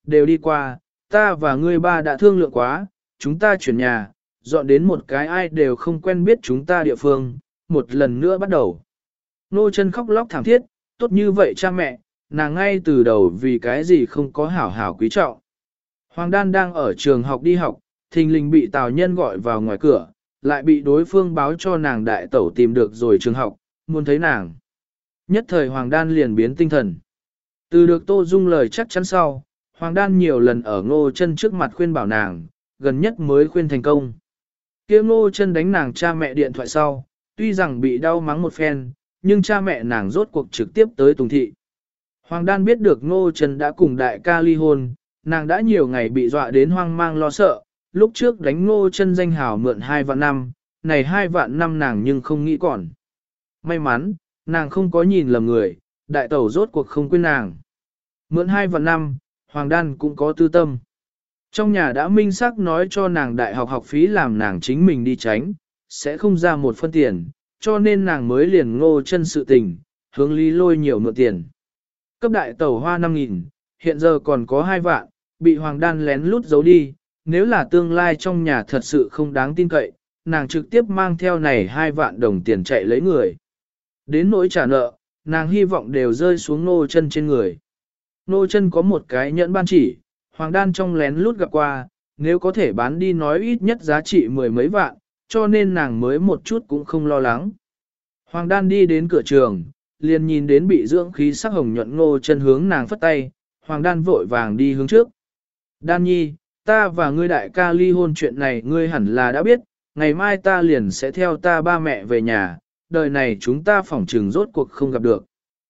đều đi qua, ta và ngươi ba đã thương lượng quá, chúng ta chuyển nhà, dọn đến một cái ai đều không quen biết chúng ta địa phương, một lần nữa bắt đầu. Nô chân khóc lóc thảm thiết, tốt như vậy cha mẹ, nàng ngay từ đầu vì cái gì không có hảo hảo quý trọng. Hoàng Đan đang ở trường học đi học, thình lình bị Tào Nhân gọi vào ngoài cửa, lại bị đối phương báo cho nàng đại tẩu tìm được rồi trường học, muốn thấy nàng. Nhất thời Hoàng Đan liền biến tinh thần. Từ được Tô Dung lời chắc chắn sau, Hoàng Đan nhiều lần ở Ngô Chân trước mặt khuyên bảo nàng, gần nhất mới khuyên thành công. Kia Ngô Chân đánh nàng cha mẹ điện thoại sau, tuy rằng bị đau mắng một phen, nhưng cha mẹ nàng rốt cuộc trực tiếp tới Tùng Thị. Hoàng Đan biết được Ngô Chân đã cùng đại ca ly hôn, nàng đã nhiều ngày bị dọa đến hoang mang lo sợ, lúc trước đánh Ngô Chân danh hào mượn 2 vạn năm, này 2 vạn năm nàng nhưng không nghĩ còn. May mắn, nàng không có nhìn lầm người, đại tẩu rốt cuộc không quên nàng. Mượn 2 vạn năm, Hoàng Đan cũng có tư tâm. Trong nhà đã minh xác nói cho nàng đại học học phí làm nàng chính mình đi tránh, sẽ không ra một phân tiền, cho nên nàng mới liền Ngô Chân sự tình, hướng Lý Lôi nhiều mượn tiền. Cấp đại tẩu hoa 5.000, hiện giờ còn có 2 vạn, bị Hoàng Đan lén lút giấu đi, nếu là tương lai trong nhà thật sự không đáng tin cậy, nàng trực tiếp mang theo này 2 vạn đồng tiền chạy lấy người. Đến nỗi trả nợ, nàng hy vọng đều rơi xuống Ngô Chân trên người. Ngô Chân có một cái nhẫn ban chỉ, Hoàng Đan trong lén lút gặp qua, nếu có thể bán đi nói ít nhất giá trị 10 mấy vạn, cho nên nàng mới một chút cũng không lo lắng. Hoàng Đan đi đến cửa trường, liền nhìn đến bị dưỡng khí sắc hồng nhuận Ngô Chân hướng nàng phất tay, Hoàng Đan vội vàng đi hướng trước. Đan nhi, ta và ngươi đại ca ly hôn chuyện này ngươi hẳn là đã biết, ngày mai ta liền sẽ theo ta ba mẹ về nhà, đời này chúng ta phỏng trừng rốt cuộc không gặp được.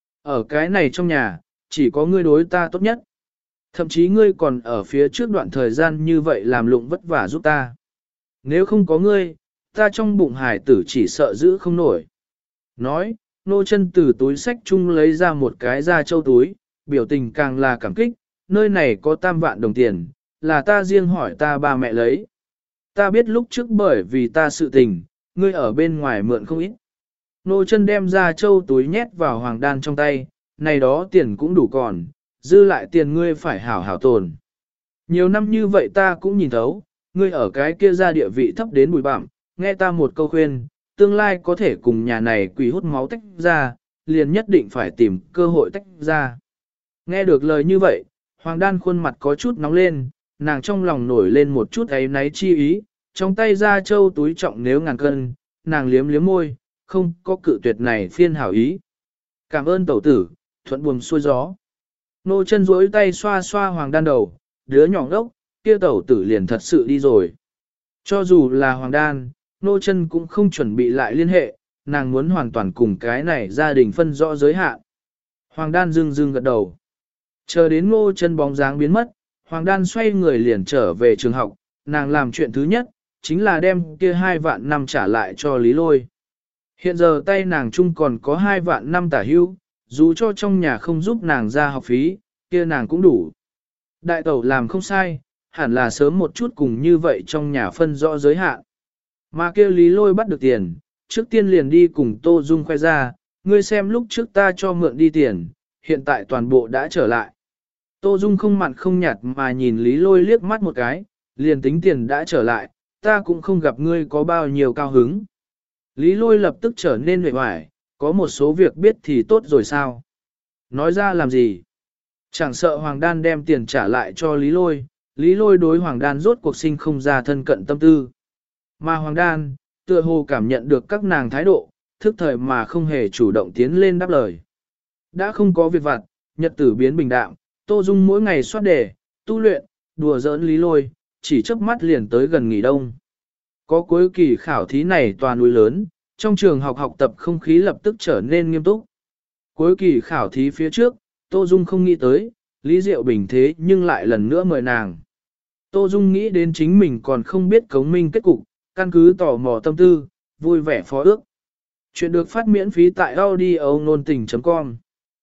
Ở cái này trong nhà, chỉ có ngươi đối ta tốt nhất. Thậm chí ngươi còn ở phía trước đoạn thời gian như vậy làm lụng vất vả giúp ta. Nếu không có ngươi, ta trong bụng hải tử chỉ sợ giữ không nổi. Nói, Nô Chân từ túi sách chung lấy ra một cái da châu túi, biểu tình càng là cảm kích, nơi này có 3 vạn đồng tiền, là ta riêng hỏi ta ba mẹ lấy. Ta biết lúc trước bởi vì ta sự tình, ngươi ở bên ngoài mượn không ít. Nô Chân đem da châu túi nhét vào Hoàng Đan trong tay, này đó tiền cũng đủ còn, dư lại tiền ngươi phải hảo hảo tồn. Nhiều năm như vậy ta cũng nhìn thấu, ngươi ở cái kia ra địa vị thấp đến bụi bặm, nghe ta một câu khuyên, tương lai có thể cùng nhà này quỷ hút máu tách ra, liền nhất định phải tìm cơ hội tách ra. Nghe được lời như vậy, Hoàng Đan khuôn mặt có chút nóng lên, nàng trong lòng nổi lên một chút ấy náy chi ý, trong tay ra châu túi trọng nếu ngàn cân, nàng liếm liếm môi, không có cự tuyệt này phiên hảo ý. Cảm ơn tẩu tử, thuận buồm xuôi gió. Nô Chân duỗi tay xoa xoa Hoàng Đan đầu, đứa nhỏ ngốc, kia tẩu tử liền thật sự đi rồi. Cho dù là Hoàng Đan, Nô Chân cũng không chuẩn bị lại liên hệ, nàng muốn hoàn toàn cùng cái này gia đình phân rõ giới hạn. Hoàng Đan dưng gật đầu. Chờ đến Nô Chân bóng dáng biến mất, Hoàng Đan xoay người liền trở về trường học, nàng làm chuyện thứ nhất, chính là đem kia 2 vạn năm trả lại cho Lý Lôi. Hiện giờ tay nàng chung còn có 2 vạn năm tả hữu, dù cho trong nhà không giúp nàng ra học phí, kia nàng cũng đủ. Đại tẩu làm không sai, hẳn là sớm một chút cùng như vậy trong nhà phân rõ giới hạn. Mà kia Lý Lôi bắt được tiền, trước tiên liền đi cùng Tô Dung khoe ra, ngươi xem lúc trước ta cho mượn đi tiền, hiện tại toàn bộ đã trở lại. Tô Dung không mặn không nhạt mà nhìn Lý Lôi liếc mắt một cái, liền tính tiền đã trở lại, ta cũng không gặp ngươi có bao nhiêu cao hứng. Lý Lôi lập tức trở nên huệ hoài, có một số việc biết thì tốt rồi sao? Nói ra làm gì? Chẳng sợ Hoàng Đan đem tiền trả lại cho Lý Lôi đối Hoàng Đan rốt cuộc sinh không ra thân cận tâm tư. Mà Hoàng Đan, tựa hồ cảm nhận được các nàng thái độ, thức thời mà không hề chủ động tiến lên đáp lời. Đã không có việc vặt, nhật tử biến bình đạm, Tô Dung mỗi ngày soát đề, tu luyện, đùa giỡn Lý Lôi, chỉ chớp mắt liền tới gần nghỉ đông. Có cuối kỳ khảo thí này toàn núi lớn, trong trường học tập không khí lập tức trở nên nghiêm túc. Cuối kỳ khảo thí phía trước, Tô Dung không nghĩ tới, Lý Diệu Bình thế nhưng lại lần nữa mời nàng. Tô Dung nghĩ đến chính mình còn không biết cống minh kết cục, căn cứ tò mò tâm tư, vui vẻ phó ước. Chuyện được phát miễn phí tại audio nôn tình.com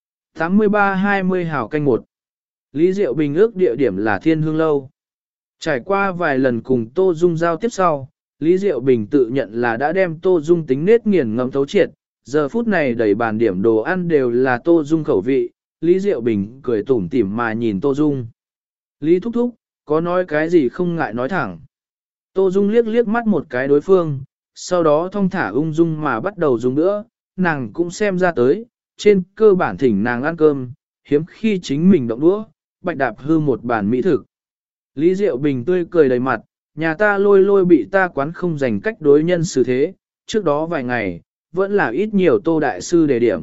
83-20 hảo canh 1. Lý Diệu Bình ước địa điểm là Thiên Hương Lâu. Trải qua vài lần cùng Tô Dung giao tiếp sau, Lý Diệu Bình tự nhận là đã đem Tô Dung tính nết nghiền ngẫm thấu triệt, giờ phút này đầy bàn điểm đồ ăn đều là Tô Dung khẩu vị, Lý Diệu Bình cười tủm tỉm mà nhìn Tô Dung. Lý thúc thúc, có nói cái gì không ngại nói thẳng. Tô Dung liếc liếc mắt một cái đối phương, sau đó thong thả ung dung mà bắt đầu dùng nữa, nàng cũng xem ra tới, trên cơ bản thỉnh nàng ăn cơm, hiếm khi chính mình động đũa, bạch đạp hư một bản mỹ thực. Lý Diệu Bình tươi cười đầy mặt, nhà ta lôi lôi bị ta quán không dành cách đối nhân xử thế, trước đó vài ngày, vẫn là ít nhiều Tô Đại Sư đề điểm.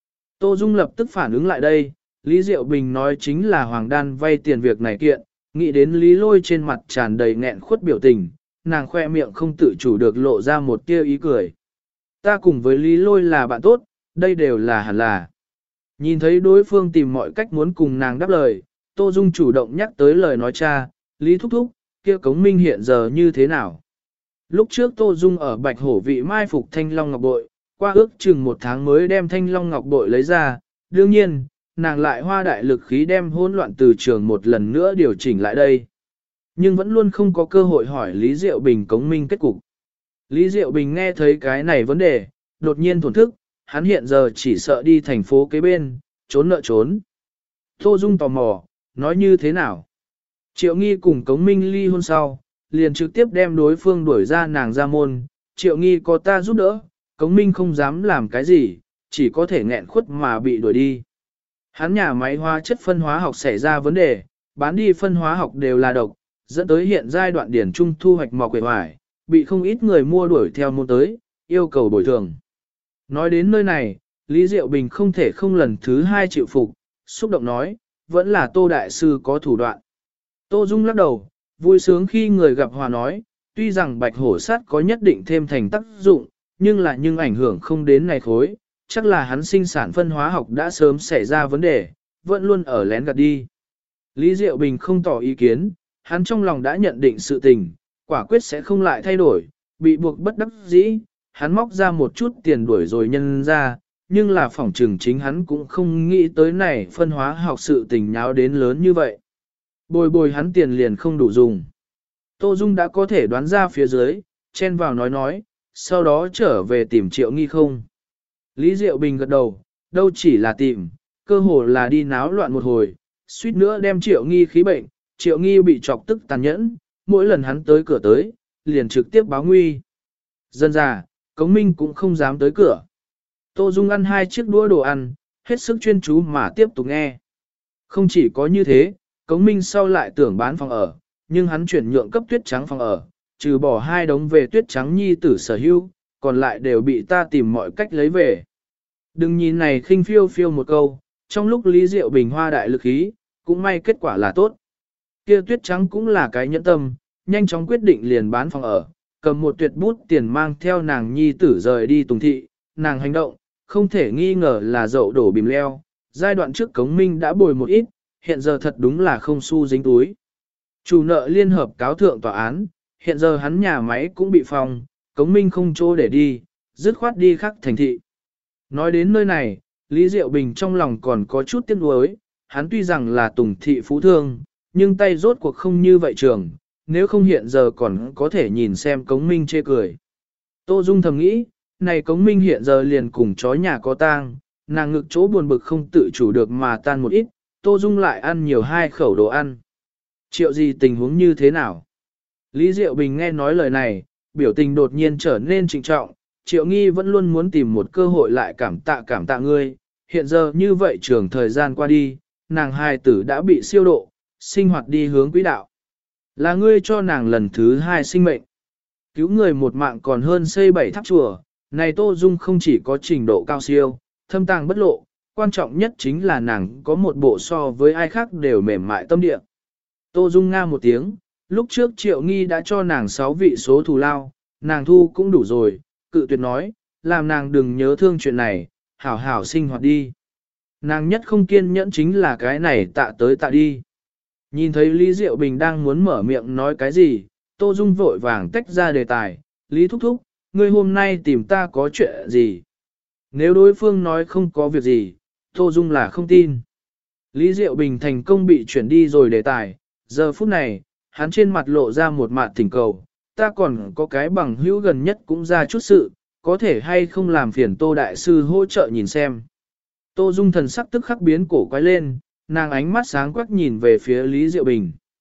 Tô Dung lập tức phản ứng lại đây, Lý Diệu Bình nói chính là Hoàng Đan vay tiền việc này kiện, nghĩ đến Lý Lôi trên mặt tràn đầy nghẹn khuất biểu tình, nàng khoe miệng không tự chủ được lộ ra một tia ý cười. Ta cùng với Lý Lôi là bạn tốt, đây đều là hẳn là. Nhìn thấy đối phương tìm mọi cách muốn cùng nàng đáp lời, Tô Dung chủ động nhắc tới lời nói cha, Lý thúc thúc, kia Cống Minh hiện giờ như thế nào? Lúc trước Tô Dung ở Bạch Hổ Vị mai phục Thanh Long Ngọc Bội, qua ước chừng 1 tháng mới đem Thanh Long Ngọc Bội lấy ra, đương nhiên, nàng lại hoa đại lực khí đem hỗn loạn từ trường một lần nữa điều chỉnh lại đây. Nhưng vẫn luôn không có cơ hội hỏi Lý Diệu Bình Cống Minh kết cục. Lý Diệu Bình nghe thấy cái này vấn đề, đột nhiên thổn thức, hắn hiện giờ chỉ sợ đi thành phố kế bên, trốn nợ trốn. Tô Dung tò mò, nói như thế nào? Triệu Nghi cùng Cống Minh ly hôn sau, liền trực tiếp đem đối phương đuổi ra nàng ra môn, Triệu Nghi có ta giúp đỡ, Cống Minh không dám làm cái gì, chỉ có thể nghẹn khuất mà bị đuổi đi. Hắn nhà máy hóa chất phân hóa học xảy ra vấn đề, bán đi phân hóa học đều là độc, dẫn tới hiện giai đoạn điển trung thu hoạch mọc quệ hoài, bị không ít người mua đuổi theo môn tới, yêu cầu bồi thường. Nói đến nơi này, Lý Diệu Bình không thể không lần thứ 2 chịu phục, xúc động nói, vẫn là Tô Đại Sư có thủ đoạn. Tô Dung lắc đầu, vui sướng khi người gặp hòa nói, tuy rằng bạch hổ sát có nhất định thêm thành tác dụng, nhưng ảnh hưởng không đến này khối, chắc là hắn sinh sản phân hóa học đã sớm xảy ra vấn đề, vẫn luôn ở lén gạt đi. Lý Diệu Bình không tỏ ý kiến, hắn trong lòng đã nhận định sự tình, quả quyết sẽ không lại thay đổi, bị buộc bất đắc dĩ, hắn móc ra một chút tiền đuổi rồi nhân ra, nhưng là phỏng trừng chính hắn cũng không nghĩ tới này phân hóa học sự tình nháo đến lớn như vậy. Bồi hắn tiền liền không đủ dùng. Tô Dung đã có thể đoán ra phía dưới, chen vào nói, sau đó trở về tìm Triệu Nghi không. Lý Diệu Bình gật đầu, đâu chỉ là tìm, cơ hồ là đi náo loạn một hồi, suýt nữa đem Triệu Nghi khí bệnh, Triệu Nghi bị chọc tức tàn nhẫn, mỗi lần hắn tới cửa tới, liền trực tiếp báo nguy. Dân già, Cống Minh cũng không dám tới cửa. Tô Dung ăn 2 chiếc đũa đồ ăn, hết sức chuyên chú mà tiếp tục nghe. Không chỉ có như thế, Cống Minh sau lại tưởng bán phòng ở, nhưng hắn chuyển nhượng cấp Tuyết Trắng phòng ở, trừ bỏ 2 đống về Tuyết Trắng nhi tử sở hữu, còn lại đều bị ta tìm mọi cách lấy về. Đừng nhìn này khinh phiêu phiêu một câu, trong lúc Lý Diệu Bình hoa đại lực khí, cũng may kết quả là tốt. Kia Tuyết Trắng cũng là cái nhẫn tâm, nhanh chóng quyết định liền bán phòng ở, cầm một tuyệt bút tiền mang theo nàng nhi tử rời đi Tùng Thị, nàng hành động, không thể nghi ngờ là dậu đổ bìm leo, giai đoạn trước Cống Minh đã bồi một ít, hiện giờ thật đúng là không xu dính túi. Chủ nợ liên hợp cáo thượng tòa án, hiện giờ hắn nhà máy cũng bị phòng, Cống Minh không chỗ để đi, dứt khoát đi khắc thành thị. Nói đến nơi này, Lý Diệu Bình trong lòng còn có chút tiếc nuối, hắn tuy rằng là Tùng Thị phú thương, nhưng tay rốt cuộc không như vậy trường, nếu không hiện giờ còn có thể nhìn xem Cống Minh chê cười. Tô Dung thầm nghĩ, này Cống Minh hiện giờ liền cùng chó nhà có tang, nàng ngực chỗ buồn bực không tự chủ được mà tan một ít, Tô Dung lại ăn nhiều 2 khẩu đồ ăn. Triệu gì tình huống như thế nào? Lý Diệu Bình nghe nói lời này, biểu tình đột nhiên trở nên trịnh trọng, Triệu Nghi vẫn luôn muốn tìm một cơ hội lại cảm tạ ngươi, hiện giờ như vậy trường thời gian qua đi, nàng hài tử đã bị siêu độ, sinh hoạt đi hướng quỹ đạo. Là ngươi cho nàng lần thứ 2 sinh mệnh. Cứu người một mạng còn hơn xây 7 tháp chùa, này Tô Dung không chỉ có trình độ cao siêu, thâm tàng bất lộ, quan trọng nhất chính là nàng có một bộ so với ai khác đều mềm mại tâm địa. Tô Dung nga một tiếng, lúc trước Triệu Nghi đã cho nàng 6 vị số thù lao, nàng thu cũng đủ rồi, cự tuyệt nói, làm nàng đừng nhớ thương chuyện này, hảo hảo sinh hoạt đi. Nàng nhất không kiên nhẫn chính là cái này tạ tới tạ đi. Nhìn thấy Lý Diệu Bình đang muốn mở miệng nói cái gì, Tô Dung vội vàng tách ra đề tài, Lý thúc thúc, ngươi hôm nay tìm ta có chuyện gì? Nếu đối phương nói không có việc gì, Tô Dung là không tin. Lý Diệu Bình thành công bị chuyển đi rồi đề tài, giờ phút này, hắn trên mặt lộ ra một mặt thỉnh cầu, ta còn có cái bằng hữu gần nhất cũng ra chút sự, có thể hay không làm phiền Tô Đại Sư hỗ trợ nhìn xem. Tô Dung thần sắc tức khắc biến cổ quay lên, nàng ánh mắt sáng quắc nhìn về phía Lý Diệu Bình.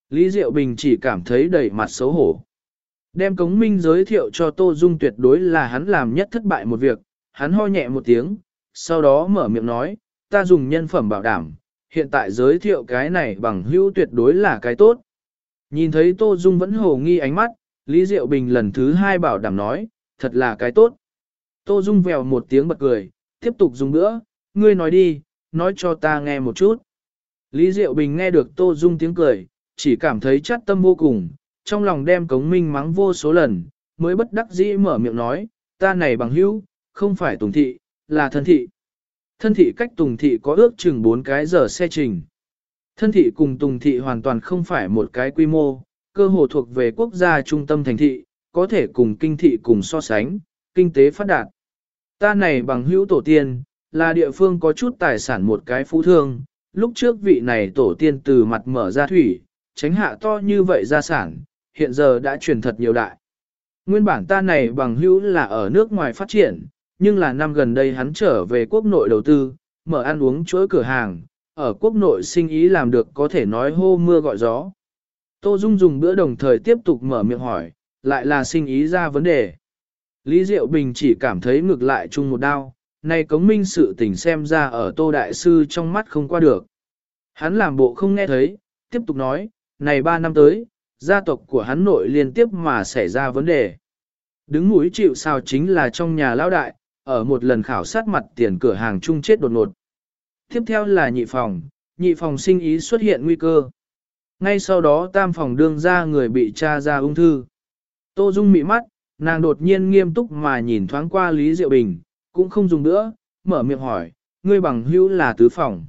Lý Diệu Bình chỉ cảm thấy đầy mặt xấu hổ. Đem Cống Minh giới thiệu cho Tô Dung tuyệt đối là hắn làm nhất thất bại một việc, hắn ho nhẹ một tiếng, sau đó mở miệng nói, ta dùng nhân phẩm bảo đảm, hiện tại giới thiệu cái này bằng hữu tuyệt đối là cái tốt. Nhìn thấy Tô Dung vẫn hồ nghi ánh mắt, Lý Diệu Bình lần thứ hai bảo đảm nói, thật là cái tốt. Tô Dung vèo một tiếng bật cười, tiếp tục dùng nữa, ngươi nói đi, nói cho ta nghe một chút. Lý Diệu Bình nghe được Tô Dung tiếng cười, chỉ cảm thấy chát tâm vô cùng, trong lòng đem Cống Minh mắng vô số lần, mới bất đắc dĩ mở miệng nói, ta này bằng hữu, không phải Tùng Thị, là Thân Thị. Thân Thị cách Tùng Thị có ước chừng 4 cái giờ xe trình. Thân Thị cùng Tùng Thị hoàn toàn không phải một cái quy mô, cơ hồ thuộc về quốc gia trung tâm thành thị, có thể cùng Kinh Thị cùng so sánh, kinh tế phát đạt. Ta này bằng hữu tổ tiên, là địa phương có chút tài sản một cái phú thương, lúc trước vị này tổ tiên từ mặt mở ra thủy, tránh hạ to như vậy gia sản, hiện giờ đã truyền thật nhiều đại. Nguyên bản ta này bằng hữu là ở nước ngoài phát triển, nhưng là năm gần đây hắn trở về quốc nội đầu tư, mở ăn uống chuỗi cửa hàng, ở quốc nội sinh ý làm được có thể nói hô mưa gọi gió. Tô Dung dùng bữa đồng thời tiếp tục mở miệng hỏi, lại là sinh ý ra vấn đề. Lý Diệu Bình chỉ cảm thấy ngược lại chung một đao, này Cống Minh sự tình xem ra ở Tô Đại Sư trong mắt không qua được. Hắn làm bộ không nghe thấy, tiếp tục nói, này 3 năm tới, gia tộc của hắn nội liên tiếp mà xảy ra vấn đề. Đứng mũi chịu sào chính là trong nhà lão đại, ở một lần khảo sát mặt tiền cửa hàng chung chết đột ngột. Tiếp theo là nhị phòng sinh ý xuất hiện nguy cơ. Ngay sau đó tam phòng đương ra người bị tra ra ung thư. Tô Dung mị mắt, nàng đột nhiên nghiêm túc mà nhìn thoáng qua Lý Diệu Bình, cũng không dùng nữa, mở miệng hỏi, ngươi bằng hữu là tứ phòng.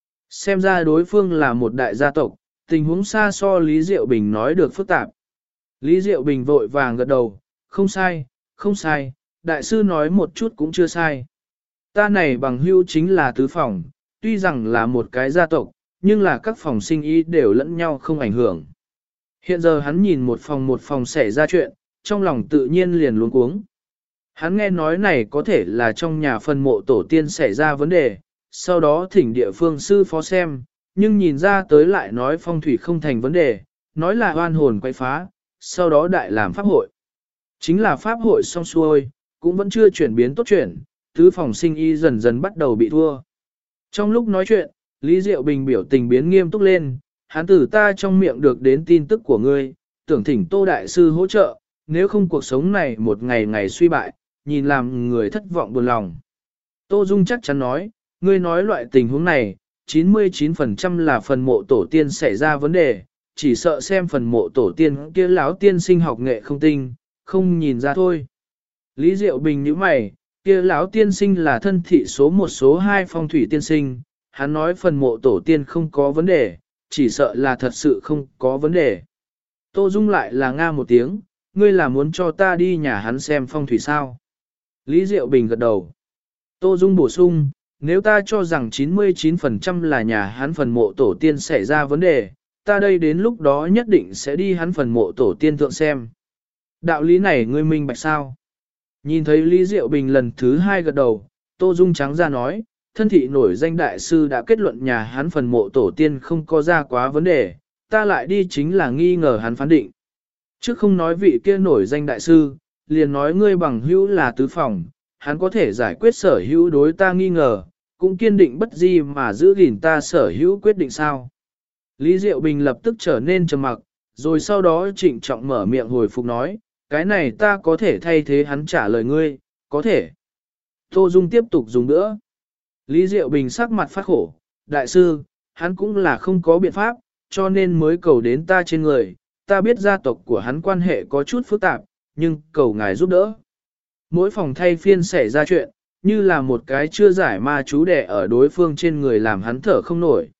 Xem ra đối phương là một đại gia tộc, tình huống xa so Lý Diệu Bình nói được phức tạp. Lý Diệu Bình vội vàng gật đầu, không sai, không sai, đại sư nói một chút cũng chưa sai. Ta này bằng hữu chính là tứ phòng, tuy rằng là một cái gia tộc, nhưng là các phòng sinh ý đều lẫn nhau không ảnh hưởng. Hiện giờ hắn nhìn một phòng xảy ra chuyện, trong lòng tự nhiên liền luống cuống. Hắn nghe nói này có thể là trong nhà phần mộ tổ tiên xảy ra vấn đề, sau đó thỉnh địa phương sư phó xem, nhưng nhìn ra tới lại nói phong thủy không thành vấn đề, nói là oan hồn quay phá, sau đó đại làm pháp hội. Chính là pháp hội xong xuôi, cũng vẫn chưa chuyển biến tốt chuyện, tứ phòng sinh y dần dần bắt đầu bị thua. Trong lúc nói chuyện, Lý Diệu Bình biểu tình biến nghiêm túc lên, hắn từ ta trong miệng được đến tin tức của ngươi, tưởng thỉnh Tô Đại Sư hỗ trợ, nếu không cuộc sống này một ngày ngày suy bại, nhìn làm người thất vọng buồn lòng. Tô Dung chắc chắn nói, ngươi nói loại tình huống này, 99% là phần mộ tổ tiên xảy ra vấn đề, chỉ sợ xem phần mộ tổ tiên kia láo tiên sinh học nghệ không tinh, không nhìn ra thôi. Lý Diệu Bình nhíu mày, kia láo tiên sinh là thân thị số 1 số 2 phong thủy tiên sinh, hắn nói phần mộ tổ tiên không có vấn đề, chỉ sợ là thật sự không có vấn đề. Tô Dung lại là nga một tiếng, ngươi là muốn cho ta đi nhà hắn xem phong thủy sao? Lý Diệu Bình gật đầu. Tô Dung bổ sung, nếu ta cho rằng 99% là nhà hắn phần mộ tổ tiên xảy ra vấn đề, ta đây đến lúc đó nhất định sẽ đi hắn phần mộ tổ tiên thượng xem. Đạo lý này ngươi minh bạch sao? Nhìn thấy Lý Diệu Bình lần thứ 2 gật đầu, Tô Dung trắng ra nói, thân thị nổi danh đại sư đã kết luận nhà hắn phần mộ tổ tiên không có ra quá vấn đề, ta lại đi chính là nghi ngờ hắn phán định. Trước không nói vị kia nổi danh đại sư, liền nói ngươi bằng hữu là tứ phòng, hắn có thể giải quyết sở hữu đối ta nghi ngờ, cũng kiên định bất di mà giữ gìn ta sở hữu quyết định sao. Lý Diệu Bình lập tức trở nên trầm mặc, rồi sau đó trịnh trọng mở miệng hồi phục nói, cái này ta có thể thay thế hắn trả lời ngươi, có thể. Tô Dung tiếp tục dùng nữa. Lý Diệu Bình sắc mặt phát khổ, đại sư, hắn cũng là không có biện pháp, cho nên mới cầu đến ta trên người, ta biết gia tộc của hắn quan hệ có chút phức tạp, nhưng cầu ngài giúp đỡ. Mỗi phòng thay phiên xảy ra chuyện, như là một cái chưa giải ma chú đẻ ở đối phương trên người làm hắn thở không nổi.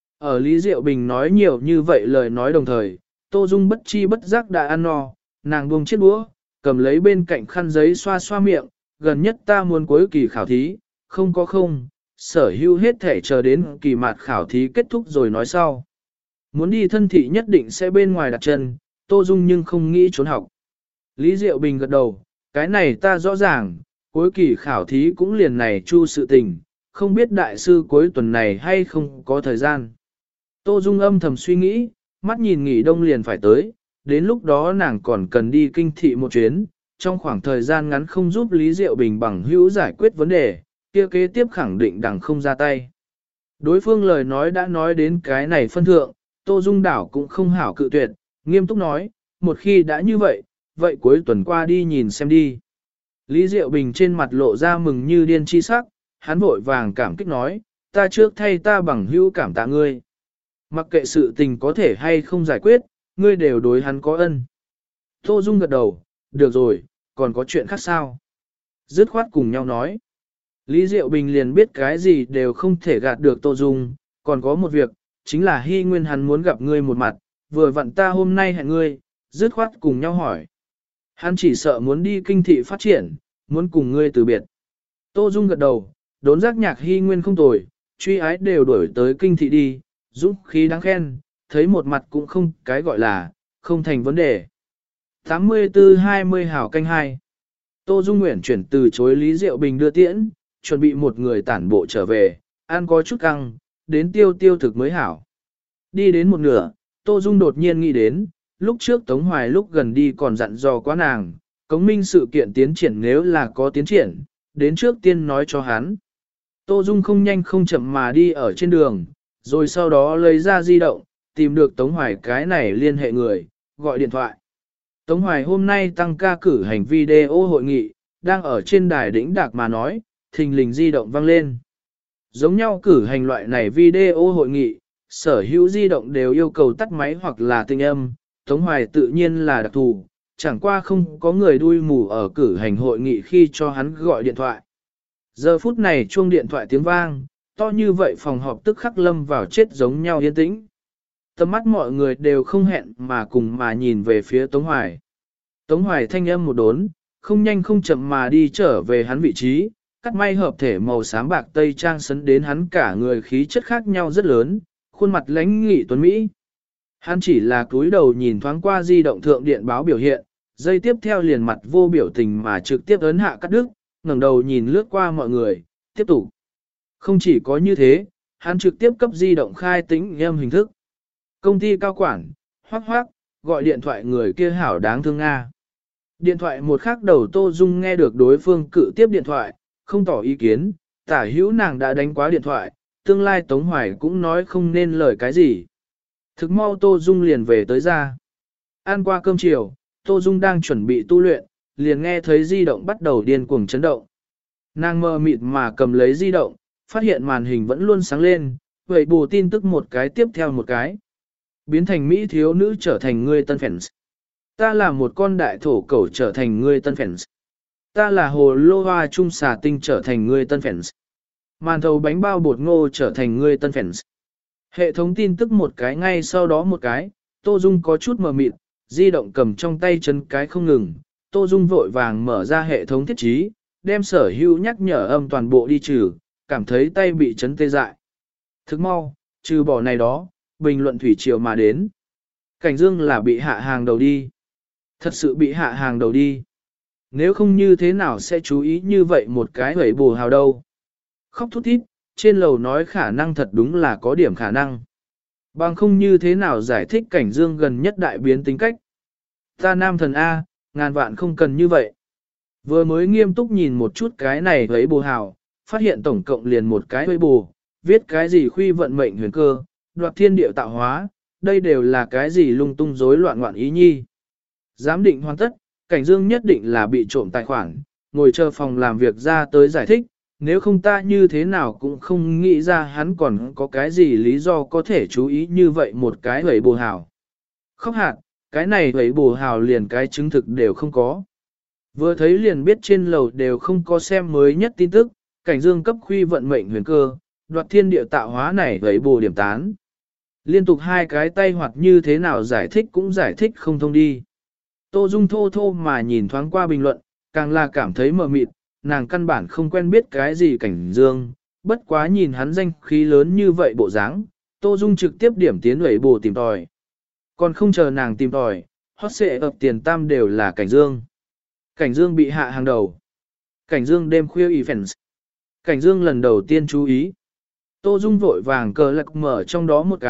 Ở Lý Diệu Bình nói nhiều như vậy lời nói đồng thời, Tô Dung bất chi bất giác đã ăn no, nàng buông chiếc đũa, cầm lấy bên cạnh khăn giấy xoa xoa miệng, gần nhất ta muốn cuối kỳ khảo thí, không, sở hữu hết thể chờ đến kỳ mạt khảo thí kết thúc rồi nói sau. Muốn đi thân thị nhất định sẽ bên ngoài đặt chân, Tô Dung nhưng không nghĩ trốn học. Lý Diệu Bình gật đầu, cái này ta rõ ràng, cuối kỳ khảo thí cũng liền này chu sự tình, không biết đại sư cuối tuần này hay không có thời gian. Tô Dung âm thầm suy nghĩ, mắt nhìn nghỉ đông liền phải tới, đến lúc đó nàng còn cần đi kinh thị một chuyến, trong khoảng thời gian ngắn không giúp Lý Diệu Bình bằng hữu giải quyết vấn đề, kia kế tiếp khẳng định đằng không ra tay. Đối phương lời nói đã nói đến cái này phân thượng, Tô Dung Đảo cũng không hảo cự tuyệt, nghiêm túc nói, một khi đã như vậy, vậy cuối tuần qua đi nhìn xem đi. Lý Diệu Bình trên mặt lộ ra mừng như điên chi sắc, hắn vội vàng cảm kích nói, ta trước thay ta bằng hữu cảm tạ ngươi. Mặc kệ sự tình có thể hay không giải quyết, ngươi đều đối hắn có ân. Tô Dung gật đầu, được rồi, còn có chuyện khác sao? Dứt khoát cùng nhau nói. Lý Diệu Bình liền biết cái gì đều không thể gạt được Tô Dung, còn có một việc, chính là Hy Nguyên hắn muốn gặp ngươi một mặt, vừa vặn ta hôm nay hẹn ngươi, dứt khoát cùng nhau hỏi. Hắn chỉ sợ muốn đi kinh thị phát triển, muốn cùng ngươi từ biệt. Tô Dung gật đầu, đốn giác nhạc Hy Nguyên không tồi, truy ái đều đổi tới kinh thị đi, dũng khí đáng khen, thấy một mặt cũng không cái gọi là, không thành vấn đề. 84-20 hảo canh 2. Tô Dung Nguyễn chuyển từ chối Lý Diệu Bình đưa tiễn, chuẩn bị một người tản bộ trở về, ăn có chút căng, đến tiêu thực mới hảo. Đi đến một nửa, Tô Dung đột nhiên nghĩ đến, lúc trước Tống Hoài lúc gần đi còn dặn dò quá nàng, cống minh sự kiện tiến triển nếu là có tiến triển, đến trước tiên nói cho hắn. Tô Dung không nhanh không chậm mà đi ở trên đường, rồi sau đó lấy ra di động, tìm được Tống Hoài cái này liên hệ người, gọi điện thoại. Tống Hoài hôm nay tăng ca cử hành video hội nghị, đang ở trên đài đỉnh đạc mà nói, thình lình di động vang lên. Giống nhau cử hành loại này video hội nghị, sở hữu di động đều yêu cầu tắt máy hoặc là tinh âm, Tống Hoài tự nhiên là đặc thù, chẳng qua không có người đuôi mù ở cử hành hội nghị khi cho hắn gọi điện thoại. Giờ phút này chuông điện thoại tiếng vang, to như vậy phòng họp tức khắc lâm vào chết giống nhau yên tĩnh. Tầm mắt mọi người đều không hẹn mà cùng mà nhìn về phía Tống Hoài. Tống Hoài thanh âm một đốn, không nhanh không chậm mà đi trở về hắn vị trí, cắt may hợp thể màu xám bạc tây trang sấn đến hắn cả người khí chất khác nhau rất lớn, khuôn mặt lãnh nghị tuấn Mỹ. Hắn chỉ là cúi đầu nhìn thoáng qua di động thượng điện báo biểu hiện, dây tiếp theo liền mặt vô biểu tình mà trực tiếp ấn hạ cắt đứt, ngẩng đầu nhìn lướt qua mọi người, tiếp tục. Không chỉ có như thế, hắn trực tiếp cấp di động khai tĩnh âm hình thức. Công ty cao quản, hoác hoác, gọi điện thoại người kia hảo đáng thương Nga. Điện thoại một khắc đầu Tô Dung nghe được đối phương cự tiếp điện thoại, không tỏ ý kiến, tả hữu nàng đã đánh quá điện thoại, tương lai Tống Hoài cũng nói không nên lời cái gì. Thực mau Tô Dung liền về tới ra. Ăn qua cơm chiều, Tô Dung đang chuẩn bị tu luyện, liền nghe thấy di động bắt đầu điên cuồng chấn động. Nàng mơ mịt mà cầm lấy di động, phát hiện màn hình vẫn luôn sáng lên, vậy bù tin tức một cái tiếp theo một cái. Biến thành Mỹ thiếu nữ trở thành người tân fans. Ta là một con đại thổ cẩu trở thành người tân fans. Ta là hồ lô hoa trung xà tinh trở thành người tân fans. Màn thầu bánh bao bột ngô trở thành người tân fans. Hệ thống tin tức một cái ngay sau đó một cái, Tô Dung có chút mờ mịt, di động cầm trong tay chân cái không ngừng. Tô Dung vội vàng mở ra hệ thống thiết trí, đem sở hữu nhắc nhở âm toàn bộ đi trừ, cảm thấy tay bị chấn tê dại. Thức mau, trừ bỏ này đó, bình luận thủy triều mà đến. Cảnh Dương là bị hạ hàng đầu đi. Thật sự bị hạ hàng đầu đi. Nếu không như thế nào sẽ chú ý như vậy một cái hẩy bù hào đâu. Khóc thút thít, trên lầu nói khả năng thật đúng là có điểm khả năng. Bằng không như thế nào giải thích Cảnh Dương gần nhất đại biến tính cách. Ta nam thần A, ngàn vạn không cần như vậy. Vừa mới nghiêm túc nhìn một chút cái này hẩy bù hào, phát hiện tổng cộng liền một cái hẩy bù, viết cái gì khuy vận mệnh huyền cơ, đoạt thiên địa tạo hóa, đây đều là cái gì lung tung rối loạn ngoạn ý nhi. Giám định hoàn tất, Cảnh Dương nhất định là bị trộm tài khoản, ngồi chờ phòng làm việc ra tới giải thích, nếu không ta như thế nào cũng không nghĩ ra hắn còn có cái gì lý do có thể chú ý như vậy một cái hẩy bù hào. Khóc hạt, cái này hẩy bù hào liền cái chứng thực đều không có. Vừa thấy liền biết trên lầu đều không có xem mới nhất tin tức, Cảnh Dương cấp khuy vận mệnh huyền cơ, đoạt thiên địa tạo hóa này hẩy bù điểm tán. Liên tục hai cái tay hoặc như thế nào giải thích cũng giải thích không thông đi. Tô Dung thô thô mà nhìn thoáng qua bình luận, càng là cảm thấy mờ mịt, nàng căn bản không quen biết cái gì Cảnh Dương, bất quá nhìn hắn danh khí lớn như vậy bộ dáng, Tô Dung trực tiếp điểm tiến hẩy bù tìm tòi. Còn không chờ nàng tìm tòi, hot xệ ập tiền tam đều là Cảnh Dương. Cảnh Dương bị hạ hàng đầu. Cảnh Dương đêm khuya events. Cảnh Dương lần đầu tiên chú ý. Tô Dung vội vàng cờ lạc mở trong đó một cái,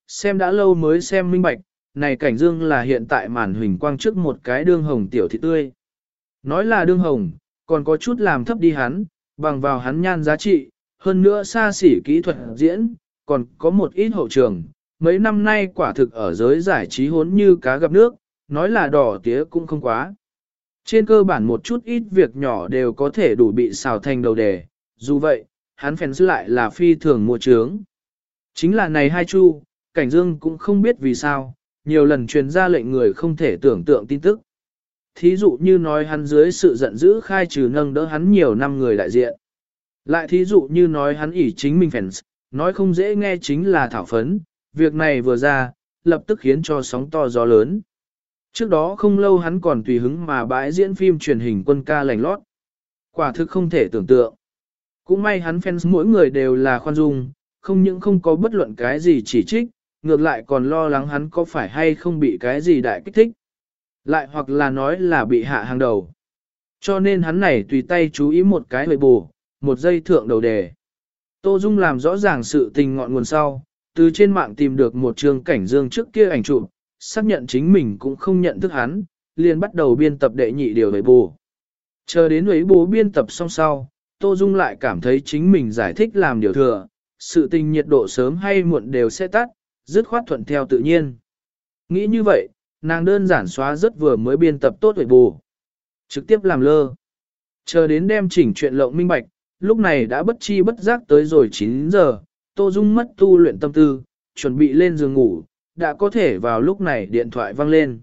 xem đã lâu mới xem minh bạch, này cảnh dương là hiện tại màn huỳnh quang trước một cái đương hồng tiểu thị tươi. Nói là đương hồng, còn có chút làm thấp đi hắn, bằng vào hắn nhan giá trị, hơn nữa xa xỉ kỹ thuật diễn, còn có một ít hậu trường. Mấy năm nay quả thực ở giới giải trí hốn như cá gặp nước, nói là đỏ tía cũng không quá. Trên cơ bản một chút ít việc nhỏ đều có thể đủ bị xào thành đầu đề, dù vậy, hắn fans lại là phi thường mua trướng. Chính là này hai chu, Cảnh Dương cũng không biết vì sao, nhiều lần truyền ra lệnh người không thể tưởng tượng tin tức. Thí dụ như nói hắn dưới sự giận dữ khai trừ nâng đỡ hắn nhiều năm người đại diện. Lại thí dụ như nói hắn ỷ chính mình fans, nói không dễ nghe chính là thảo phấn, việc này vừa ra, lập tức khiến cho sóng to gió lớn. Trước đó không lâu hắn còn tùy hứng mà bãi diễn phim truyền hình quân ca lành lót. Quả thực không thể tưởng tượng. Cũng may hắn fans mỗi người đều là khoan dung, không những không có bất luận cái gì chỉ trích, ngược lại còn lo lắng hắn có phải hay không bị cái gì đại kích thích. Lại hoặc là nói là bị hạ hàng đầu. Cho nên hắn này tùy tay chú ý một cái hơi bù, một giây thượng đầu đề. Tô Dung làm rõ ràng sự tình ngọn nguồn sau, từ trên mạng tìm được một trường Cảnh Dương trước kia ảnh chụp, xác nhận chính mình cũng không nhận thức hắn, liền bắt đầu biên tập đệ nhị điều ấy bù. Chờ đến ấy bù biên tập xong sau, Tô Dung lại cảm thấy chính mình giải thích làm điều thừa, sự tình nhiệt độ sớm hay muộn đều sẽ tắt, dứt khoát thuận theo tự nhiên. Nghĩ như vậy, nàng đơn giản xóa rất vừa mới biên tập tốt ấy bù. Trực tiếp làm lơ. Chờ đến đem chỉnh chuyện lộng minh bạch, lúc này đã bất chi bất giác tới rồi 9 giờ, Tô Dung mất tu luyện tâm tư, chuẩn bị lên giường ngủ, đã có thể vào lúc này điện thoại vang lên.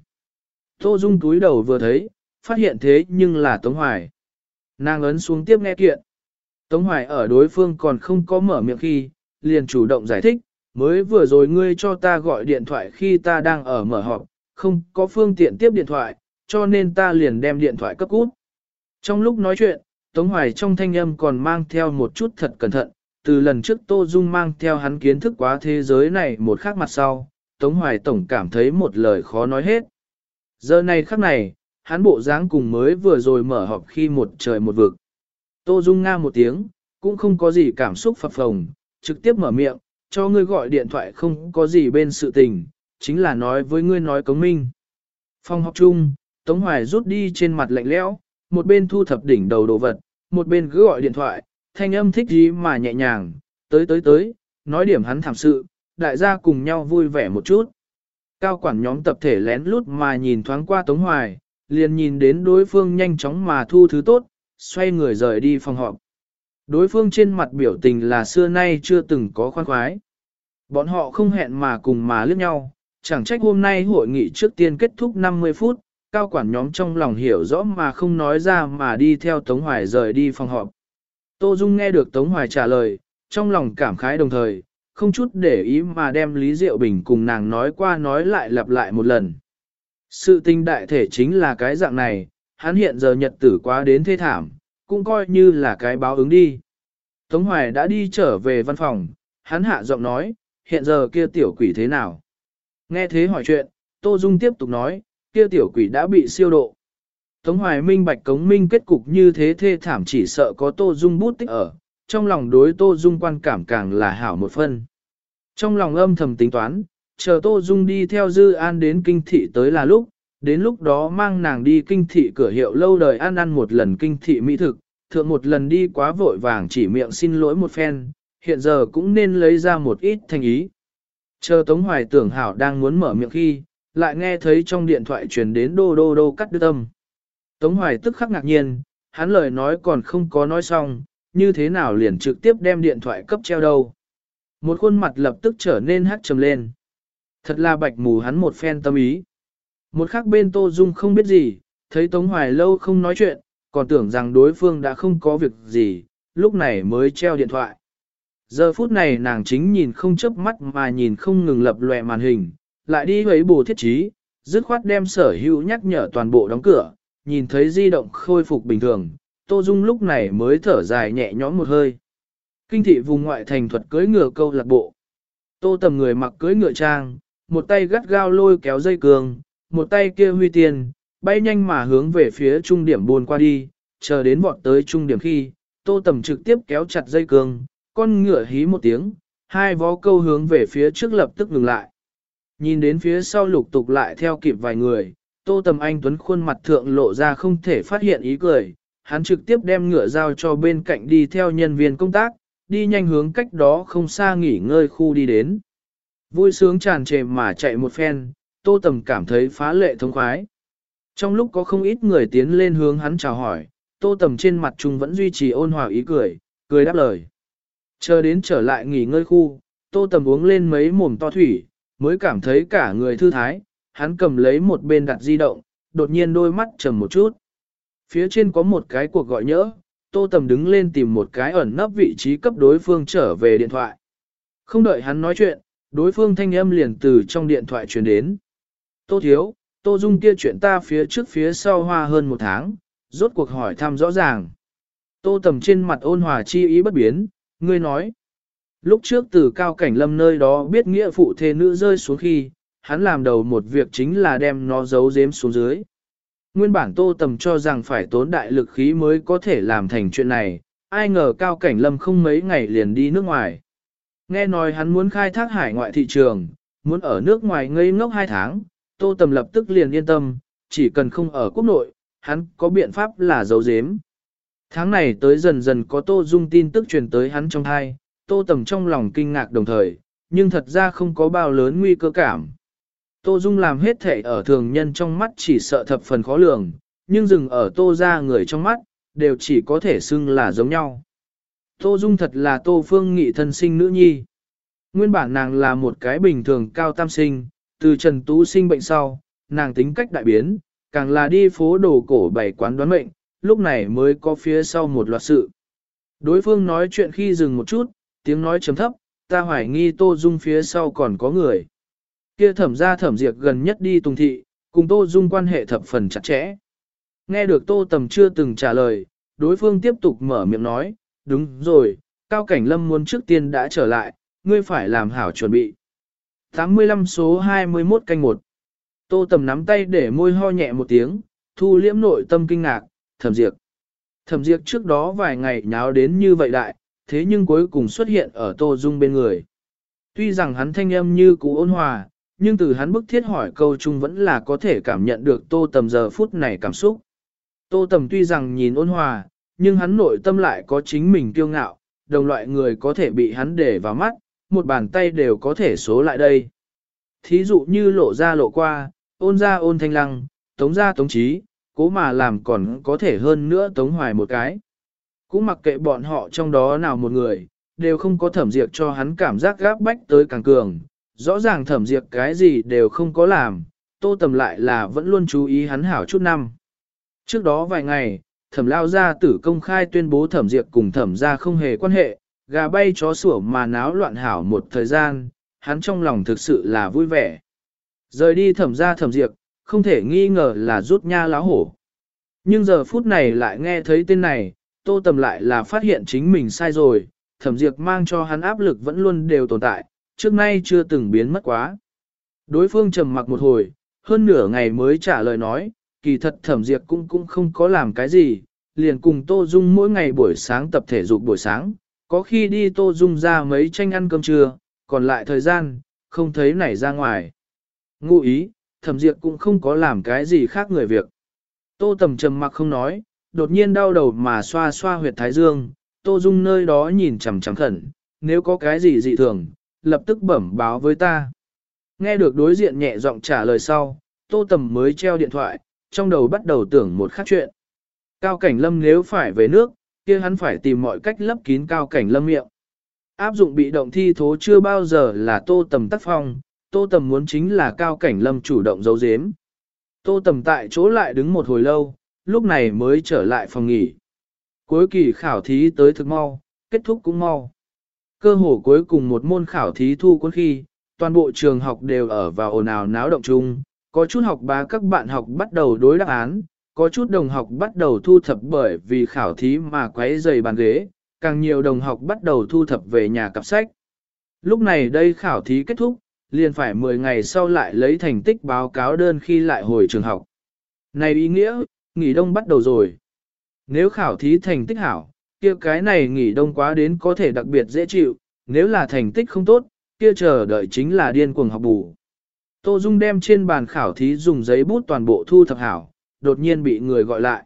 Tô Dung túi đầu vừa thấy, phát hiện thế nhưng là Tống Hoài. Nàng ấn xuống tiếp nghe kiện. Tống Hoài ở đối phương còn không có mở miệng khi, liền chủ động giải thích, mới vừa rồi ngươi cho ta gọi điện thoại khi ta đang ở mở họp, không có phương tiện tiếp điện thoại, cho nên ta liền đem điện thoại cấp cút. Trong lúc nói chuyện, Tống Hoài trong thanh âm còn mang theo một chút thật cẩn thận, từ lần trước Tô Dung mang theo hắn kiến thức quá thế giới này một khác mặt sau, Tống Hoài tổng cảm thấy một lời khó nói hết. Giờ này khắc này, hắn bộ dáng cùng mới vừa rồi mở họp khi một trời một vực. Tô Dung nga một tiếng, cũng không có gì cảm xúc phập phồng, trực tiếp mở miệng, cho ngươi gọi điện thoại không có gì bên sự tình, chính là nói với ngươi nói cống minh. Phòng học chung, Tống Hoài rút đi trên mặt lạnh lẽo, một bên thu thập đỉnh đầu đồ vật, một bên cứ gọi điện thoại, thanh âm thích gì mà nhẹ nhàng, tới, nói điểm hắn thảm sự, đại gia cùng nhau vui vẻ một chút. Cao quản nhóm tập thể lén lút mà nhìn thoáng qua Tống Hoài, liền nhìn đến đối phương nhanh chóng mà thu thứ tốt, xoay người rời đi phòng họp. Đối phương trên mặt biểu tình là xưa nay chưa từng có khoan khoái. Bọn họ không hẹn mà cùng mà liếc nhau, chẳng trách hôm nay hội nghị trước tiên kết thúc 50 phút, cao quản nhóm trong lòng hiểu rõ mà không nói ra mà đi theo Tống Hoài rời đi phòng họp. Tô Dung nghe được Tống Hoài trả lời, trong lòng cảm khái đồng thời, không chút để ý mà đem Lý Diệu Bình cùng nàng nói qua nói lại lặp lại một lần. Sự tình đại thể chính là cái dạng này, hắn hiện giờ nhật tử quá đến thê thảm, cũng coi như là cái báo ứng đi. Tống Hoài đã đi trở về văn phòng, hắn hạ giọng nói, hiện giờ kia tiểu quỷ thế nào? Nghe thế hỏi chuyện, Tô Dung tiếp tục nói, kia tiểu quỷ đã bị siêu độ. Tống Hoài minh bạch cống minh kết cục như thế thê thảm chỉ sợ có Tô Dung bút tích ở, trong lòng đối Tô Dung quan cảm càng là hảo một phân. Trong lòng âm thầm tính toán, chờ Tô Dung đi theo Dư An đến kinh thị tới là lúc, đến lúc đó mang nàng đi kinh thị cửa hiệu lâu đời ăn một lần kinh thị mỹ thực, thượng một lần đi quá vội vàng chỉ miệng xin lỗi một phen, hiện giờ cũng nên lấy ra một ít thành ý. Chờ Tống Hoài tưởng hảo đang muốn mở miệng khi, lại nghe thấy trong điện thoại truyền đến đô đô đô cắt đứt âm. Tống Hoài tức khắc ngạc nhiên, hắn lời nói còn không có nói xong, như thế nào liền trực tiếp đem điện thoại cấp treo đâu. Một khuôn mặt lập tức trở nên hắt trầm lên. Thật là bạch mù hắn một phen tâm ý. Một khác bên Tô Dung không biết gì, thấy Tống Hoài lâu không nói chuyện, còn tưởng rằng đối phương đã không có việc gì, lúc này mới treo điện thoại. Giờ phút này nàng chính nhìn không chớp mắt mà nhìn không ngừng lập lòe màn hình, lại đi với bù thiết trí, dứt khoát đem sở hữu nhắc nhở toàn bộ đóng cửa, nhìn thấy di động khôi phục bình thường, Tô Dung lúc này mới thở dài nhẹ nhõm một hơi. Kinh thị vùng ngoại thành thuật cưỡi ngựa câu lạc bộ. Tô Tầm người mặc cưỡi ngựa trang, một tay gắt gao lôi kéo dây cương, một tay kia huy tiền, bay nhanh mà hướng về phía trung điểm buôn qua đi, chờ đến vọt tới trung điểm khi, Tô Tầm trực tiếp kéo chặt dây cương, con ngựa hí một tiếng, hai vó câu hướng về phía trước lập tức ngừng lại. Nhìn đến phía sau lục tục lại theo kịp vài người, Tô Tầm Anh Tuấn khuôn mặt thượng lộ ra không thể phát hiện ý cười, hắn trực tiếp đem ngựa giao cho bên cạnh đi theo nhân viên công tác, đi nhanh hướng cách đó không xa nghỉ ngơi khu đi đến. Vui sướng tràn trề mà chạy một phen, Tô Tầm cảm thấy phá lệ thống khoái. Trong lúc có không ít người tiến lên hướng hắn chào hỏi, Tô Tầm trên mặt trung vẫn duy trì ôn hòa ý cười, cười đáp lời. Chờ đến trở lại nghỉ ngơi khu, Tô Tầm uống lên mấy mồm to thủy, mới cảm thấy cả người thư thái, hắn cầm lấy một bên đặt di động, đột nhiên đôi mắt trầm một chút. Phía trên có một cái cuộc gọi nhỡ, Tô Tầm đứng lên tìm một cái ẩn nấp vị trí cấp đối phương trở về điện thoại. Không đợi hắn nói chuyện, đối phương thanh âm liền từ trong điện thoại truyền đến. Tô Thiếu, Tô Dung kia chuyện ta phía trước phía sau hoa hơn một tháng, rốt cuộc hỏi thăm rõ ràng. Tô Tầm trên mặt ôn hòa chi ý bất biến, ngươi nói. Lúc trước từ Cao Cảnh Lâm nơi đó biết nghĩa phụ thê nữ rơi xuống khi, hắn làm đầu một việc chính là đem nó giấu giếm xuống dưới. Nguyên bản Tô Tầm cho rằng phải tốn đại lực khí mới có thể làm thành chuyện này, ai ngờ Cao Cảnh Lâm không mấy ngày liền đi nước ngoài. Nghe nói hắn muốn khai thác hải ngoại thị trường, muốn ở nước ngoài ngây ngốc 2 tháng, Tô Tầm lập tức liền yên tâm, chỉ cần không ở quốc nội, hắn có biện pháp là giấu giếm. Tháng này tới dần dần có Tô Dung tin tức truyền tới hắn trong thai, Tô Tầm trong lòng kinh ngạc đồng thời, nhưng thật ra không có bao lớn nguy cơ cảm. Tô Dung làm hết thể ở thường nhân trong mắt chỉ sợ thập phần khó lường, nhưng dừng ở Tô ra người trong mắt, đều chỉ có thể xưng là giống nhau. Tô Dung thật là Tô Phương Nghị thân sinh nữ nhi. Nguyên bản nàng là một cái bình thường cao tam sinh, từ Trần Tú sinh bệnh sau, nàng tính cách đại biến, càng là đi phố đồ cổ bày quán đoán mệnh, lúc này mới có phía sau một loạt sự. Đối phương nói chuyện khi dừng một chút, tiếng nói chấm thấp, ta hoài nghi Tô Dung phía sau còn có người. Kia Thẩm ra Thẩm Diệp gần nhất đi Tùng Thị, cùng Tô Dung quan hệ thập phần chặt chẽ. Nghe được Tô Tầm chưa từng trả lời, đối phương tiếp tục mở miệng nói, đúng rồi, Cao Cảnh Lâm muốn trước tiên đã trở lại, ngươi phải làm hảo chuẩn bị. 85 số 21 canh 1. Tô Tầm nắm tay để môi ho nhẹ một tiếng, thu liễm nội tâm kinh ngạc, Thẩm Diệp. Thẩm Diệp trước đó vài ngày nháo đến như vậy đại, thế nhưng cuối cùng xuất hiện ở Tô Dung bên người. Tuy rằng hắn thanh âm như cú ôn hòa, nhưng từ hắn bức thiết hỏi câu chung vẫn là có thể cảm nhận được Tô Tầm giờ phút này cảm xúc. Tô Tầm tuy rằng nhìn ôn hòa, nhưng hắn nội tâm lại có chính mình kiêu ngạo, đồng loại người có thể bị hắn để vào mắt, một bàn tay đều có thể số lại đây. Thí dụ như lộ ra lộ qua, ôn ra ôn thanh lăng, tống ra tống trí, cố mà làm còn có thể hơn nữa tống hoài một cái. Cũng mặc kệ bọn họ trong đó nào một người, đều không có Thẩm Diệp cho hắn cảm giác gáp bách tới càng cường. Rõ ràng Thẩm Diệp cái gì đều không có làm, Tô Tầm lại là vẫn luôn chú ý hắn hảo chút năm. Trước đó vài ngày, Thẩm lao gia tử công khai tuyên bố Thẩm Diệp cùng Thẩm gia không hề quan hệ, gà bay chó sủa mà náo loạn hảo một thời gian, hắn trong lòng thực sự là vui vẻ. Rời đi Thẩm gia Thẩm Diệp, không thể nghi ngờ là rút nha láo hổ. Nhưng giờ phút này lại nghe thấy tên này, Tô Tầm lại là phát hiện chính mình sai rồi, Thẩm Diệp mang cho hắn áp lực vẫn luôn đều tồn tại, trước nay chưa từng biến mất quá. Đối phương trầm mặc một hồi, hơn nửa ngày mới trả lời nói, kỳ thật Thẩm Diệp cũng không có làm cái gì, liền cùng Tô Dung mỗi ngày buổi sáng tập thể dục buổi sáng, có khi đi Tô Dung ra mấy tranh ăn cơm trưa, còn lại thời gian, không thấy nảy ra ngoài. Ngụ ý, Thẩm Diệp cũng không có làm cái gì khác người việc. Tô Tầm trầm mặc không nói, đột nhiên đau đầu mà xoa xoa huyệt thái dương, Tô Dung nơi đó nhìn chằm chằm khẩn, nếu có cái gì dị thường, lập tức bẩm báo với ta. Nghe được đối diện nhẹ giọng trả lời sau, Tô Tầm mới treo điện thoại, trong đầu bắt đầu tưởng một khác chuyện. Cao Cảnh Lâm nếu phải về nước, kia hắn phải tìm mọi cách lấp kín Cao Cảnh Lâm miệng. Áp dụng bị động thi thố chưa bao giờ là Tô Tầm tác phong, Tô Tầm muốn chính là Cao Cảnh Lâm chủ động giấu giếm. Tô Tầm tại chỗ lại đứng một hồi lâu, lúc này mới trở lại phòng nghỉ. Cuối kỳ khảo thí tới thực mau, kết thúc cũng mau. Cơ hồ cuối cùng một môn khảo thí thu quân khi, toàn bộ trường học đều ở vào ồn ào náo động chung, có chút học bá các bạn học bắt đầu đối đáp án, có chút đồng học bắt đầu thu thập bởi vì khảo thí mà quấy rầy bàn ghế, càng nhiều đồng học bắt đầu thu thập về nhà cặp sách. Lúc này đây khảo thí kết thúc, liền phải 10 ngày sau lại lấy thành tích báo cáo đơn khi lại hồi trường học. Này ý nghĩa, nghỉ đông bắt đầu rồi. Nếu khảo thí thành tích hảo, kia cái này nghỉ đông quá đến có thể đặc biệt dễ chịu, nếu là thành tích không tốt, kia chờ đợi chính là điên cuồng học bù. Tô Dung đem trên bàn khảo thí dùng giấy bút toàn bộ thu thập hảo, đột nhiên bị người gọi lại.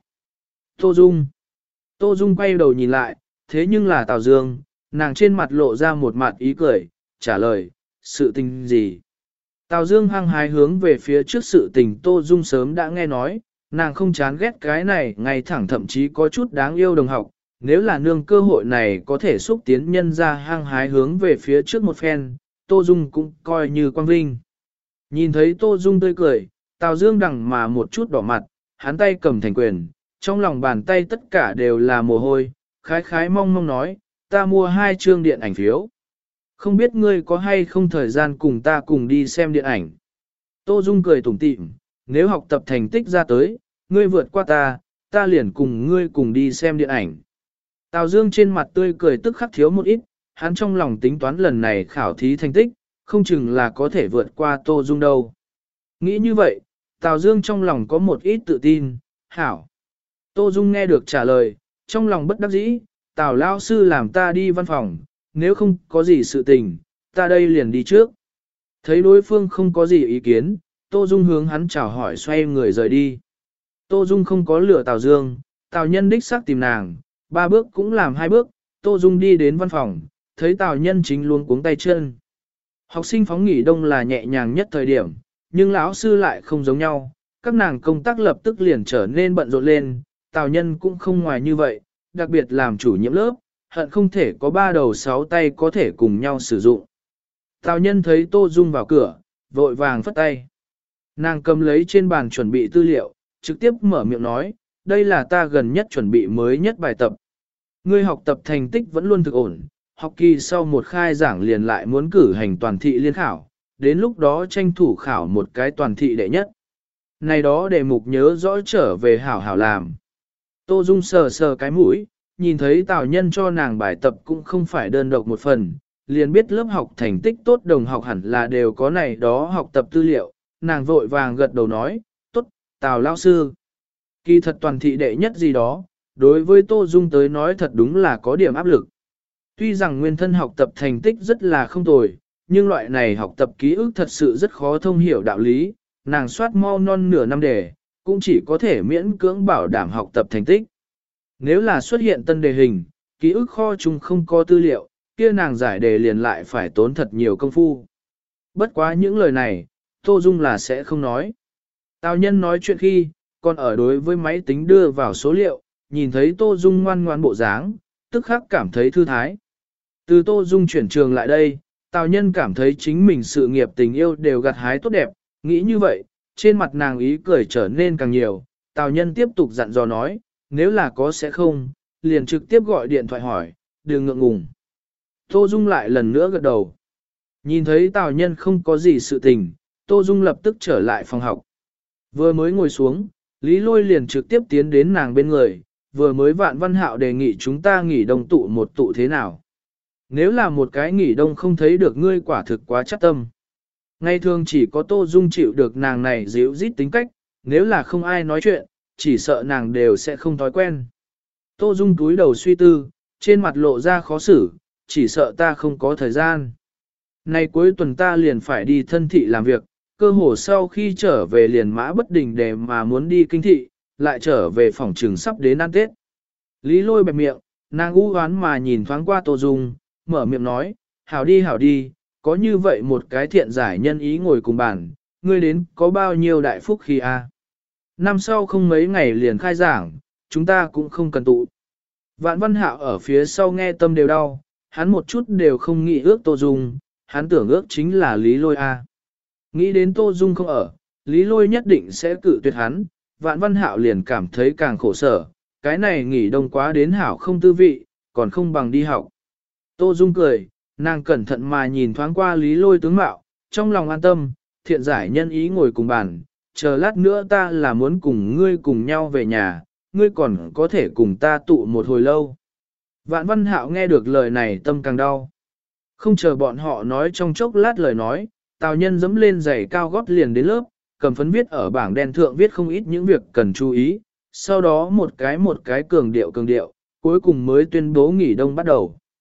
Tô Dung. Tô Dung quay đầu nhìn lại, thế nhưng là Tào Dương, nàng trên mặt lộ ra một mặt ý cười, trả lời, sự tình gì? Tào Dương hăng hái hướng về phía trước sự tình Tô Dung sớm đã nghe nói, nàng không chán ghét cái này, ngay thẳng thậm chí có chút đáng yêu đồng học, nếu là nương cơ hội này có thể xúc tiến nhân ra hăng hái hướng về phía trước một phen, Tô Dung cũng coi như quang vinh. Nhìn thấy Tô Dung tươi cười, Tào Dương đằng mà một chút đỏ mặt, hắn tay cầm thành quyền, trong lòng bàn tay tất cả đều là mồ hôi, khái khái mong mong nói, ta mua 2 chương điện ảnh phiếu. Không biết ngươi có hay không thời gian cùng ta cùng đi xem điện ảnh. Tô Dung cười tủm tỉm, nếu học tập thành tích ra tới, ngươi vượt qua ta liền cùng ngươi cùng đi xem điện ảnh. Tào Dương trên mặt tươi cười tức khắc thiếu một ít, hắn trong lòng tính toán lần này khảo thí thành tích, không chừng là có thể vượt qua Tô Dung đâu. Nghĩ như vậy, Tào Dương trong lòng có một ít tự tin, hảo. Tô Dung nghe được trả lời, trong lòng bất đắc dĩ, Tào Lao sư làm ta đi văn phòng, nếu không có gì sự tình, ta đây liền đi trước. Thấy đối phương không có gì ý kiến, Tô Dung hướng hắn chào hỏi xoay người rời đi. Tô Dung không có lửa Tào Dương, Tào Nhân đích xác tìm nàng, 3 bước cũng làm 2 bước, Tô Dung đi đến văn phòng, thấy Tào Nhân chính luống cuống tay chân. Học sinh phóng nghỉ đông là nhẹ nhàng nhất thời điểm, nhưng lão sư lại không giống nhau, các nàng công tác lập tức liền trở nên bận rộn lên, Tào Nhân cũng không ngoài như vậy, đặc biệt làm chủ nhiệm lớp, hận không thể có 3 đầu 6 tay có thể cùng nhau sử dụng. Tào Nhân thấy Tô Dung vào cửa, vội vàng phất tay. Nàng cầm lấy trên bàn chuẩn bị tư liệu, trực tiếp mở miệng nói, đây là ta gần nhất chuẩn bị mới nhất bài tập. Ngươi học tập thành tích vẫn luôn thực ổn, học kỳ sau một khai giảng liền lại muốn cử hành toàn thị liên khảo, đến lúc đó tranh thủ khảo một cái toàn thị đệ nhất. Này đó đề mục nhớ rõ trở về hảo hảo làm. Tô Dung sờ sờ cái mũi, nhìn thấy Tào Nhân cho nàng bài tập cũng không phải đơn độc một phần, liền biết lớp học thành tích tốt đồng học hẳn là đều có này đó học tập tư liệu, nàng vội vàng gật đầu nói, tốt, Tào Lao sư. Kỳ thật toàn thị đệ nhất gì đó, đối với Tô Dung tới nói thật đúng là có điểm áp lực. Tuy rằng nguyên thân học tập thành tích rất là không tồi, nhưng loại này học tập ký ức thật sự rất khó thông hiểu đạo lý, nàng soát mau non nửa năm đề, cũng chỉ có thể miễn cưỡng bảo đảm học tập thành tích. Nếu là xuất hiện tân đề hình, ký ức kho chung không có tư liệu, kia nàng giải đề liền lại phải tốn thật nhiều công phu. Bất quá những lời này, Tô Dung là sẽ không nói. Tào Nhân nói chuyện khi, còn ở đối với máy tính đưa vào số liệu, nhìn thấy Tô Dung ngoan ngoan bộ dáng, tức khắc cảm thấy thư thái. Từ Tô Dung chuyển trường lại đây, Tào Nhân cảm thấy chính mình sự nghiệp tình yêu đều gặt hái tốt đẹp, nghĩ như vậy, trên mặt nàng ý cười trở nên càng nhiều. Tào Nhân tiếp tục dặn dò nói, nếu là có sẽ không, liền trực tiếp gọi điện thoại hỏi, đừng ngượng ngùng. Tô Dung lại lần nữa gật đầu. Nhìn thấy Tào Nhân không có gì sự tình, Tô Dung lập tức trở lại phòng học. Vừa mới ngồi xuống, Lý Lôi liền trực tiếp tiến đến nàng bên người, vừa mới Vạn Văn Hạo đề nghị chúng ta nghỉ đông tụ một tụ thế nào. Nếu là một cái nghỉ đông không thấy được ngươi quả thực quá chắc tâm. Ngày thường chỉ có Tô Dung chịu được nàng này díu dít tính cách, nếu là không ai nói chuyện, chỉ sợ nàng đều sẽ không thói quen. Tô Dung túi đầu suy tư, trên mặt lộ ra khó xử, chỉ sợ ta không có thời gian. Nay cuối tuần ta liền phải đi thân thị làm việc, cơ hồ sau khi trở về liền mã bất đình để mà muốn đi kinh thị, lại trở về phòng trường sắp đến ăn Tết. Lý Lôi bẹp miệng, nàng u hoán mà nhìn thoáng qua Tô Dung, mở miệng nói, hảo đi, có như vậy một cái thiện giải nhân ý ngồi cùng bàn, ngươi đến có bao nhiêu đại phúc khi a? Năm sau không mấy ngày liền khai giảng, chúng ta cũng không cần tụ. Vạn Văn Hạo ở phía sau nghe tâm đều đau, hắn một chút đều không nghĩ ước Tô Dung, hắn tưởng ước chính là Lý Lôi a. Nghĩ đến Tô Dung không ở, Lý Lôi nhất định sẽ cự tuyệt hắn, Vạn Văn Hạo liền cảm thấy càng khổ sở, cái này nghỉ đông quá đến hảo không tư vị, còn không bằng đi học. Tô Dung cười, nàng cẩn thận mà nhìn thoáng qua Lý Lôi tướng mạo, trong lòng an tâm, thiện giải nhân ý ngồi cùng bàn, chờ lát nữa ta là muốn cùng ngươi cùng nhau về nhà, ngươi còn có thể cùng ta tụ một hồi lâu. Vạn Văn Hạo nghe được lời này tâm càng đau. Không chờ bọn họ nói trong chốc lát lời nói, Tào Nhân dẫm lên giày cao gót liền đến lớp, cầm phấn viết ở bảng đen thượng viết không ít những việc cần chú ý, sau đó một cái cường điệu, cuối cùng mới tuyên bố nghỉ đông bắt đầu.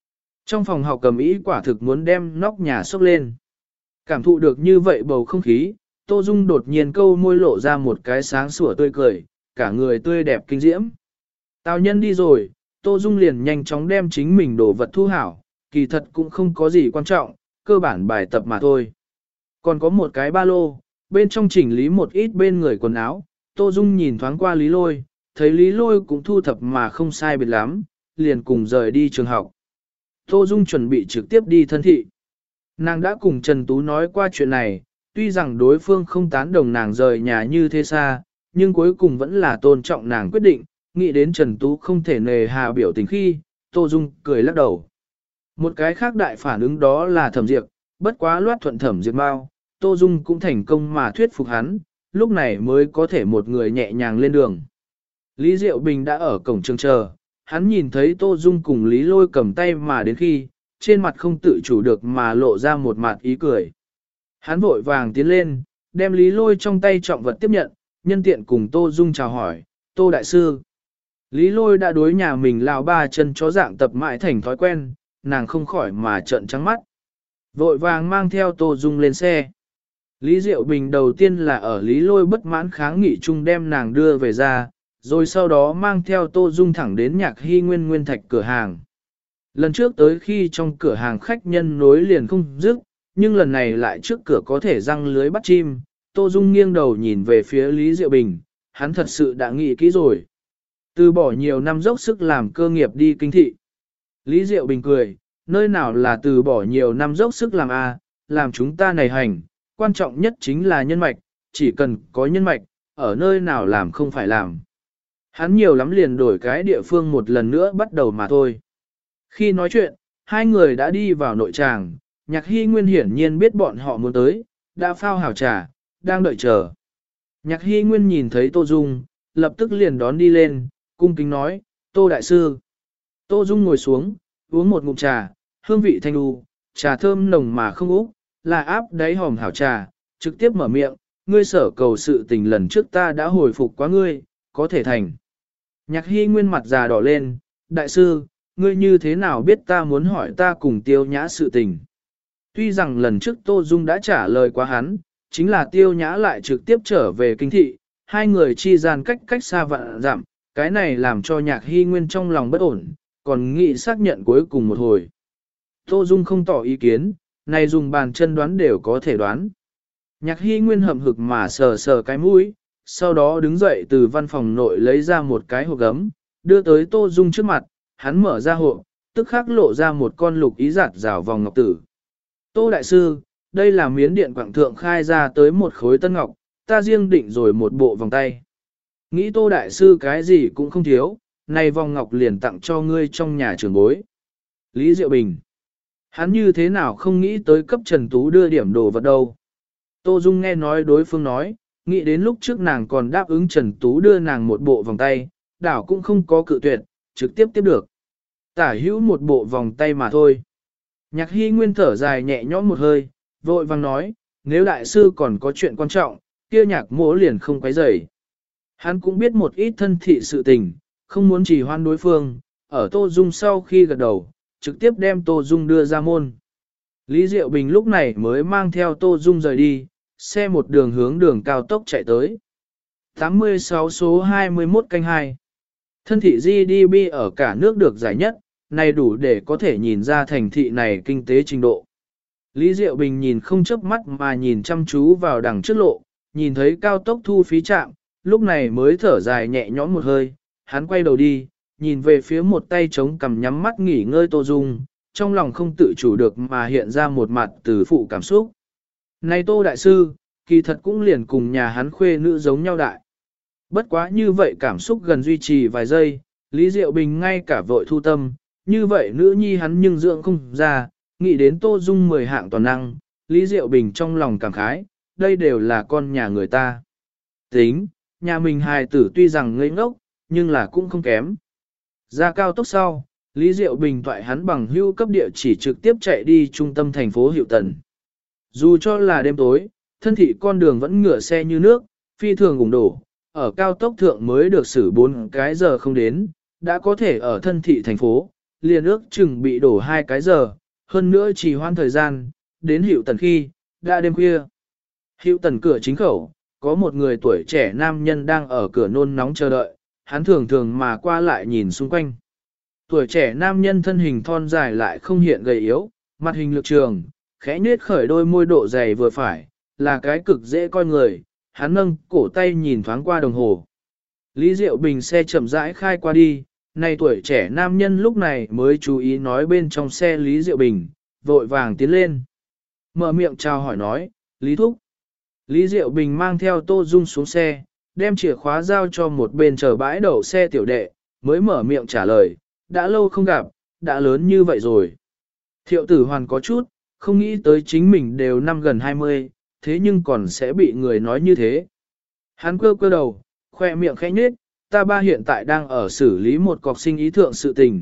Trong phòng học cầm ý quả thực muốn đem nóc nhà sốc lên. Cảm thụ được như vậy bầu không khí, Tô Dung đột nhiên câu môi lộ ra một cái sáng sủa tươi cười, cả người tươi đẹp kinh diễm. Tào nhân đi rồi, Tô Dung liền nhanh chóng đem chính mình đồ vật thu hảo, kỳ thật cũng không có gì quan trọng, cơ bản bài tập mà thôi. Còn có một cái ba lô, bên trong chỉnh lý một ít bên người quần áo, Tô Dung nhìn thoáng qua Lý Lôi, thấy Lý Lôi cũng thu thập mà không sai biệt lắm, liền cùng rời đi trường học. Tô Dung chuẩn bị trực tiếp đi thân thị. Nàng đã cùng Trần Tú nói qua chuyện này, tuy rằng đối phương không tán đồng nàng rời nhà như thế xa, nhưng cuối cùng vẫn là tôn trọng nàng quyết định, nghĩ đến Trần Tú không thể nề hà biểu tình khi, Tô Dung cười lắc đầu. Một cái khác đại phản ứng đó là Thẩm Diệp, bất quá loát thuận Thẩm Diệp mau, Tô Dung cũng thành công mà thuyết phục hắn, lúc này mới có thể một người nhẹ nhàng lên đường. Lý Diệu Bình đã ở cổng trường chờ, hắn nhìn thấy Tô Dung cùng Lý Lôi cầm tay mà đến khi, trên mặt không tự chủ được mà lộ ra một mặt ý cười. Hắn vội vàng tiến lên, đem Lý Lôi trong tay trọng vật tiếp nhận, nhân tiện cùng Tô Dung chào hỏi, Tô Đại Sư. Lý Lôi đã đối nhà mình lao ba chân chó dạng tập mãi thành thói quen, nàng không khỏi mà trợn trắng mắt. Vội vàng mang theo Tô Dung lên xe. Lý Diệu Bình đầu tiên là ở Lý Lôi bất mãn kháng nghị chung đem nàng đưa về ra, rồi sau đó mang theo Tô Dung thẳng đến Nhạc Hy Nguyên Nguyên Thạch cửa hàng. Lần trước tới khi trong cửa hàng khách nhân nối liền không dứt, nhưng lần này lại trước cửa có thể răng lưới bắt chim, Tô Dung nghiêng đầu nhìn về phía Lý Diệu Bình, hắn thật sự đã nghĩ kỹ rồi. Từ bỏ nhiều năm dốc sức làm cơ nghiệp đi kinh thị. Lý Diệu Bình cười, nơi nào là từ bỏ nhiều năm dốc sức làm làm chúng ta này hành, quan trọng nhất chính là nhân mạch, chỉ cần có nhân mạch, ở nơi nào làm không phải làm. Hắn nhiều lắm liền đổi cái địa phương một lần nữa bắt đầu mà thôi. Khi nói chuyện, hai người đã đi vào nội tràng, Nhạc Hy Nguyên hiển nhiên biết bọn họ muốn tới, đã phao hảo trà, đang đợi chờ. Nhạc Hy Nguyên nhìn thấy Tô Dung, lập tức liền đón đi lên, cung kính nói, Tô Đại Sư. Tô Dung ngồi xuống, uống một ngụm trà, hương vị thanh đu, trà thơm nồng mà không úc, là áp đáy hòm hảo trà, trực tiếp mở miệng, ngươi sở cầu sự tình lần trước ta đã hồi phục quá ngươi, có thể thành. Nhạc Hy Nguyên mặt già đỏ lên, Đại Sư, ngươi như thế nào biết ta muốn hỏi ta cùng Tiêu Nhã sự tình. Tuy rằng lần trước Tô Dung đã trả lời quá hắn, chính là Tiêu Nhã lại trực tiếp trở về kinh thị, hai người chi gian cách xa vạn dặm, cái này làm cho Nhạc Hy Nguyên trong lòng bất ổn, còn nghĩ xác nhận cuối cùng một hồi. Tô Dung không tỏ ý kiến, này dùng bàn chân đoán đều có thể đoán. Nhạc Hy Nguyên hậm hực mà sờ sờ cái mũi, sau đó đứng dậy từ văn phòng nội lấy ra một cái hộp gấm, đưa tới Tô Dung trước mặt, hắn mở ra hộp, tức khắc lộ ra một con lục ý giạt rào vòng ngọc tử. Tô Đại Sư, đây là miến điện quảng thượng khai ra tới một khối tân ngọc, ta riêng định rồi một bộ vòng tay. Nghĩ Tô Đại Sư cái gì cũng không thiếu, này vòng ngọc liền tặng cho ngươi trong nhà trưởng bối. Lý Diệu Bình. Hắn như thế nào không nghĩ tới cấp Trần Tú đưa điểm đồ vật đâu. Tô Dung nghe nói đối phương nói, nghĩ đến lúc trước nàng còn đáp ứng Trần Tú đưa nàng một bộ vòng tay, đảo cũng không có cự tuyệt, trực tiếp tiếp được. Tả hữu một bộ vòng tay mà thôi. Nhạc Hy Nguyên thở dài nhẹ nhõm một hơi, vội vang nói, nếu đại sư còn có chuyện quan trọng, kia Nhạc mỗ liền không quấy rầy. Hắn cũng biết một ít thân thị sự tình, không muốn trì hoãn đối phương, ở Tô Dung sau khi gật đầu, trực tiếp đem Tô Dung đưa ra môn. Lý Diệu Bình lúc này mới mang theo Tô Dung rời đi, xe một đường hướng đường cao tốc chạy tới. 86 số 21 canh 2. Thân thị GDP ở cả nước được giải nhất, này đủ để có thể nhìn ra thành thị này kinh tế trình độ. Lý Diệu Bình nhìn không chớp mắt mà nhìn chăm chú vào đằng trước lộ, nhìn thấy cao tốc thu phí trạm, lúc này mới thở dài nhẹ nhõm một hơi, hắn quay đầu đi, nhìn về phía một tay chống cằm nhắm mắt nghỉ ngơi Tô Dung, trong lòng không tự chủ được mà hiện ra một mặt từ phụ cảm xúc. Này Tô Đại Sư, kỳ thật cũng liền cùng nhà hắn khuê nữ giống nhau đại. Bất quá như vậy cảm xúc gần duy trì vài giây, Lý Diệu Bình ngay cả vội thu tâm, như vậy nữ nhi hắn nhưng dưỡng không ra, nghĩ đến Tô Dung 10 hạng toàn năng, Lý Diệu Bình trong lòng cảm khái, đây đều là con nhà người ta. Tính, nhà mình hài tử tuy rằng ngây ngốc, nhưng là cũng không kém. Ra cao tốc sau, Lý Diệu Bình toại hắn bằng hưu cấp địa chỉ trực tiếp chạy đi trung tâm thành phố Hiệu Tần. Dù cho là đêm tối, thân thị con đường vẫn ngựa xe như nước, phi thường ủng đổ, ở cao tốc thượng mới được xử 4 cái giờ không đến, đã có thể ở thân thị thành phố, liền ước chừng bị đổ 2 cái giờ, hơn nữa chỉ hoãn thời gian, đến Hữu Tần khi, đã đêm khuya. Hữu Tần cửa chính khẩu, có một người tuổi trẻ nam nhân đang ở cửa nôn nóng chờ đợi, hắn thường thường mà qua lại nhìn xung quanh. Tuổi trẻ nam nhân thân hình thon dài lại không hiện gầy yếu, mặt hình lực trường, khẽ nhếch khởi đôi môi độ dày vừa phải, là cái cực dễ coi người, hắn nâng cổ tay nhìn thoáng qua đồng hồ. Lý Diệu Bình xe chậm rãi khai qua đi, này tuổi trẻ nam nhân lúc này mới chú ý nói bên trong xe Lý Diệu Bình, vội vàng tiến lên. Mở miệng chào hỏi nói, Lý Thúc. Lý Diệu Bình mang theo Tô Dung xuống xe, đem chìa khóa giao cho một bên chờ bãi đậu xe tiểu đệ, mới mở miệng trả lời, đã lâu không gặp, đã lớn như vậy rồi. Thiệu Tử Hoàn có chút, không nghĩ tới chính mình đều năm gần 20, thế nhưng còn sẽ bị người nói như thế. Hắn quơ đầu, khoe miệng khẽ nhếch, ta ba hiện tại đang ở xử lý một cọc sinh ý thượng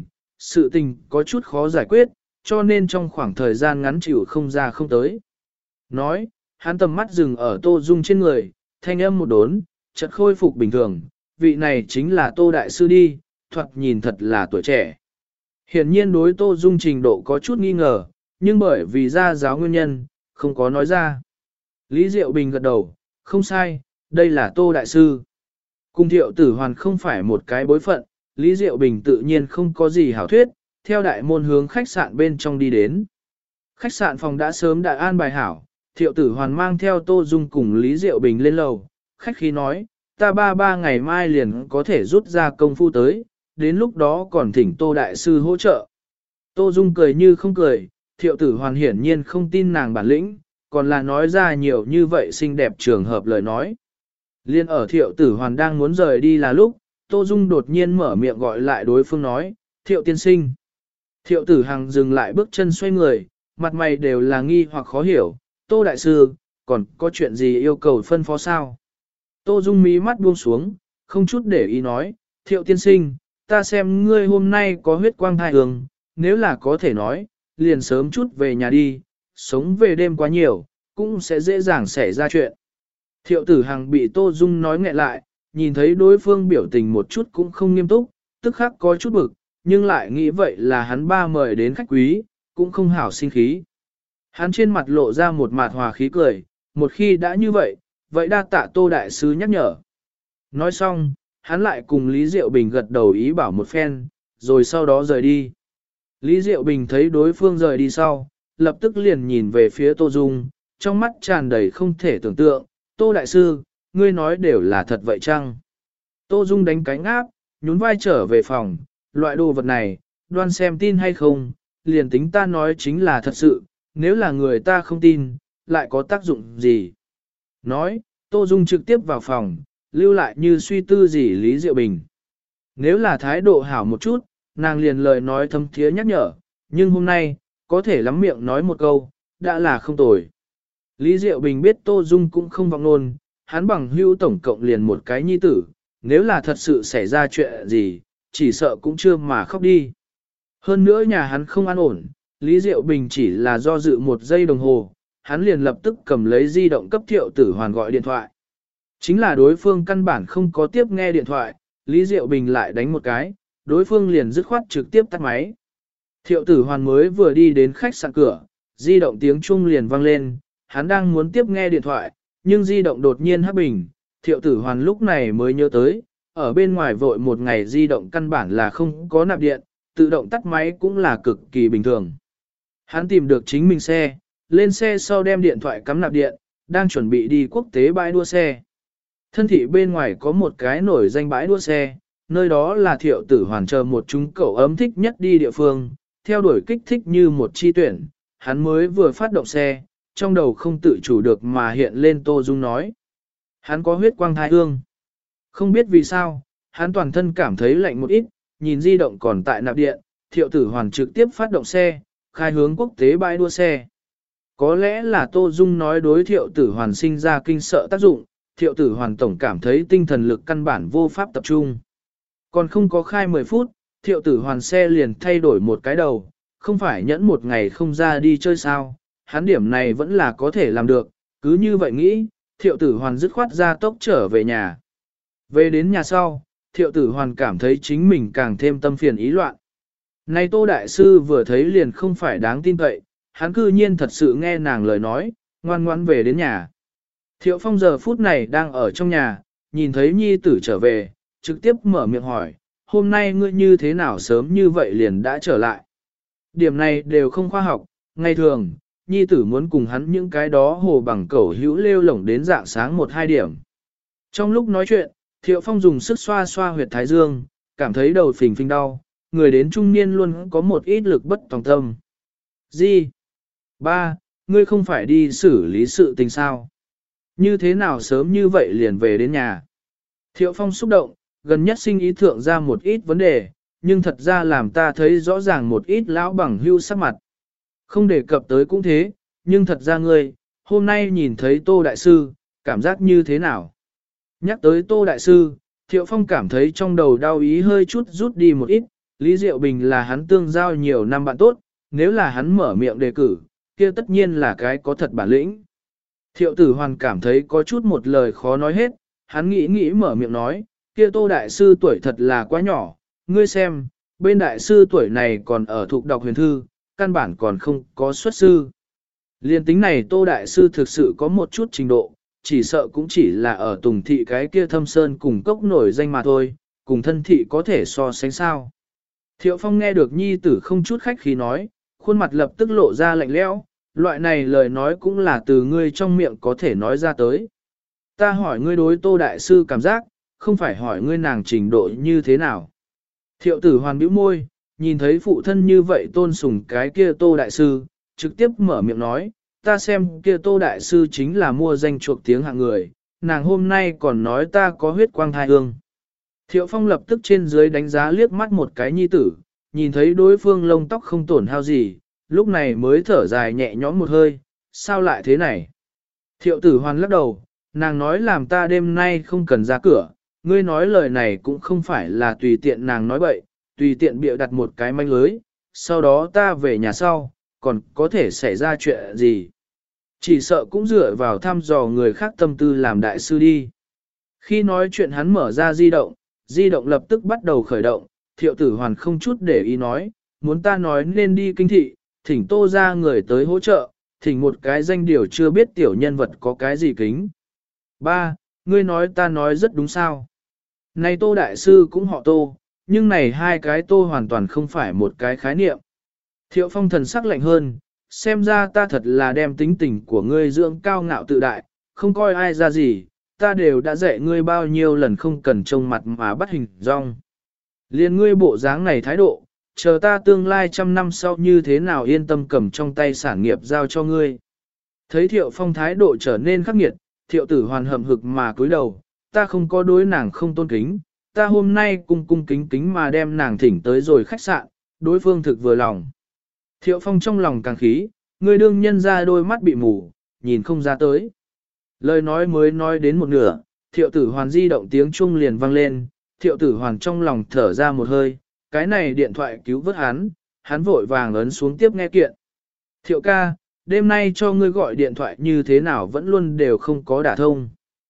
sự tình có chút khó giải quyết, cho nên trong khoảng thời gian ngắn chịu không ra không tới. Nói, hắn tầm mắt dừng ở Tô Dung trên người, thanh âm một đốn, chợt khôi phục bình thường, vị này chính là Tô Đại Sư đi, thoạt nhìn thật là tuổi trẻ. Hiển nhiên đối Tô Dung trình độ có chút nghi ngờ, nhưng bởi vì gia giáo nguyên nhân, không có nói ra. Lý Diệu Bình gật đầu, không sai, đây là Tô Đại Sư. Cùng Thiệu Tử Hoàn không phải một cái bối phận, Lý Diệu Bình tự nhiên không có gì hảo thuyết, theo đại môn hướng khách sạn bên trong đi đến. Khách sạn phòng đã sớm đã an bài hảo, Thiệu Tử Hoàn mang theo Tô Dung cùng Lý Diệu Bình lên lầu, khách khí nói, ta ba ngày mai liền có thể rút ra công phu tới, đến lúc đó còn thỉnh Tô Đại Sư hỗ trợ. Tô Dung cười như không cười, Thiệu Tử Hoàn hiển nhiên không tin nàng bản lĩnh, còn là nói ra nhiều như vậy xinh đẹp trường hợp lời nói. Liên ở Thiệu Tử Hoàn đang muốn rời đi là lúc, Tô Dung đột nhiên mở miệng gọi lại đối phương nói, Thiệu tiên sinh. Thiệu Tử Hằng dừng lại bước chân xoay người, mặt mày đều là nghi hoặc khó hiểu, Tô Đại Sư, còn có chuyện gì yêu cầu phân phó sao? Tô Dung mí mắt buông xuống, không chút để ý nói, Thiệu tiên sinh, ta xem ngươi hôm nay có huyết quang thai hương, nếu là có thể nói, liền sớm chút về nhà đi, sống về đêm quá nhiều, cũng sẽ dễ dàng xảy ra chuyện. Thiệu Tử Hằng bị Tô Dung nói nghẹn lại, nhìn thấy đối phương biểu tình một chút cũng không nghiêm túc, tức khắc có chút bực, nhưng lại nghĩ vậy là hắn ba mời đến khách quý, cũng không hảo sinh khí. Hắn trên mặt lộ ra một mạt hòa khí cười, một khi đã như vậy, vậy đa tạ Tô Đại Sư nhắc nhở. Nói xong, hắn lại cùng Lý Diệu Bình gật đầu ý bảo một phen, rồi sau đó rời đi. Lý Diệu Bình thấy đối phương rời đi sau, lập tức liền nhìn về phía Tô Dung, trong mắt tràn đầy không thể tưởng tượng, Tô Đại Sư, ngươi nói đều là thật vậy chăng? Tô Dung đánh cánh áp, nhún vai trở về phòng, loại đồ vật này, đoan xem tin hay không, liền tính ta nói chính là thật sự, nếu là người ta không tin, lại có tác dụng gì? Nói, Tô Dung trực tiếp vào phòng, lưu lại như suy tư gì Lý Diệu Bình. Nếu là thái độ hảo một chút, nàng liền lời nói thâm thiế nhắc nhở, nhưng hôm nay, có thể lắm miệng nói một câu, đã là không tồi. Lý Diệu Bình biết Tô Dung cũng không vọng nôn, hắn bằng hữu tổng cộng liền một cái nhi tử, nếu là thật sự xảy ra chuyện gì, chỉ sợ cũng chưa mà khóc đi. Hơn nữa nhà hắn không an ổn, Lý Diệu Bình chỉ là do dự một giây đồng hồ, hắn liền lập tức cầm lấy di động cấp Thiệu Tử Hoàn gọi điện thoại. Chính là đối phương căn bản không có tiếp nghe điện thoại, Lý Diệu Bình lại đánh một cái, đối phương liền dứt khoát trực tiếp tắt máy. Thiệu Tử Hoàn mới vừa đi đến khách sạn cửa, di động tiếng chuông liền vang lên, hắn đang muốn tiếp nghe điện thoại, nhưng di động đột nhiên hấp bình, Thiệu Tử Hoàn lúc này mới nhớ tới, ở bên ngoài vội một ngày di động căn bản là không có nạp điện, tự động tắt máy cũng là cực kỳ bình thường. Hắn tìm được chính mình xe, lên xe sau đem điện thoại cắm nạp điện, đang chuẩn bị đi quốc tế bãi đua xe. Thân thị bên ngoài có một cái nổi danh bãi đua xe, nơi đó là Thiệu Tử Hoàn chờ một chúng cậu ấm thích nhất đi địa phương, theo đuổi kích thích như một chi tuyển, hắn mới vừa phát động xe, trong đầu không tự chủ được mà hiện lên Tô Dung nói. Hắn có huyết quang thai hương. Không biết vì sao, hắn toàn thân cảm thấy lạnh một ít, nhìn di động còn tại nạp điện, Thiệu Tử Hoàn trực tiếp phát động xe, khai hướng quốc tế bãi đua xe. Có lẽ là Tô Dung nói đối Thiệu Tử Hoàn sinh ra kinh sợ tác dụng, Thiệu Tử Hoàn tổng cảm thấy tinh thần lực căn bản vô pháp tập trung. Còn không có khai 10 phút, Thiệu Tử Hoàn xe liền thay đổi một cái đầu, không phải nhẫn một ngày không ra đi chơi sao, hắn điểm này vẫn là có thể làm được, cứ như vậy nghĩ, Thiệu Tử Hoàn dứt khoát ra tốc trở về nhà. Về đến nhà sau, Thiệu Tử Hoàn cảm thấy chính mình càng thêm tâm phiền ý loạn. Này Tô Đại Sư vừa thấy liền không phải đáng tin cậy, hắn cư nhiên thật sự nghe nàng lời nói, ngoan ngoãn về đến nhà. Thiệu Phong giờ phút này đang ở trong nhà, nhìn thấy nhi tử trở về, trực tiếp mở miệng hỏi, hôm nay ngươi như thế nào sớm như vậy liền đã trở lại. Điểm này đều không khoa học, ngày thường, nhi tử muốn cùng hắn những cái đó hồ bằng cẩu hữu lêu lổng đến dạng sáng 1-2 điểm. Trong lúc nói chuyện, Thiệu Phong dùng sức xoa xoa huyệt thái dương, cảm thấy đầu phình phình đau, người đến trung niên luôn có một ít lực bất tòng tâm. Gì? Ba, ngươi không phải đi xử lý sự tình sao? Như thế nào sớm như vậy liền về đến nhà? Thiệu Phong xúc động, gần nhất sinh ý thượng ra một ít vấn đề, nhưng thật ra làm ta thấy rõ ràng một ít lão bằng hưu sắc mặt. Không đề cập tới cũng thế, nhưng thật ra ngươi, hôm nay nhìn thấy Tô Đại Sư, cảm giác như thế nào? Nhắc tới Tô Đại Sư, Thiệu Phong cảm thấy trong đầu đau ý hơi chút rút đi một ít, Lý Diệu Bình là hắn tương giao nhiều năm bạn tốt, nếu là hắn mở miệng đề cử, kia tất nhiên là cái có thật bản lĩnh. Thiệu Tử Hoàn cảm thấy có chút một lời khó nói hết, hắn nghĩ mở miệng nói, kia Tô Đại Sư tuổi thật là quá nhỏ, ngươi xem, bên Đại Sư tuổi này còn ở thuộc đọc huyền thư, căn bản còn không có xuất sư. Liên tính này Tô Đại Sư thực sự có một chút trình độ, chỉ sợ cũng chỉ là ở Tùng Thị cái kia Thâm Sơn cùng cốc nổi danh mà thôi, cùng thân thị có thể so sánh sao. Thiệu Phong nghe được nhi tử không chút khách khí nói, khuôn mặt lập tức lộ ra lạnh lẽo, loại này lời nói cũng là từ ngươi trong miệng có thể nói ra tới. Ta hỏi ngươi đối Tô Đại Sư cảm giác, không phải hỏi ngươi nàng trình độ như thế nào. Thiệu Tử Hoàn bĩu môi, nhìn thấy phụ thân như vậy tôn sùng cái kia Tô Đại Sư, trực tiếp mở miệng nói, ta xem kia Tô Đại Sư chính là mua danh chuộc tiếng hạng người, nàng hôm nay còn nói ta có huyết quang thai hương. Thiệu Phong lập tức trên dưới đánh giá liếc mắt một cái nhi tử, nhìn thấy đối phương lông tóc không tổn hao gì, lúc này mới thở dài nhẹ nhõm một hơi, sao lại thế này? Thiệu Tử Hoàn lắc đầu, nàng nói làm ta đêm nay không cần ra cửa, ngươi nói lời này cũng không phải là tùy tiện nàng nói bậy, tùy tiện bịa đặt một cái manh lưới, sau đó ta về nhà sau, còn có thể xảy ra chuyện gì? Chỉ sợ cũng dựa vào thăm dò người khác tâm tư làm đại sư đi. Khi nói chuyện hắn mở ra di động lập tức bắt đầu khởi động, Thiệu Tử Hoàn không chút để ý nói, muốn ta nói nên đi kinh thị, thỉnh Tô ra người tới hỗ trợ, thỉnh một cái danh điều chưa biết tiểu nhân vật có cái gì kính. Ba, ngươi nói ta nói rất đúng sao. Này Tô Đại Sư cũng họ Tô, nhưng này hai cái Tô hoàn toàn không phải một cái khái niệm. Thiệu Phong thần sắc lạnh hơn, xem ra ta thật là đem tính tình của ngươi dưỡng cao ngạo tự đại, không coi ai ra gì, ta đều đã dạy ngươi bao nhiêu lần không cần trông mặt mà bắt hình dong. Liên ngươi bộ dáng này thái độ, chờ ta tương lai 100 năm sau như thế nào yên tâm cầm trong tay sản nghiệp giao cho ngươi. Thấy Thiệu Phong thái độ trở nên khắc nghiệt, Thiệu Tử Hoàn hậm hực mà cúi đầu, ta không có đối nàng không tôn kính, ta hôm nay cung kính kính mà đem nàng thỉnh tới rồi khách sạn, đối phương thực vừa lòng. Thiệu Phong trong lòng càng khí, người đương nhân ra đôi mắt bị mù, nhìn không ra tới. Lời nói mới nói đến một nửa, Thiệu Tử Hoàn di động tiếng chuông liền vang lên, Thiệu Tử Hoàn trong lòng thở ra một hơi, cái này điện thoại cứu vớt hắn vội vàng ấn xuống tiếp nghe kiện. Thiệu ca, đêm nay cho ngươi gọi điện thoại như thế nào vẫn luôn đều không có đả thông.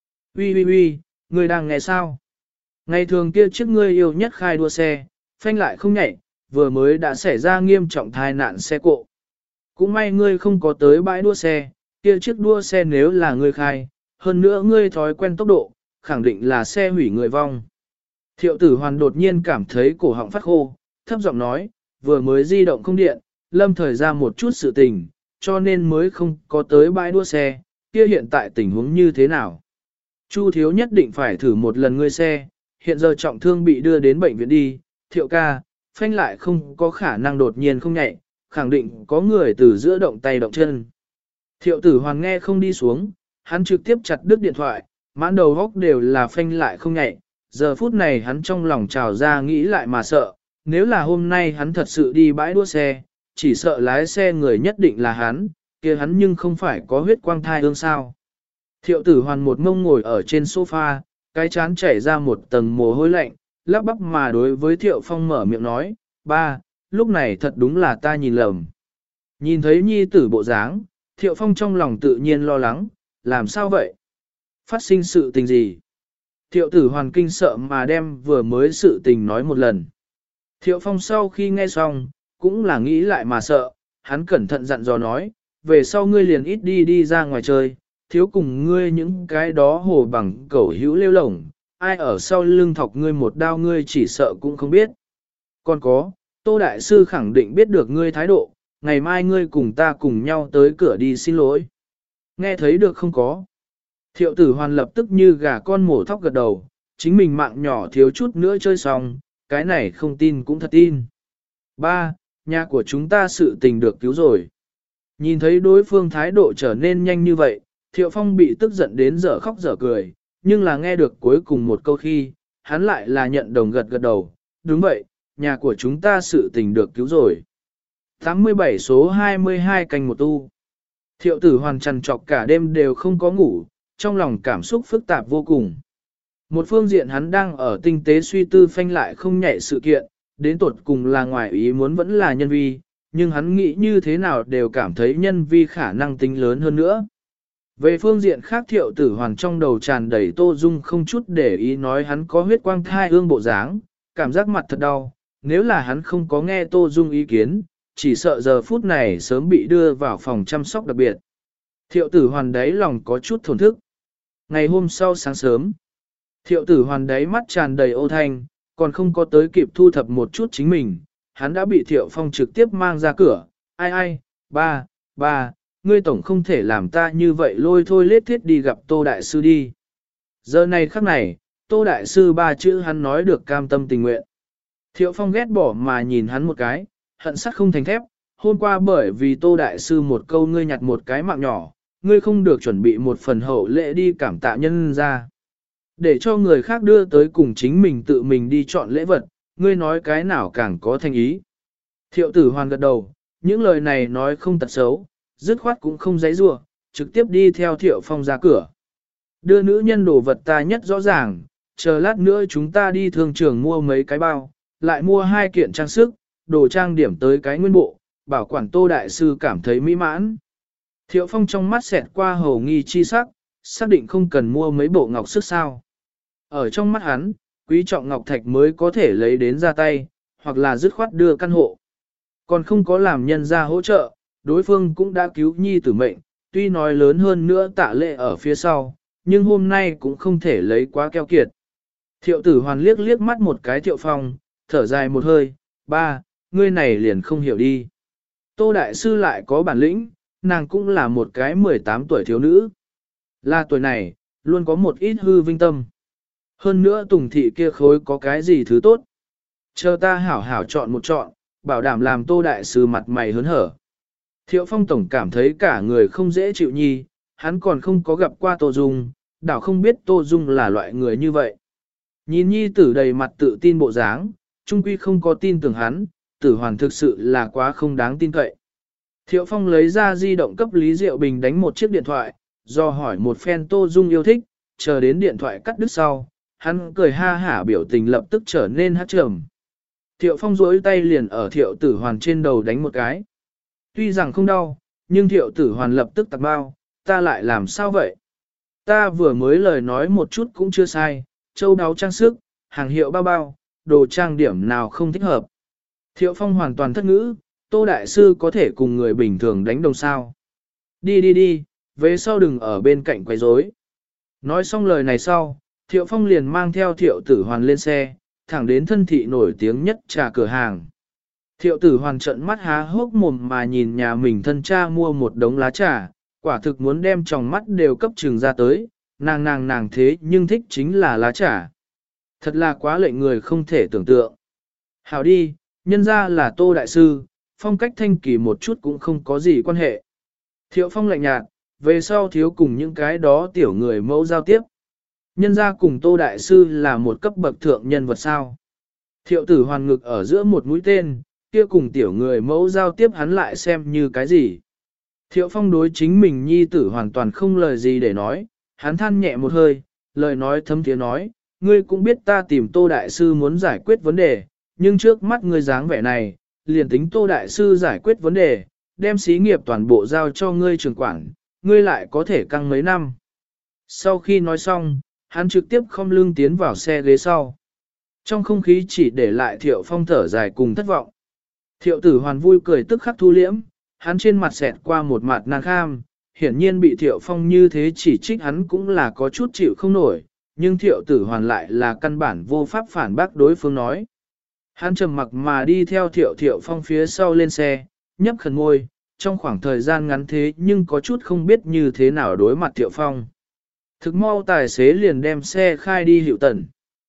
Uy, ngươi đang nghe sao? Ngày thường kia chiếc ngươi yêu nhất khai đua xe, phanh lại không nhảy, vừa mới đã xảy ra nghiêm trọng tai nạn xe cộ. Cũng may ngươi không có tới bãi đua xe, kia chiếc đua xe nếu là ngươi khai, hơn nữa ngươi thói quen tốc độ, khẳng định là xe hủy người vong. Thiệu Tử Hoàn đột nhiên cảm thấy cổ họng phát khô, thấp giọng nói, vừa mới di động không điện, lâm thời ra một chút sự tình, cho nên mới không có tới bãi đua xe, kia hiện tại tình huống như thế nào? Chu thiếu nhất định phải thử một lần ngươi xe, hiện giờ trọng thương bị đưa đến bệnh viện đi, Thiệu ca, phanh lại không có khả năng đột nhiên không nhạy, khẳng định có người từ giữa động tay động chân. Thiệu Tử Hoàn nghe không đi xuống, hắn trực tiếp chặt đứt điện thoại, mãn đầu góc đều là phanh lại không nhạy, giờ phút này hắn trong lòng trào ra nghĩ lại mà sợ, nếu là hôm nay hắn thật sự đi bãi đua xe, chỉ sợ lái xe người nhất định là hắn, kia hắn nhưng không phải có huyết quang thai ương sao. Thiệu Tử Hoàn một mông ngồi ở trên sofa, cái chán chảy ra một tầng mồ hôi lạnh, lắp bắp mà đối với Thiệu Phong mở miệng nói, ba, lúc này thật đúng là ta nhìn lầm. Nhìn thấy nhi tử bộ dáng, Thiệu Phong trong lòng tự nhiên lo lắng, làm sao vậy? Phát sinh sự tình gì? Thiệu Tử Hoàn kinh sợ mà đem vừa mới sự tình nói một lần. Thiệu Phong sau khi nghe xong, cũng là nghĩ lại mà sợ, hắn cẩn thận dặn dò nói, về sau ngươi liền ít đi ra ngoài chơi, thiếu cùng ngươi những cái đó hồ bằng cẩu hữu lêu lổng, ai ở sau lưng thọc ngươi một đao ngươi chỉ sợ cũng không biết. Còn có, Tô Đại Sư khẳng định biết được ngươi thái độ, ngày mai ngươi cùng ta cùng nhau tới cửa đi xin lỗi. Nghe thấy được không có? Thiệu tử hoàn lập tức như gà con mổ thóc gật đầu, chính mình mạng nhỏ thiếu chút nữa chơi xong, cái này không tin cũng thật tin. 3. Nhà của chúng ta sự tình được cứu rồi. Nhìn thấy đối phương thái độ trở nên nhanh như vậy, Thiệu Phong bị tức giận đến dở khóc dở cười, nhưng là nghe được cuối cùng một câu khi, hắn lại là nhận đồng gật gật đầu. Đúng vậy, nhà của chúng ta sự tình được cứu rồi. 87 số 22 canh một tu. Thiệu tử hoàn trằn trọc cả đêm đều không có ngủ, trong lòng cảm xúc phức tạp vô cùng. Một phương diện hắn đang ở tinh tế suy tư phanh lại không nhạy sự kiện, đến tột cùng là ngoài ý muốn vẫn là nhân vi, nhưng hắn nghĩ như thế nào đều cảm thấy nhân vi khả năng tính lớn hơn nữa. Về phương diện khác Thiệu tử hoàn trong đầu tràn đầy Tô Dung không chút để ý nói hắn có huyết quang thai ương bộ dáng, cảm giác mặt thật đau, nếu là hắn không có nghe Tô Dung ý kiến, chỉ sợ giờ phút này sớm bị đưa vào phòng chăm sóc đặc biệt. Thiệu tử hoàn đáy lòng có chút thổn thức. Ngày hôm sau sáng sớm, Thiệu tử hoàn đáy mắt tràn đầy ô thanh, còn không có tới kịp thu thập một chút chính mình, hắn đã bị Thiệu Phong trực tiếp mang ra cửa. Ai, ba, ngươi tổng không thể làm ta như vậy lôi thôi lết thiết đi gặp Tô Đại Sư đi. Giờ này khắc này, Tô Đại Sư ba chữ hắn nói được cam tâm tình nguyện. Thiệu Phong ghét bỏ mà nhìn hắn một cái, hận sắt không thành thép, hôm qua bởi vì Tô Đại Sư một câu ngươi nhặt một cái mạng nhỏ, ngươi không được chuẩn bị một phần hậu lễ đi cảm tạ nhân ra. Để cho người khác đưa tới cùng chính mình tự mình đi chọn lễ vật, ngươi nói cái nào càng có thành ý. Thiệu tử hoàn gật đầu, những lời này nói không tật xấu, dứt khoát cũng không giấy rủa, trực tiếp đi theo Thiệu Phong ra cửa. Đưa nữ nhân đồ vật ta nhất rõ ràng, chờ lát nữa chúng ta đi thương trường mua mấy cái bao, lại mua 2 kiện trang sức, đồ trang điểm tới cái nguyên bộ, bảo quản Tô Đại Sư cảm thấy mỹ mãn. Thiệu Phong trong mắt xẹt qua hầu nghi chi sắc, xác định không cần mua mấy bộ ngọc sức sao. Ở trong mắt hắn, quý trọng ngọc thạch mới có thể lấy đến ra tay, hoặc là dứt khoát đưa căn hộ. Còn không có làm nhân ra hỗ trợ, đối phương cũng đã cứu nhi tử mệnh, tuy nói lớn hơn nữa tạ lệ ở phía sau, nhưng hôm nay cũng không thể lấy quá keo kiệt. Thiệu tử hoàn liếc mắt một cái Thiệu Phong, thở dài một hơi, ba, ngươi này liền không hiểu đi. Tô Đại Sư lại có bản lĩnh, nàng cũng là một cái 18 tuổi thiếu nữ. Là tuổi này, luôn có một ít hư vinh tâm. Hơn nữa Tùng thị kia khối có cái gì thứ tốt. Chờ ta hảo hảo chọn một chọn, bảo đảm làm Tô Đại Sư mặt mày hớn hở. Thiệu Phong tổng cảm thấy cả người không dễ chịu nhi, hắn còn không có gặp qua Tô Dung, đảo không biết Tô Dung là loại người như vậy. Nhìn nhi tử đầy mặt tự tin bộ dáng, trung quy không có tin tưởng hắn, tử hoàn thực sự là quá không đáng tin cậy. Thiệu Phong lấy ra di động cấp Lý Diệu Bình đánh một chiếc điện thoại, do hỏi một phen Tô Dung yêu thích, chờ đến điện thoại cắt đứt sau, hắn cười ha hả biểu tình lập tức trở nên hát trầm. Thiệu Phong duỗi tay liền ở Thiệu Tử Hoàn trên đầu đánh một cái. Tuy rằng không đau, nhưng Thiệu Tử Hoàn lập tức tạc bao, ta lại làm sao vậy? Ta vừa mới lời nói một chút cũng chưa sai, châu đáo trang sức, hàng hiệu bao bao, đồ trang điểm nào không thích hợp. Thiệu Phong hoàn toàn thất ngữ, Tô Đại Sư có thể cùng người bình thường đánh đồng sao. Đi, về sau đừng ở bên cạnh quấy rối. Nói xong lời này sau, Thiệu Phong liền mang theo Thiệu Tử Hoàn lên xe, thẳng đến thân thị nổi tiếng nhất trà cửa hàng. Thiệu Tử Hoàn trợn mắt há hốc mồm mà nhìn nhà mình thân cha mua một đống lá trà, quả thực muốn đem tròng mắt đều cấp trừng ra tới, nàng thế nhưng thích chính là lá trà. Thật là quá lệnh người không thể tưởng tượng. Hảo đi, nhân ra là Tô Đại Sư, phong cách thanh kỳ một chút cũng không có gì quan hệ. Thiệu Phong lạnh nhạt, về sau thiếu cùng những cái đó tiểu người mẫu giao tiếp. Nhân ra cùng Tô Đại Sư là một cấp bậc thượng nhân vật sao. Thiệu Tử Hoàn ngực ở giữa một mũi tên, kia cùng tiểu người mẫu giao tiếp hắn lại xem như cái gì. Thiệu Phong đối chính mình nhi tử hoàn toàn không lời gì để nói, hắn than nhẹ một hơi, lời nói thấm thiế nói, ngươi cũng biết ta tìm Tô Đại Sư muốn giải quyết vấn đề, nhưng trước mắt ngươi dáng vẻ này, liền tính Tô Đại Sư giải quyết vấn đề, đem xí nghiệp toàn bộ giao cho ngươi trưởng quản, ngươi lại có thể căng mấy năm. Sau khi nói xong, hắn trực tiếp không lưng tiến vào xe ghế sau. Trong không khí chỉ để lại Thiệu Phong thở dài cùng thất vọng. Thiệu Tử Hoàn vui cười tức khắc thu liễm, hắn trên mặt xẹt qua một mặt nan kham, hiển nhiên bị Thiệu Phong như thế chỉ trích hắn cũng là có chút chịu không nổi, nhưng Thiệu Tử Hoàn lại là căn bản vô pháp phản bác đối phương nói. Hắn trầm mặc mà đi theo Thiệu Phong phía sau lên xe, nhấp khẩn môi, trong khoảng thời gian ngắn thế nhưng có chút không biết như thế nào đối mặt Thiệu Phong. Thực mau tài xế liền đem xe khai đi Hiệu Tần.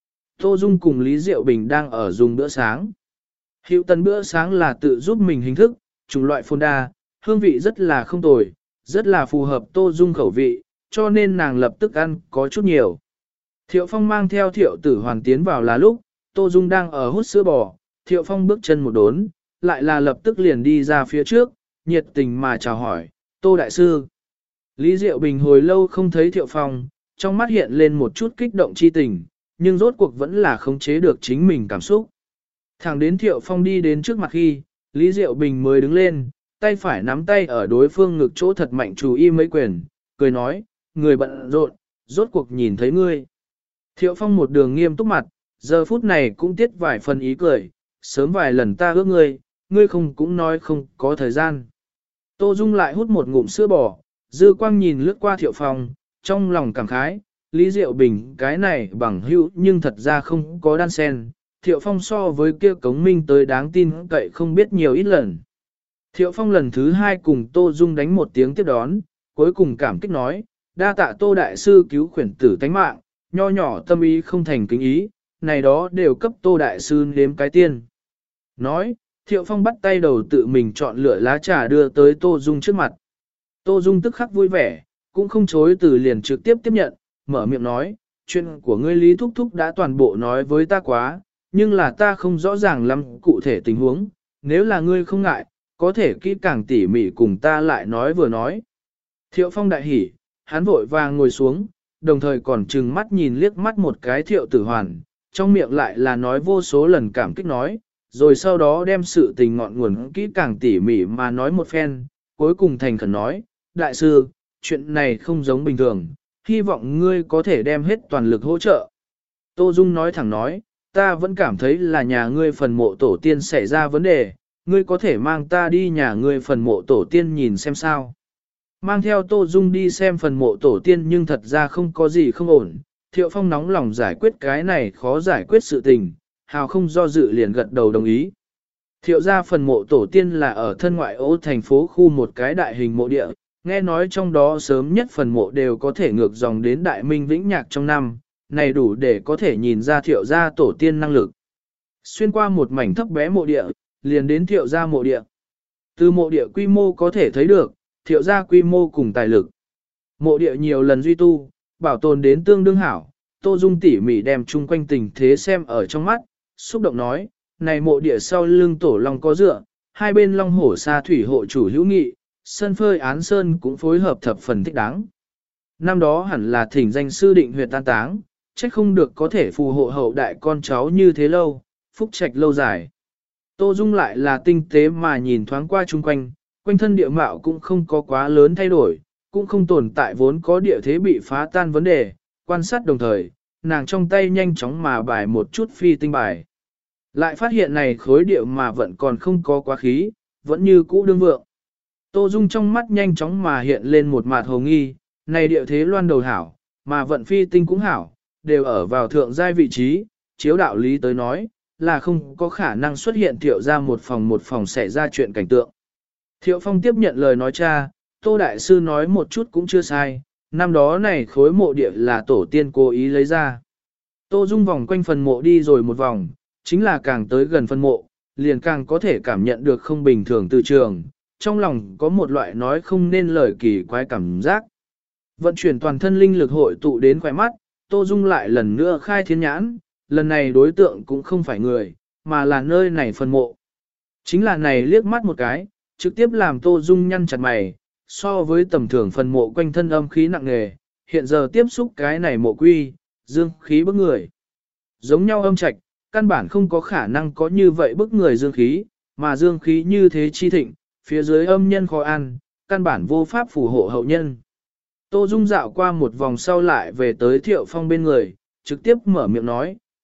Tô Dung cùng Lý Diệu Bình đang ở dùng bữa sáng. Hiệu Tần bữa sáng là tự giúp mình hình thức, chủng loại phôn đa, hương vị rất là không tồi, rất là phù hợp Tô Dung khẩu vị, cho nên nàng lập tức ăn có chút nhiều. Thiệu Phong mang theo Thiệu Tử Hoàn tiến vào là lúc, Tô Dung đang ở hút sữa bò, Thiệu Phong bước chân một đốn, lại là lập tức liền đi ra phía trước, nhiệt tình mà chào hỏi, Tô Đại Sư. Lý Diệu Bình hồi lâu không thấy Thiệu Phong, trong mắt hiện lên một chút kích động chi tình, nhưng rốt cuộc vẫn là khống chế được chính mình cảm xúc. Thẳng đến Thiệu Phong đi đến trước mặt khi, Lý Diệu Bình mới đứng lên, tay phải nắm tay ở đối phương ngực chỗ thật mạnh chú y mấy quyền, cười nói, người bận rộn, rốt cuộc nhìn thấy ngươi. Thiệu Phong một đường nghiêm túc mặt, giờ phút này cũng tiết vài phần ý cười, sớm vài lần ta ước ngươi, ngươi không cũng nói không có thời gian. Tô Dung lại hút một ngụm sữa bò, dư quang nhìn lướt qua Thiệu Phong, trong lòng cảm khái, Lý Diệu Bình cái này bằng hữu nhưng thật ra không có đan sen, Thiệu Phong so với kia Cống Minh tới đáng tin cậy không biết nhiều ít lần. Thiệu Phong lần thứ hai cùng Tô Dung đánh một tiếng tiếp đón, cuối cùng cảm kích nói, đa tạ Tô Đại Sư cứu khuyển tử tánh mạng, nho nhỏ tâm ý không thành kính ý, này đó đều cấp Tô Đại Sư nếm cái tiên. Nói, Thiệu Phong bắt tay đầu tự mình chọn lựa lá trà đưa tới Tô Dung trước mặt. Tô Dung tức khắc vui vẻ, cũng không chối từ liền trực tiếp tiếp nhận, mở miệng nói, chuyện của ngươi Lý Thúc Thúc đã toàn bộ nói với ta quá, nhưng là ta không rõ ràng lắm cụ thể tình huống, nếu là ngươi không ngại, có thể kỹ càng tỉ mỉ cùng ta lại nói vừa nói. Thiệu Phong đại hỉ, hắn vội vàng ngồi xuống, đồng thời còn trừng mắt nhìn liếc mắt một cái Thiệu Tử Hoàn, trong miệng lại là nói vô số lần cảm kích nói, rồi sau đó đem sự tình ngọn nguồn kỹ càng tỉ mỉ mà nói một phen, cuối cùng thành khẩn nói, đại sư, chuyện này không giống bình thường, hy vọng ngươi có thể đem hết toàn lực hỗ trợ. Tô Dung nói thẳng nói, ta vẫn cảm thấy là nhà ngươi phần mộ tổ tiên xảy ra vấn đề, ngươi có thể mang ta đi nhà ngươi phần mộ tổ tiên nhìn xem sao. Mang theo Tô Dung đi xem phần mộ tổ tiên nhưng thật ra không có gì không ổn, Thiệu Phong nóng lòng giải quyết cái này khó giải quyết sự tình, hào không do dự liền gật đầu đồng ý. Thiệu ra phần mộ tổ tiên là ở thân ngoại ô thành phố khu một cái đại hình mộ địa, nghe nói trong đó sớm nhất phần mộ đều có thể ngược dòng đến Đại Minh Vĩnh Nhạc trong năm, này đủ để có thể nhìn ra Thiệu gia tổ tiên năng lực. Xuyên qua một mảnh thấp bé mộ địa, liền đến Thiệu gia mộ địa. Từ mộ địa quy mô có thể thấy được, Thiệu gia quy mô cùng tài lực. Mộ địa nhiều lần duy tu, bảo tồn đến tương đương hảo, Tô Dung tỉ mỉ đem chung quanh tình thế xem ở trong mắt, xúc động nói, này mộ địa sau lưng tổ long có dựa, hai bên long hổ xa thủy hộ chủ hữu nghị, sân phơi án sơn cũng phối hợp thập phần thích đáng. Năm đó hẳn là thỉnh danh sư định huyệt tan táng, trách không được có thể phù hộ hậu đại con cháu như thế lâu, phúc trạch lâu dài. Tô Dung lại là tinh tế mà nhìn thoáng qua chung quanh, quanh thân địa mạo cũng không có quá lớn thay đổi, cũng không tồn tại vốn có địa thế bị phá tan vấn đề, quan sát đồng thời, nàng trong tay nhanh chóng mà bài một chút phi tinh bài. Lại phát hiện này khối địa mà vẫn còn không có quá khí, vẫn như cũ đương vượng. Tô Dung trong mắt nhanh chóng mà hiện lên một mặt hồ nghi, này địa thế loan đầu hảo, mà vận phi tinh cũng hảo, đều ở vào thượng giai vị trí, chiếu đạo lý tới nói, là không có khả năng xuất hiện Thiệu ra một phòng xảy ra chuyện cảnh tượng. Thiệu Phong tiếp nhận lời nói cha, Tô Đại Sư nói một chút cũng chưa sai, năm đó này khối mộ địa là tổ tiên cố ý lấy ra. Tô Dung vòng quanh phần mộ đi rồi một vòng, chính là càng tới gần phần mộ, liền càng có thể cảm nhận được không bình thường từ trường, trong lòng có một loại nói không nên lời kỳ quái cảm giác. Vận chuyển toàn thân linh lực hội tụ đến khỏe mắt, Tô Dung lại lần nữa khai thiên nhãn, lần này đối tượng cũng không phải người, mà là nơi này phần mộ. Chính là này liếc mắt một cái, trực tiếp làm Tô Dung nhăn chặt mày, so với tầm thường phần mộ quanh thân âm khí nặng nề, hiện giờ tiếp xúc cái này mộ quy, dương khí bức người. Giống nhau âm trạch, căn bản không có khả năng có như vậy bức người dương khí, mà dương khí như thế chi thịnh, phía dưới âm nhân khó ăn, căn bản vô pháp phù hộ hậu nhân. Tô Dung dạo qua một vòng sau lại về tới Thiệu Phong bên người, trực tiếp mở miệng nói,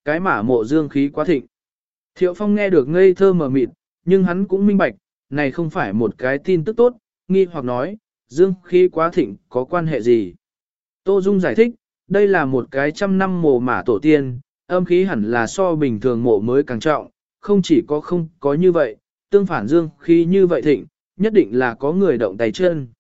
cái mả mộ dương khí quá thịnh. Thiệu Phong nghe được ngây thơ mờ mịt, nhưng hắn cũng minh bạch, này không phải một cái tin tức tốt, nghi hoặc nói, dương khí quá thịnh có quan hệ gì? Tô Dung giải thích, đây là một cái 100 năm mồ mả tổ tiên, âm khí hẳn là so bình thường mộ mới càng trọng, không chỉ có không có như vậy, tương phản dương khí như vậy thịnh, nhất định là có người động tay chân.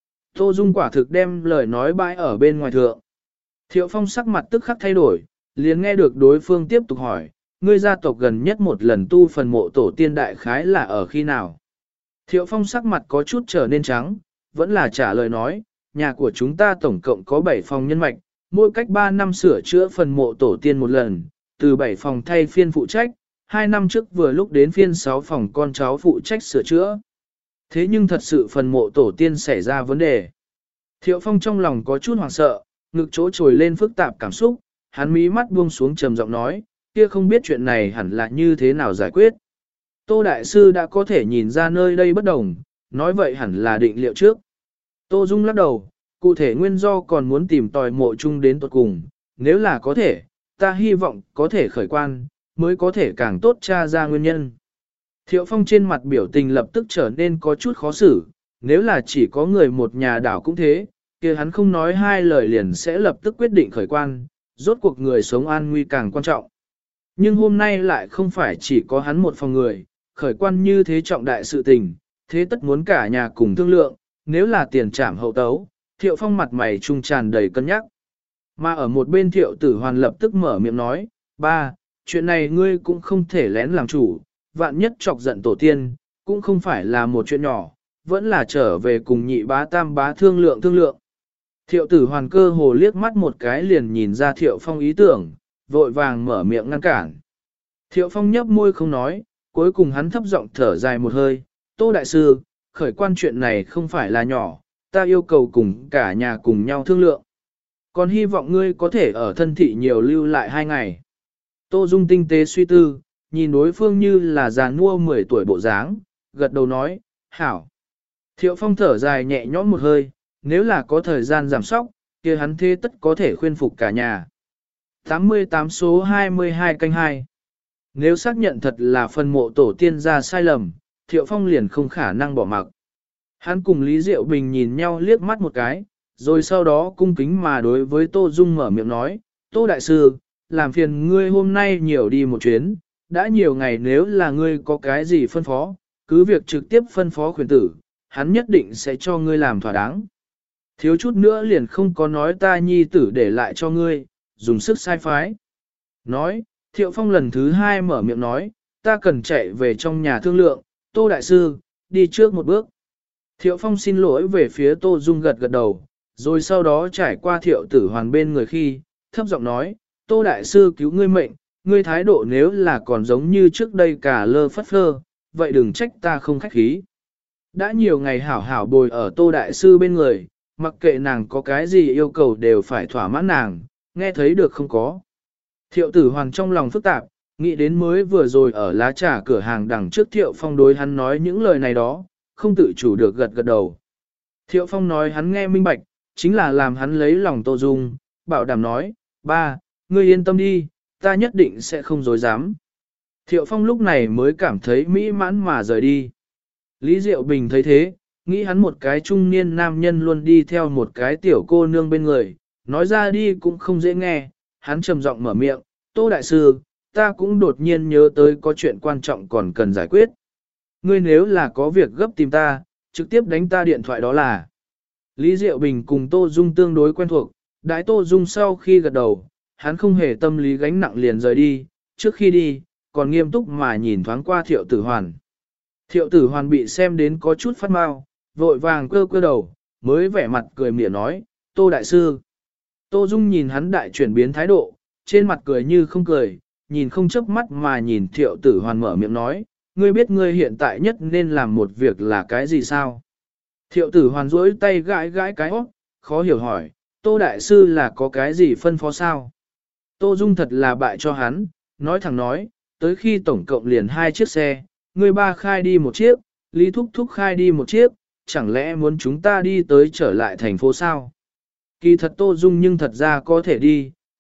Tô Dung quả thực đem lời nói bãi ở bên ngoài thượng. Thiệu Phong sắc mặt tức khắc thay đổi, liền nghe được đối phương tiếp tục hỏi, ngươi gia tộc gần nhất một lần tu phần mộ tổ tiên đại khái là ở khi nào? Thiệu Phong sắc mặt có chút trở nên trắng, vẫn là trả lời nói, nhà của chúng ta tổng cộng có 7 phòng nhân mạch, mỗi cách 3 năm sửa chữa phần mộ tổ tiên một lần, từ 7 phòng thay phiên phụ trách, 2 năm trước vừa lúc đến phiên 6 phòng con cháu phụ trách sửa chữa. Thế nhưng thật sự phần mộ tổ tiên xảy ra vấn đề. Thiệu Phong trong lòng có chút hoảng sợ, ngực chỗ trồi lên phức tạp cảm xúc, hắn mí mắt buông xuống trầm giọng nói, kia không biết chuyện này hẳn là như thế nào giải quyết. Tô Đại Sư đã có thể nhìn ra nơi đây bất đồng, nói vậy hẳn là định liệu trước. Tô Dung lắc đầu, cụ thể nguyên do còn muốn tìm tòi mộ chung đến tuột cùng, nếu là có thể, ta hy vọng có thể khởi quan, mới có thể càng tốt tra ra nguyên nhân. Thiệu Phong trên mặt biểu tình lập tức trở nên có chút khó xử, nếu là chỉ có người một nhà đảo cũng thế, kia hắn không nói hai lời liền sẽ lập tức quyết định khởi quan, rốt cuộc người sống an nguy càng quan trọng. Nhưng hôm nay lại không phải chỉ có hắn một phòng người, khởi quan như thế trọng đại sự tình, thế tất muốn cả nhà cùng thương lượng, nếu là tiền trảm hậu tấu, Thiệu Phong mặt mày trung tràn đầy cân nhắc. Mà ở một bên Thiệu Tử Hoàn lập tức mở miệng nói, ba, chuyện này ngươi cũng không thể lén làm chủ, vạn nhất chọc giận tổ tiên, cũng không phải là một chuyện nhỏ, vẫn là trở về cùng nhị bá tam bá thương lượng thương lượng. Thiệu Tử Hoàn cơ hồ liếc mắt một cái liền nhìn ra Thiệu Phong ý tưởng, vội vàng mở miệng ngăn cản. Thiệu Phong nhấp môi không nói, cuối cùng hắn thấp giọng thở dài một hơi, Tô Đại Sư, khởi quan chuyện này không phải là nhỏ, ta yêu cầu cùng cả nhà cùng nhau thương lượng. Còn hy vọng ngươi có thể ở thân thị nhiều lưu lại 2 ngày. Tô Dung tinh tế suy tư, nhìn đối phương như là già nua 10 tuổi bộ dáng, gật đầu nói, hảo. Thiệu Phong thở dài nhẹ nhõm một hơi, nếu là có thời gian giảm sóc, kia hắn thế tất có thể khuyên phục cả nhà. 88 số 22 canh 2. Nếu xác nhận thật là phần mộ tổ tiên ra sai lầm, Thiệu Phong liền không khả năng bỏ mặc. Hắn cùng Lý Diệu Bình nhìn nhau liếc mắt một cái, rồi sau đó cung kính mà đối với Tô Dung mở miệng nói, Tô Đại Sư, làm phiền ngươi hôm nay nhiều đi một chuyến, đã nhiều ngày nếu là ngươi có cái gì phân phó, cứ việc trực tiếp phân phó khuyến tử, hắn nhất định sẽ cho ngươi làm thỏa đáng. Thiếu chút nữa liền không có nói ta nhi tử để lại cho ngươi, dùng sức sai phái. Nói, Thiệu Phong lần thứ 2 mở miệng nói, ta cần chạy về trong nhà thương lượng, Tô Đại Sư, đi trước một bước. Thiệu Phong xin lỗi về phía Tô Dung gật gật đầu, rồi sau đó trải qua Thiệu Tử Hoàn bên người khi, thấp giọng nói, Tô Đại Sư cứu ngươi mệnh, ngươi thái độ nếu là còn giống như trước đây cả lơ phất phơ, vậy đừng trách ta không khách khí. Đã nhiều ngày hảo hảo bồi ở Tô Đại Sư bên người, mặc kệ nàng có cái gì yêu cầu đều phải thỏa mãn nàng, nghe thấy được không có. Thiệu Tử Hoàn trong lòng phức tạp, nghĩ đến mới vừa rồi ở lá trà cửa hàng đằng trước Thiệu Phong đối hắn nói những lời này đó, không tự chủ được gật gật đầu. Thiệu Phong nói hắn nghe minh bạch, chính là làm hắn lấy lòng Tô Dung, bảo đảm nói, ba, ngươi yên tâm đi, ta nhất định sẽ không dối dám. Thiệu Phong lúc này mới cảm thấy mỹ mãn mà rời đi. Lý Diệu Bình thấy thế, nghĩ hắn một cái trung niên nam nhân luôn đi theo một cái tiểu cô nương bên người, nói ra đi cũng không dễ nghe, hắn trầm giọng mở miệng, Tô Đại Sư, ta cũng đột nhiên nhớ tới có chuyện quan trọng còn cần giải quyết. Ngươi nếu là có việc gấp tìm ta, trực tiếp đánh ta điện thoại đó là. Lý Diệu Bình cùng Tô Dung tương đối quen thuộc, đãi Tô Dung sau khi gật đầu, hắn không hề tâm lý gánh nặng liền rời đi, trước khi đi, còn nghiêm túc mà nhìn thoáng qua Thiệu Tử Hoàn. Thiệu Tử Hoàn bị xem đến có chút phát mau, vội vàng cơ cơ đầu, mới vẻ mặt cười mỉa nói, Tô Đại Sư. Tô Dung nhìn hắn đại chuyển biến thái độ, trên mặt cười như không cười, nhìn không chớp mắt mà nhìn Thiệu Tử Hoàn mở miệng nói, ngươi biết ngươi hiện tại nhất nên làm một việc là cái gì sao? Thiệu Tử Hoàn duỗi tay gãi gãi cái óc, khó hiểu hỏi, Tô Đại Sư là có cái gì phân phó sao? Tô Dung thật là bại cho hắn, nói thẳng nói, tới khi tổng cộng liền 2 chiếc xe, ngươi ba khai đi một chiếc, Lý Thúc Thúc khai đi một chiếc, chẳng lẽ muốn chúng ta đi tới trở lại thành phố sao? Kỳ thật Tô Dung nhưng thật ra có thể đi,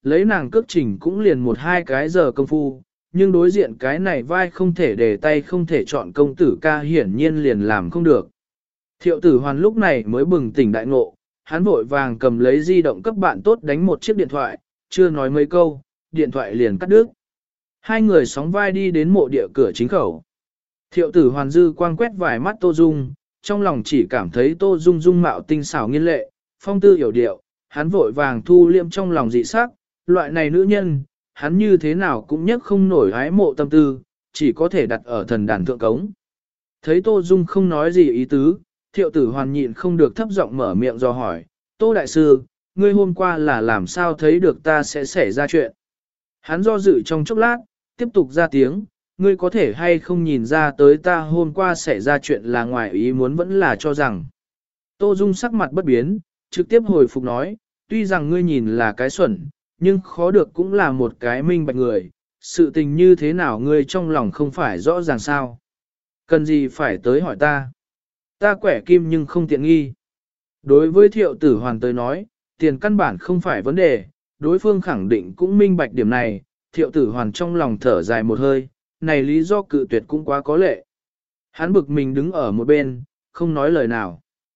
lấy nàng cước trình cũng liền 1-2 giờ công phu, nhưng đối diện cái này vai không thể để tay không thể chọn công tử ca hiển nhiên liền làm không được. Thiệu tử hoàn lúc này mới bừng tỉnh đại ngộ, hắn vội vàng cầm lấy di động cấp bạn tốt đánh một chiếc điện thoại, chưa nói mấy câu, điện thoại liền cắt đứt. Hai người sóng vai đi đến mộ địa cửa chính khẩu. Thiệu tử hoàn dư quang quét vài mắt Tô Dung, trong lòng chỉ cảm thấy Tô Dung dung mạo tinh xảo nghiên lệ, phong tư hiểu điệu, hắn vội vàng thu liêm trong lòng dị sắc, loại này nữ nhân, hắn như thế nào cũng nhất không nổi hái mộ tâm tư, chỉ có thể đặt ở thần đàn thượng cống. Thấy Tô Dung không nói gì ý tứ, thiệu tử hoàn nhịn không được thấp giọng mở miệng do hỏi, Tô Đại Sư, ngươi hôm qua là làm sao thấy được ta sẽ xảy ra chuyện? Hắn do dự trong chốc lát, tiếp tục ra tiếng, ngươi có thể hay không nhìn ra tới ta hôm qua xảy ra chuyện là ngoài ý muốn vẫn là cho rằng. Tô Dung sắc mặt bất biến, trực tiếp hồi phục nói, tuy rằng ngươi nhìn là cái xuẩn, nhưng khó được cũng là một cái minh bạch người, sự tình như thế nào ngươi trong lòng không phải rõ ràng sao. Cần gì phải tới hỏi ta? Ta quẻ kim nhưng không tiện nghi. Đối với thiệu tử hoàn tới nói, tiền căn bản không phải vấn đề, đối phương khẳng định cũng minh bạch điểm này, thiệu tử hoàn trong lòng thở dài một hơi, này lý do cự tuyệt cũng quá có lệ. Hắn bực mình đứng ở một bên, không nói lời nào.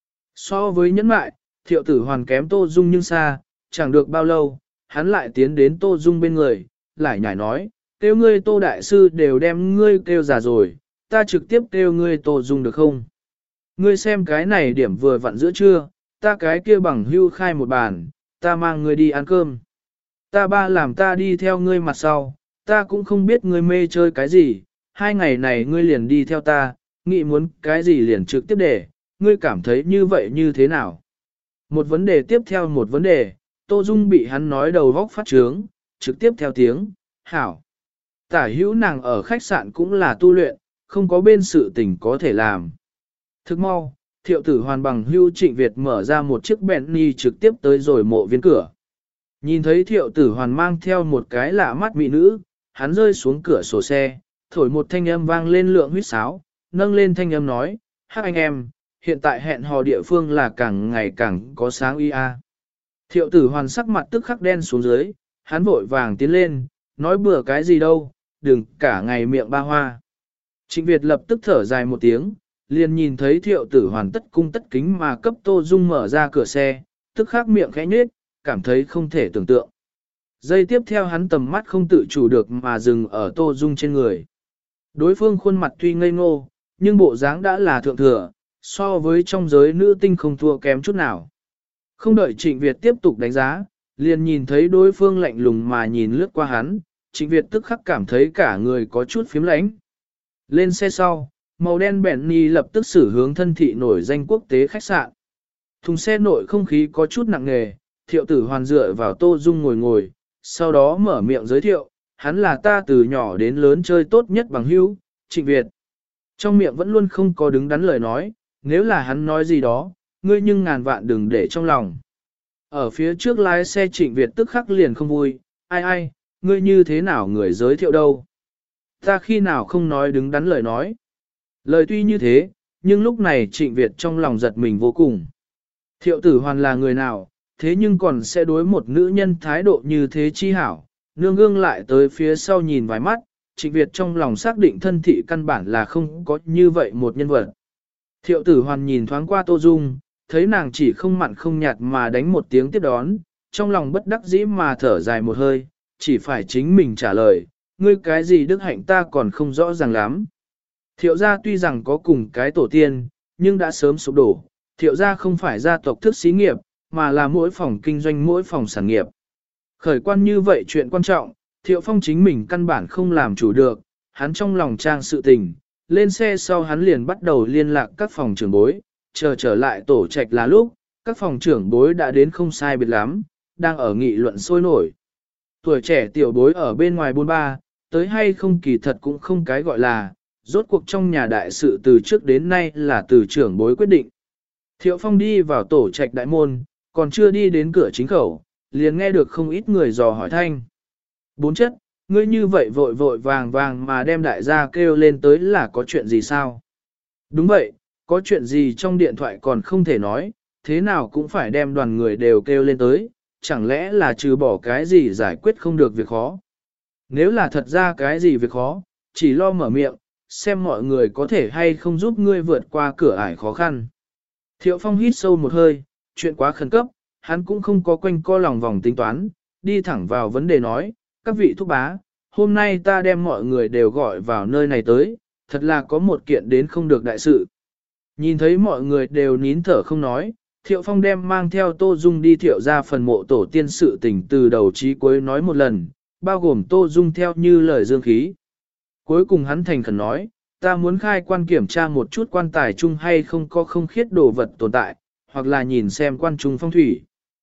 So với nhẫn mại, thiệu tử hoàn kém Tô Dung nhưng xa, chẳng được bao lâu, hắn lại tiến đến Tô Dung bên người, lại nhảy nói, kêu ngươi Tô Đại Sư đều đem ngươi kêu già rồi, ta trực tiếp kêu ngươi Tô Dung được không? Ngươi xem cái này điểm vừa vặn giữa trưa, ta cái kia bằng hưu khai một bàn, ta mang ngươi đi ăn cơm. Ta ba làm ta đi theo ngươi mặt sau, ta cũng không biết ngươi mê chơi cái gì, 2 ngày này ngươi liền đi theo ta, nghĩ muốn cái gì liền trực tiếp để, ngươi cảm thấy như vậy như thế nào? Một vấn đề tiếp theo một vấn đề, Tô Dung bị hắn nói đầu vóc phát trướng, trực tiếp theo tiếng, hảo. Tả hữu nàng ở khách sạn cũng là tu luyện, không có bên sự tình có thể làm. Thức mau, thiệu tử hoàn bằng hưu Trịnh Việt mở ra một chiếc Bentley trực tiếp tới rồi mộ viên cửa. Nhìn thấy thiệu tử hoàn mang theo một cái lạ mắt mỹ nữ, hắn rơi xuống cửa sổ xe, thổi một thanh âm vang lên lượng huýt sáo, nâng lên thanh âm nói, hát anh em, hiện tại hẹn hò địa phương là càng ngày càng có sáng uy a. Thiệu tử hoàn sắc mặt tức khắc đen xuống dưới, hắn vội vàng tiến lên, nói bừa cái gì đâu, đừng cả ngày miệng ba hoa. Trịnh Việt lập tức thở dài một tiếng, liền nhìn thấy thiệu tử hoàn tất cung tất kính mà cấp Tô Dung mở ra cửa xe, tức khắc miệng khẽ nhếch, cảm thấy không thể tưởng tượng. Giây tiếp theo hắn tầm mắt không tự chủ được mà dừng ở Tô Dung trên người. Đối phương khuôn mặt tuy ngây ngô, nhưng bộ dáng đã là thượng thừa, so với trong giới nữ tinh không thua kém chút nào. Không đợi Trịnh Việt tiếp tục đánh giá, liền nhìn thấy đối phương lạnh lùng mà nhìn lướt qua hắn, Trịnh Việt tức khắc cảm thấy cả người có chút phiếm lãnh. Lên xe sau, màu đen Bentley lập tức xử hướng thân thị nổi danh quốc tế khách sạn. Thùng xe nội không khí có chút nặng nề, thiệu tử hoàn dựa vào Tô Dung ngồi, sau đó mở miệng giới thiệu, hắn là ta từ nhỏ đến lớn chơi tốt nhất bằng hữu, Trịnh Việt. Trong miệng vẫn luôn không có đứng đắn lời nói, nếu là hắn nói gì đó, ngươi nhưng ngàn vạn đừng để trong lòng. Ở phía trước lái xe Trịnh Việt tức khắc liền không vui, ai, ngươi như thế nào người giới thiệu đâu. Ta khi nào không nói đứng đắn lời nói. Lời tuy như thế, nhưng lúc này Trịnh Việt trong lòng giật mình vô cùng. Thiệu tử hoàn là người nào, thế nhưng còn sẽ đối một nữ nhân thái độ như thế chi hảo, nương gương lại tới phía sau nhìn vài mắt, Trịnh Việt trong lòng xác định thân thị căn bản là không có như vậy một nhân vật. Thiệu tử hoàn nhìn thoáng qua Tô Dung, thấy nàng chỉ không mặn không nhạt mà đánh một tiếng tiếp đón, trong lòng bất đắc dĩ mà thở dài một hơi, chỉ phải chính mình trả lời, ngươi cái gì đức hạnh ta còn không rõ ràng lắm. Thiệu gia tuy rằng có cùng cái tổ tiên, nhưng đã sớm sụp đổ, thiệu gia không phải gia tộc thức xí nghiệp, mà là mỗi phòng kinh doanh mỗi phòng sản nghiệp. Khởi quan như vậy chuyện quan trọng, thiệu phong chính mình căn bản không làm chủ được, hắn trong lòng trang sự tình, lên xe sau hắn liền bắt đầu liên lạc các phòng trưởng bối, chờ trở lại tổ trạch là lúc, các phòng trưởng bối đã đến không sai biệt lắm, đang ở nghị luận sôi nổi. Tuổi trẻ tiểu bối ở bên ngoài buôn ba, tới hay không kỳ thật cũng không cái gọi là, rốt cuộc trong nhà đại sự từ trước đến nay là từ trưởng bối quyết định. Thiệu Phong đi vào tổ trạch đại môn, còn chưa đi đến cửa chính khẩu, liền nghe được không ít người dò hỏi thanh. Bốn chất, ngươi như vậy vội vội vàng vàng mà đem đại gia kêu lên tới là có chuyện gì sao? Đúng vậy, có chuyện gì trong điện thoại còn không thể nói, thế nào cũng phải đem đoàn người đều kêu lên tới, chẳng lẽ là trừ bỏ cái gì giải quyết không được việc khó. Nếu là thật ra cái gì việc khó, chỉ lo mở miệng, xem mọi người có thể hay không giúp ngươi vượt qua cửa ải khó khăn. Thiệu Phong hít sâu một hơi, chuyện quá khẩn cấp, hắn cũng không có quanh co lòng vòng tính toán, đi thẳng vào vấn đề nói, các vị thúc bá, hôm nay ta đem mọi người đều gọi vào nơi này tới, thật là có một kiện đến không được đại sự. Nhìn thấy mọi người đều nín thở không nói, Thiệu Phong đem mang theo Tô Dung đi Thiệu ra phần mộ tổ tiên sự tình từ đầu chí cuối nói một lần, bao gồm Tô Dung theo như lời dương khí. Cuối cùng hắn thành khẩn nói, ta muốn khai quan kiểm tra một chút quan tài chung hay không có không khiết đồ vật tồn tại, hoặc là nhìn xem quan trung phong thủy.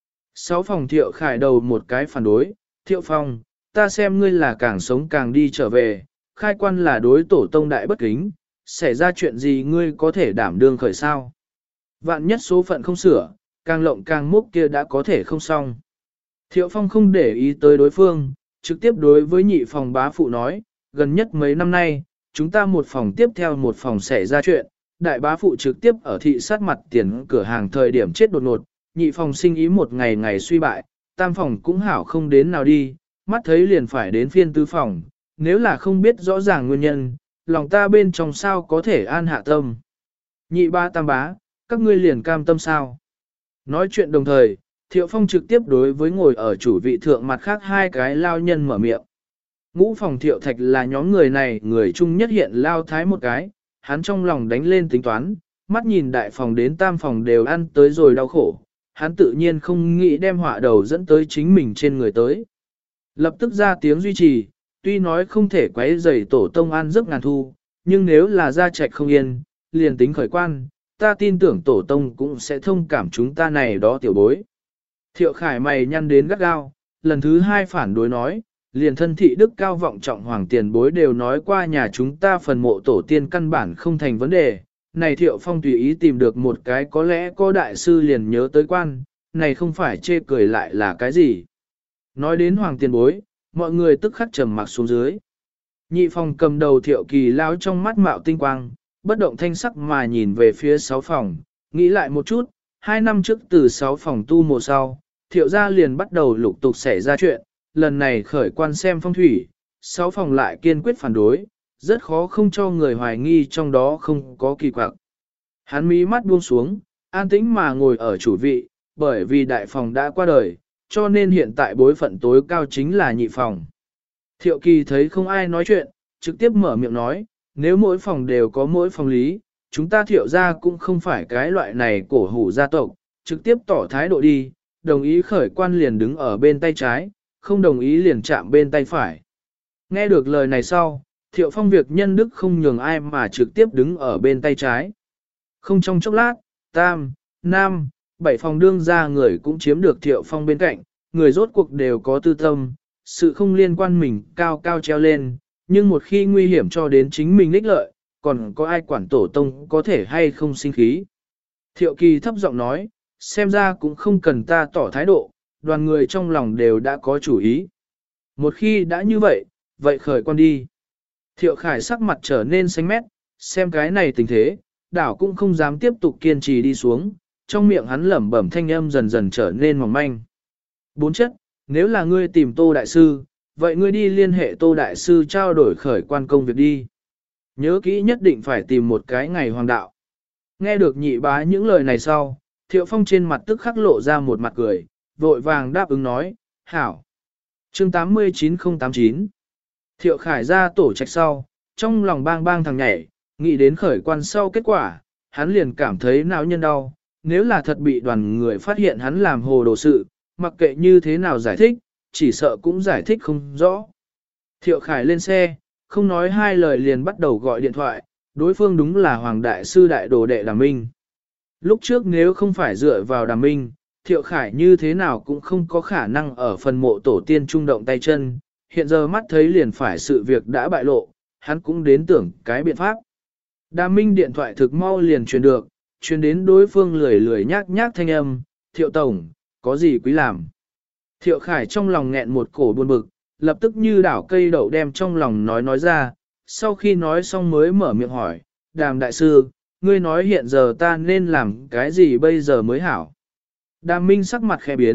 6 phòng Thiệu Khải đầu một cái phản đối, Thiệu Phong, ta xem ngươi là càng sống càng đi trở về, khai quan là đối tổ tông đại bất kính, xảy ra chuyện gì ngươi có thể đảm đương khởi sao. Vạn nhất số phận không sửa, càng lộng càng múc kia đã có thể không xong. Thiệu Phong không để ý tới đối phương, trực tiếp đối với nhị phòng bá phụ nói, gần nhất mấy năm nay, chúng ta một phòng tiếp theo một phòng xảy ra chuyện, đại bá phụ trực tiếp ở thị sát mặt tiền cửa hàng thời điểm chết đột ngột, nhị phòng sinh ý một ngày ngày suy bại, tam phòng cũng hảo không đến nào đi, mắt thấy liền phải đến phiên tứ phòng, nếu là không biết rõ ràng nguyên nhân, lòng ta bên trong sao có thể an hạ tâm. Nhị ba tam bá, các ngươi liền cam tâm sao? Nói chuyện đồng thời, Thiệu Phong trực tiếp đối với ngồi ở chủ vị thượng mặt khác hai cái lao nhân mở miệng. Ngũ phòng Thiệu Thạch là nhóm người này người chung nhất hiện lao thái một cái, hắn trong lòng đánh lên tính toán, mắt nhìn đại phòng đến tam phòng đều ăn tới rồi đau khổ, hắn tự nhiên không nghĩ đem họa đầu dẫn tới chính mình trên người tới. Lập tức ra tiếng duy trì, tuy nói không thể quấy rầy tổ tông an giấc ngàn thu, nhưng nếu là gia trạch không yên, liền tính khởi quan, ta tin tưởng tổ tông cũng sẽ thông cảm chúng ta này đó tiểu bối. Thiệu Khải mày nhăn đến gắt gao, lần thứ hai phản đối nói, liền thân thị đức cao vọng trọng hoàng tiền bối đều nói qua nhà chúng ta phần mộ tổ tiên căn bản không thành vấn đề. Này Thiệu Phong tùy ý tìm được một cái có lẽ có đại sư liền nhớ tới quan, này không phải chê cười lại là cái gì. Nói đến hoàng tiền bối, mọi người tức khắc trầm mặc xuống dưới. Nhị phòng cầm đầu Thiệu Kỳ lao trong mắt mạo tinh quang, bất động thanh sắc mà nhìn về phía 6 phòng, nghĩ lại một chút, 2 năm trước từ 6 phòng tu mùa sau, Thiệu gia liền bắt đầu lục tục xảy ra chuyện, lần này khởi quan xem phong thủy, 6 phòng lại kiên quyết phản đối, rất khó không cho người hoài nghi trong đó không có kỳ quặc. Hắn mí mắt buông xuống, an tĩnh mà ngồi ở chủ vị, bởi vì đại phòng đã qua đời, cho nên hiện tại bối phận tối cao chính là nhị phòng. Thiệu Kỳ thấy không ai nói chuyện, trực tiếp mở miệng nói, nếu mỗi phòng đều có mỗi phòng lý, chúng ta Thiệu gia cũng không phải cái loại này cổ hủ gia tộc, trực tiếp tỏ thái độ đi, đồng ý khởi quan liền đứng ở bên tay trái, không đồng ý liền chạm bên tay phải. Nghe được lời này sau, Thiệu Phong việc nhân đức không nhường ai mà trực tiếp đứng ở bên tay trái. Không trong chốc lát, tam, nam, 7 phòng đương ra người cũng chiếm được Thiệu Phong bên cạnh, người rốt cuộc đều có tư tâm, sự không liên quan mình cao cao treo lên, nhưng một khi nguy hiểm cho đến chính mình ích lợi, còn có ai quản tổ tông có thể hay không sinh khí. Thiệu Kỳ thấp giọng nói, xem ra cũng không cần ta tỏ thái độ, đoàn người trong lòng đều đã có chủ ý. Một khi đã như vậy, vậy khởi quan đi. Thiệu Khải sắc mặt trở nên xanh mét, xem cái này tình thế, đảo cũng không dám tiếp tục kiên trì đi xuống, trong miệng hắn lẩm bẩm thanh âm dần dần trở nên mỏng manh. 4 chất, nếu là ngươi tìm Tô Đại Sư, vậy ngươi đi liên hệ Tô Đại Sư trao đổi khởi quan công việc đi. Nhớ kỹ nhất định phải tìm một cái ngày hoàng đạo. Nghe được nhị bá những lời này sau, Thiệu Phong trên mặt tức khắc lộ ra một mặt cười, vội vàng đáp ứng nói, hảo. Chương 89089 Thiệu Khải ra tổ trạch sau, trong lòng bang bang thằng nhảy, nghĩ đến khởi quan sau kết quả, hắn liền cảm thấy não nhân đau, nếu là thật bị đoàn người phát hiện hắn làm hồ đồ sự, mặc kệ như thế nào giải thích, chỉ sợ cũng giải thích không rõ. Thiệu Khải lên xe, không nói hai lời liền bắt đầu gọi điện thoại, đối phương đúng là Hoàng Đại Sư Đại Đồ Đệ Đàm Minh. Lúc trước nếu không phải dựa vào Đàm Minh, Thiệu Khải như thế nào cũng không có khả năng ở phần mộ tổ tiên trung động tay chân, hiện giờ mắt thấy liền phải sự việc đã bại lộ, hắn cũng đến tưởng cái biện pháp. Đàm Minh điện thoại thực mau liền truyền được, truyền đến đối phương lười lười nhác nhác thanh âm, Thiệu Tổng, có gì quý làm. Thiệu Khải trong lòng nghẹn một cổ buồn bực, lập tức như đảo cây đậu đem trong lòng nói ra, sau khi nói xong mới mở miệng hỏi, Đàm Đại Sư, ngươi nói hiện giờ ta nên làm cái gì bây giờ mới hảo. Đàm Minh sắc mặt khẽ biến,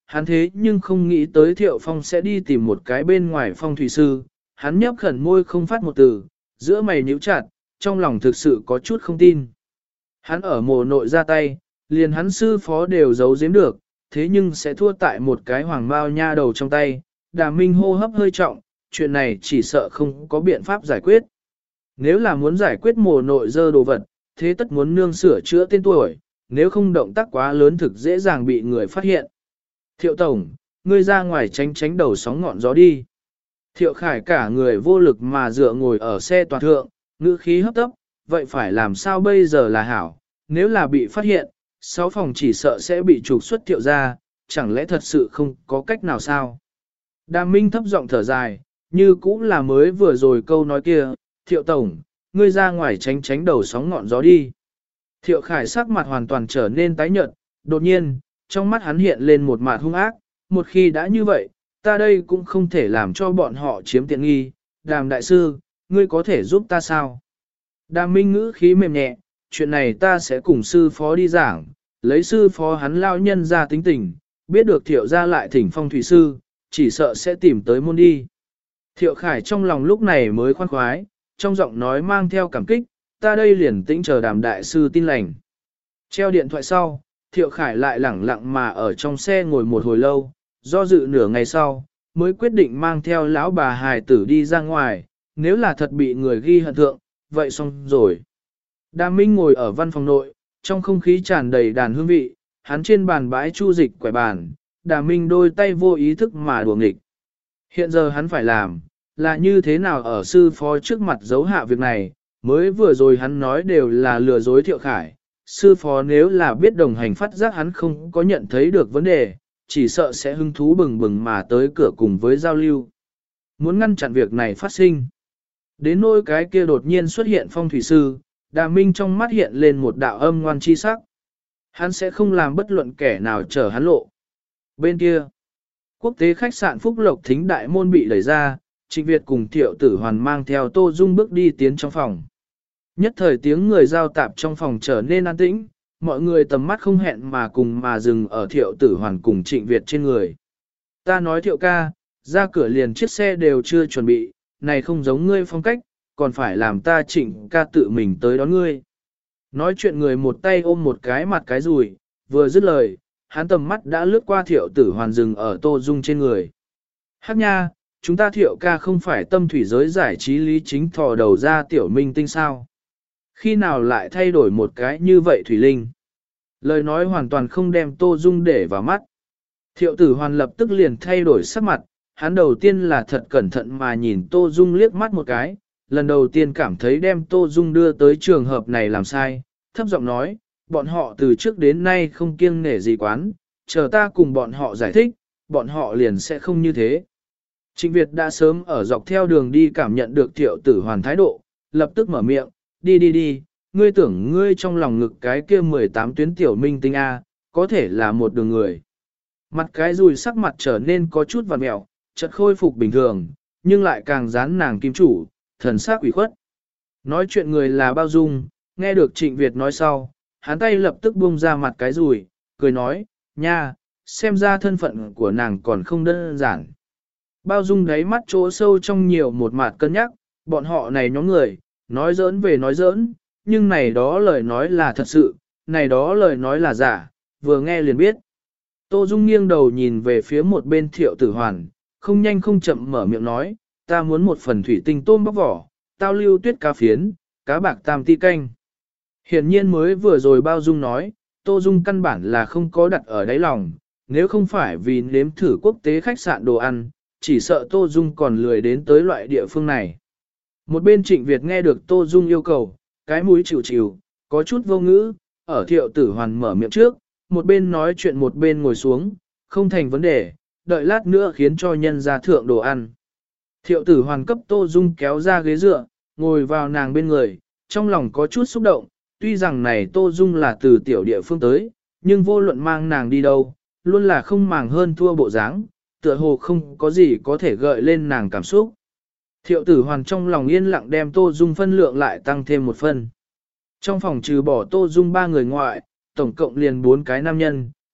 hắn thế nhưng không nghĩ tới Thiệu Phong sẽ đi tìm một cái bên ngoài phong thủy sư, hắn nhấp khẩn môi không phát một từ, giữa mày nhíu chặt, trong lòng thực sự có chút không tin. Hắn ở mồ nội ra tay, liền hắn sư phó đều giấu giếm được, thế nhưng sẽ thua tại một cái hoàng bao nha đầu trong tay, Đàm Minh hô hấp hơi trọng, chuyện này chỉ sợ không có biện pháp giải quyết. Nếu là muốn giải quyết mồ nội dơ đồ vật, thế tất muốn nương sửa chữa tên tuổi, nếu không động tác quá lớn thực dễ dàng bị người phát hiện. Thiệu Tổng, ngươi ra ngoài tránh tránh đầu sóng ngọn gió đi. Thiệu Khải cả người vô lực mà dựa ngồi ở xe toàn thượng, ngữ khí hấp tấp, vậy phải làm sao bây giờ là hảo, nếu là bị phát hiện, 6 phòng chỉ sợ sẽ bị trục xuất Thiệu ra, chẳng lẽ thật sự không có cách nào sao? Đàm Minh thấp giọng thở dài, như cũng là mới vừa rồi câu nói kia, Thiệu Tổng, ngươi ra ngoài tránh tránh đầu sóng ngọn gió đi. Thiệu Khải sắc mặt hoàn toàn trở nên tái nhợt, đột nhiên, trong mắt hắn hiện lên một mặt hung ác, một khi đã như vậy, ta đây cũng không thể làm cho bọn họ chiếm tiện nghi, Đàm đại sư, ngươi có thể giúp ta sao? Đàm Minh ngữ khí mềm nhẹ, chuyện này ta sẽ cùng sư phó đi giảng, lấy sư phó hắn lao nhân ra tính tình, biết được Thiệu ra lại thỉnh phong thủy sư, chỉ sợ sẽ tìm tới môn đi. Thiệu Khải trong lòng lúc này mới khoan khoái, trong giọng nói mang theo cảm kích, ta đây liền tĩnh chờ Đàm đại sư tin lành. Treo điện thoại sau, Thiệu Khải lại lẳng lặng mà ở trong xe ngồi một hồi lâu, do dự nửa ngày sau, mới quyết định mang theo lão bà hài tử đi ra ngoài, nếu là thật bị người ghi hận thượng, vậy xong rồi. Đàm Minh ngồi ở văn phòng nội, trong không khí tràn đầy đàn hương vị, hắn trên bàn bãi chu dịch quẻ bàn, Đàm Minh đôi tay vô ý thức mà đùa nghịch. Hiện giờ hắn phải làm, là như thế nào ở sư phó trước mặt giấu hạ việc này, mới vừa rồi hắn nói đều là lừa dối Thiệu Khải. Sư phó nếu là biết đồng hành phát giác hắn không có nhận thấy được vấn đề, chỉ sợ sẽ hứng thú bừng bừng mà tới cửa cùng với giao lưu. Muốn ngăn chặn việc này phát sinh. Đến nỗi cái kia đột nhiên xuất hiện phong thủy sư, Đàm Minh trong mắt hiện lên một đạo âm ngoan chi sắc. Hắn sẽ không làm bất luận kẻ nào chở hắn lộ. Bên kia, quốc tế khách sạn Phúc Lộc Thính đại môn bị đẩy ra, Trịnh Việt cùng Thiệu Tử Hoàn mang theo Tô Dung bước đi tiến trong phòng. Nhất thời tiếng người giao tạp trong phòng trở nên an tĩnh, mọi người tầm mắt không hẹn mà cùng mà dừng ở Thiệu Tử Hoàn cùng Trịnh Việt trên người. Ta nói Thiệu ca, ra cửa liền chiếc xe đều chưa chuẩn bị, này không giống ngươi phong cách, còn phải làm ta Trịnh ca tự mình tới đón ngươi. Nói chuyện người một tay ôm một cái mặt cái rùi, vừa dứt lời, hắn tầm mắt đã lướt qua Thiệu Tử Hoàn dừng ở Tô Dung trên người. Hắc nha, chúng ta Thiệu ca không phải tâm thủy giới giải trí lý chính thò đầu ra tiểu minh tinh sao? Khi nào lại thay đổi một cái như vậy Thủy Linh? Lời nói hoàn toàn không đem Tô Dung để vào mắt. Thiệu Tử Hoàn lập tức liền thay đổi sắc mặt, hắn đầu tiên là thật cẩn thận mà nhìn Tô Dung liếc mắt một cái, lần đầu tiên cảm thấy đem Tô Dung đưa tới trường hợp này làm sai, thấp giọng nói, bọn họ từ trước đến nay không kiêng nể gì quán, chờ ta cùng bọn họ giải thích, bọn họ liền sẽ không như thế. Trịnh Việt đã sớm ở dọc theo đường đi cảm nhận được Thiệu Tử Hoàn thái độ, lập tức mở miệng, đi, ngươi tưởng ngươi trong lòng ngực cái kia 18 tuyến tiểu minh tinh A, có thể là một đường người. Mặt cái rùi sắc mặt trở nên có chút vằn mẹo, chợt khôi phục bình thường, nhưng lại càng dán nàng kim chủ, thần sắc ủy khuất. Nói chuyện người là Bao Dung, nghe được Trịnh Việt nói sau, hắn tay lập tức buông ra mặt cái rùi, cười nói, nha, xem ra thân phận của nàng còn không đơn giản. Bao Dung đáy mắt chỗ sâu trong nhiều một mặt cân nhắc, bọn họ này nhóm người, nói giỡn về nói giỡn, nhưng này đó lời nói là thật sự, này đó lời nói là giả, vừa nghe liền biết. Tô Dung nghiêng đầu nhìn về phía một bên Thiệu Tử Hoàn, không nhanh không chậm mở miệng nói, ta muốn một phần thủy tinh tôm bóc vỏ, tao lưu tuyết cá phiến, cá bạc tam ti canh. Hiển nhiên mới vừa rồi Bao Dung nói, Tô Dung căn bản là không có đặt ở đáy lòng, nếu không phải vì nếm thử quốc tế khách sạn đồ ăn, chỉ sợ Tô Dung còn lười đến tới loại địa phương này. Một bên Trịnh Việt nghe được Tô Dung yêu cầu, cái mũi chịu chịu, có chút vô ngữ, ở Thiệu Tử Hoàn mở miệng trước, một bên nói chuyện một bên ngồi xuống, không thành vấn đề, đợi lát nữa khiến cho nhân ra thượng đồ ăn. Thiệu Tử Hoàn cấp Tô Dung kéo ra ghế dựa, ngồi vào nàng bên người, trong lòng có chút xúc động, tuy rằng này Tô Dung là từ tiểu địa phương tới, nhưng vô luận mang nàng đi đâu, luôn là không màng hơn thua bộ dáng, tựa hồ không có gì có thể gợi lên nàng cảm xúc. Thiệu Tử Hoàn trong lòng yên lặng đem Tô Dung phân lượng lại tăng thêm một phân. Trong phòng trừ bỏ Tô Dung 3 người ngoại, tổng cộng liền 4 cái nam nhân,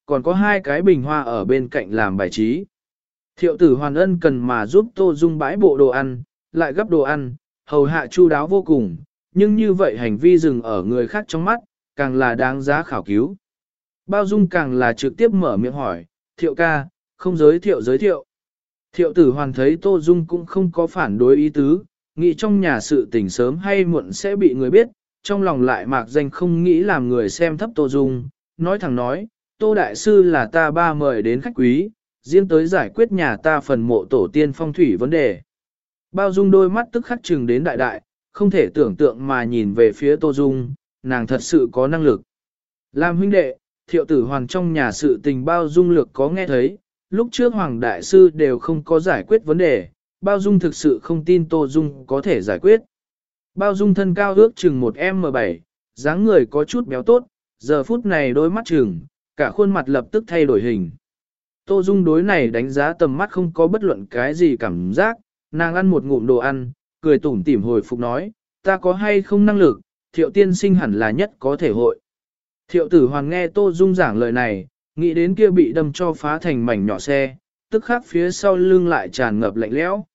còn có 2 cái bình hoa ở bên cạnh làm bài trí. Thiệu tử Hoàn ân cần mà giúp Tô Dung bãi bộ đồ ăn, lại gấp đồ ăn, hầu hạ chu đáo vô cùng, nhưng như vậy hành vi dừng ở người khác trong mắt, càng là đáng giá khảo cứu. Bao Dung càng là trực tiếp mở miệng hỏi, Thiệu ca, không giới thiệu. Thiệu tử Hoàn thấy Tô Dung cũng không có phản đối ý tứ, nghĩ trong nhà sự tình sớm hay muộn sẽ bị người biết, trong lòng lại mạc danh không nghĩ làm người xem thấp Tô Dung, nói thẳng nói, Tô Đại Sư là ta ba mời đến khách quý, riêng tới giải quyết nhà ta phần mộ tổ tiên phong thủy vấn đề. Bao Dung đôi mắt tức khắc chừng đến đại đại, không thể tưởng tượng mà nhìn về phía Tô Dung, nàng thật sự có năng lực. Làm huynh đệ, Thiệu tử Hoàn trong nhà sự tình Bao Dung lược có nghe thấy, lúc trước Hoàng Đại Sư đều không có giải quyết vấn đề, Bao Dung thực sự không tin Tô Dung có thể giải quyết. Bao Dung thân cao ước chừng 1m7, dáng người có chút béo tốt, giờ phút này đôi mắt chừng, cả khuôn mặt lập tức thay đổi hình. Tô Dung đối này đánh giá tầm mắt không có bất luận cái gì cảm giác, nàng ăn một ngụm đồ ăn, cười tủm tỉm hồi phục nói, ta có hay không năng lực, Thiệu tiên sinh hẳn là nhất có thể hội. Thiệu tử Hoàn nghe Tô Dung giảng lời này, nghĩ đến kia bị đâm cho phá thành mảnh nhỏ xe, tức khắc phía sau lưng lại tràn ngập lạnh lẽo.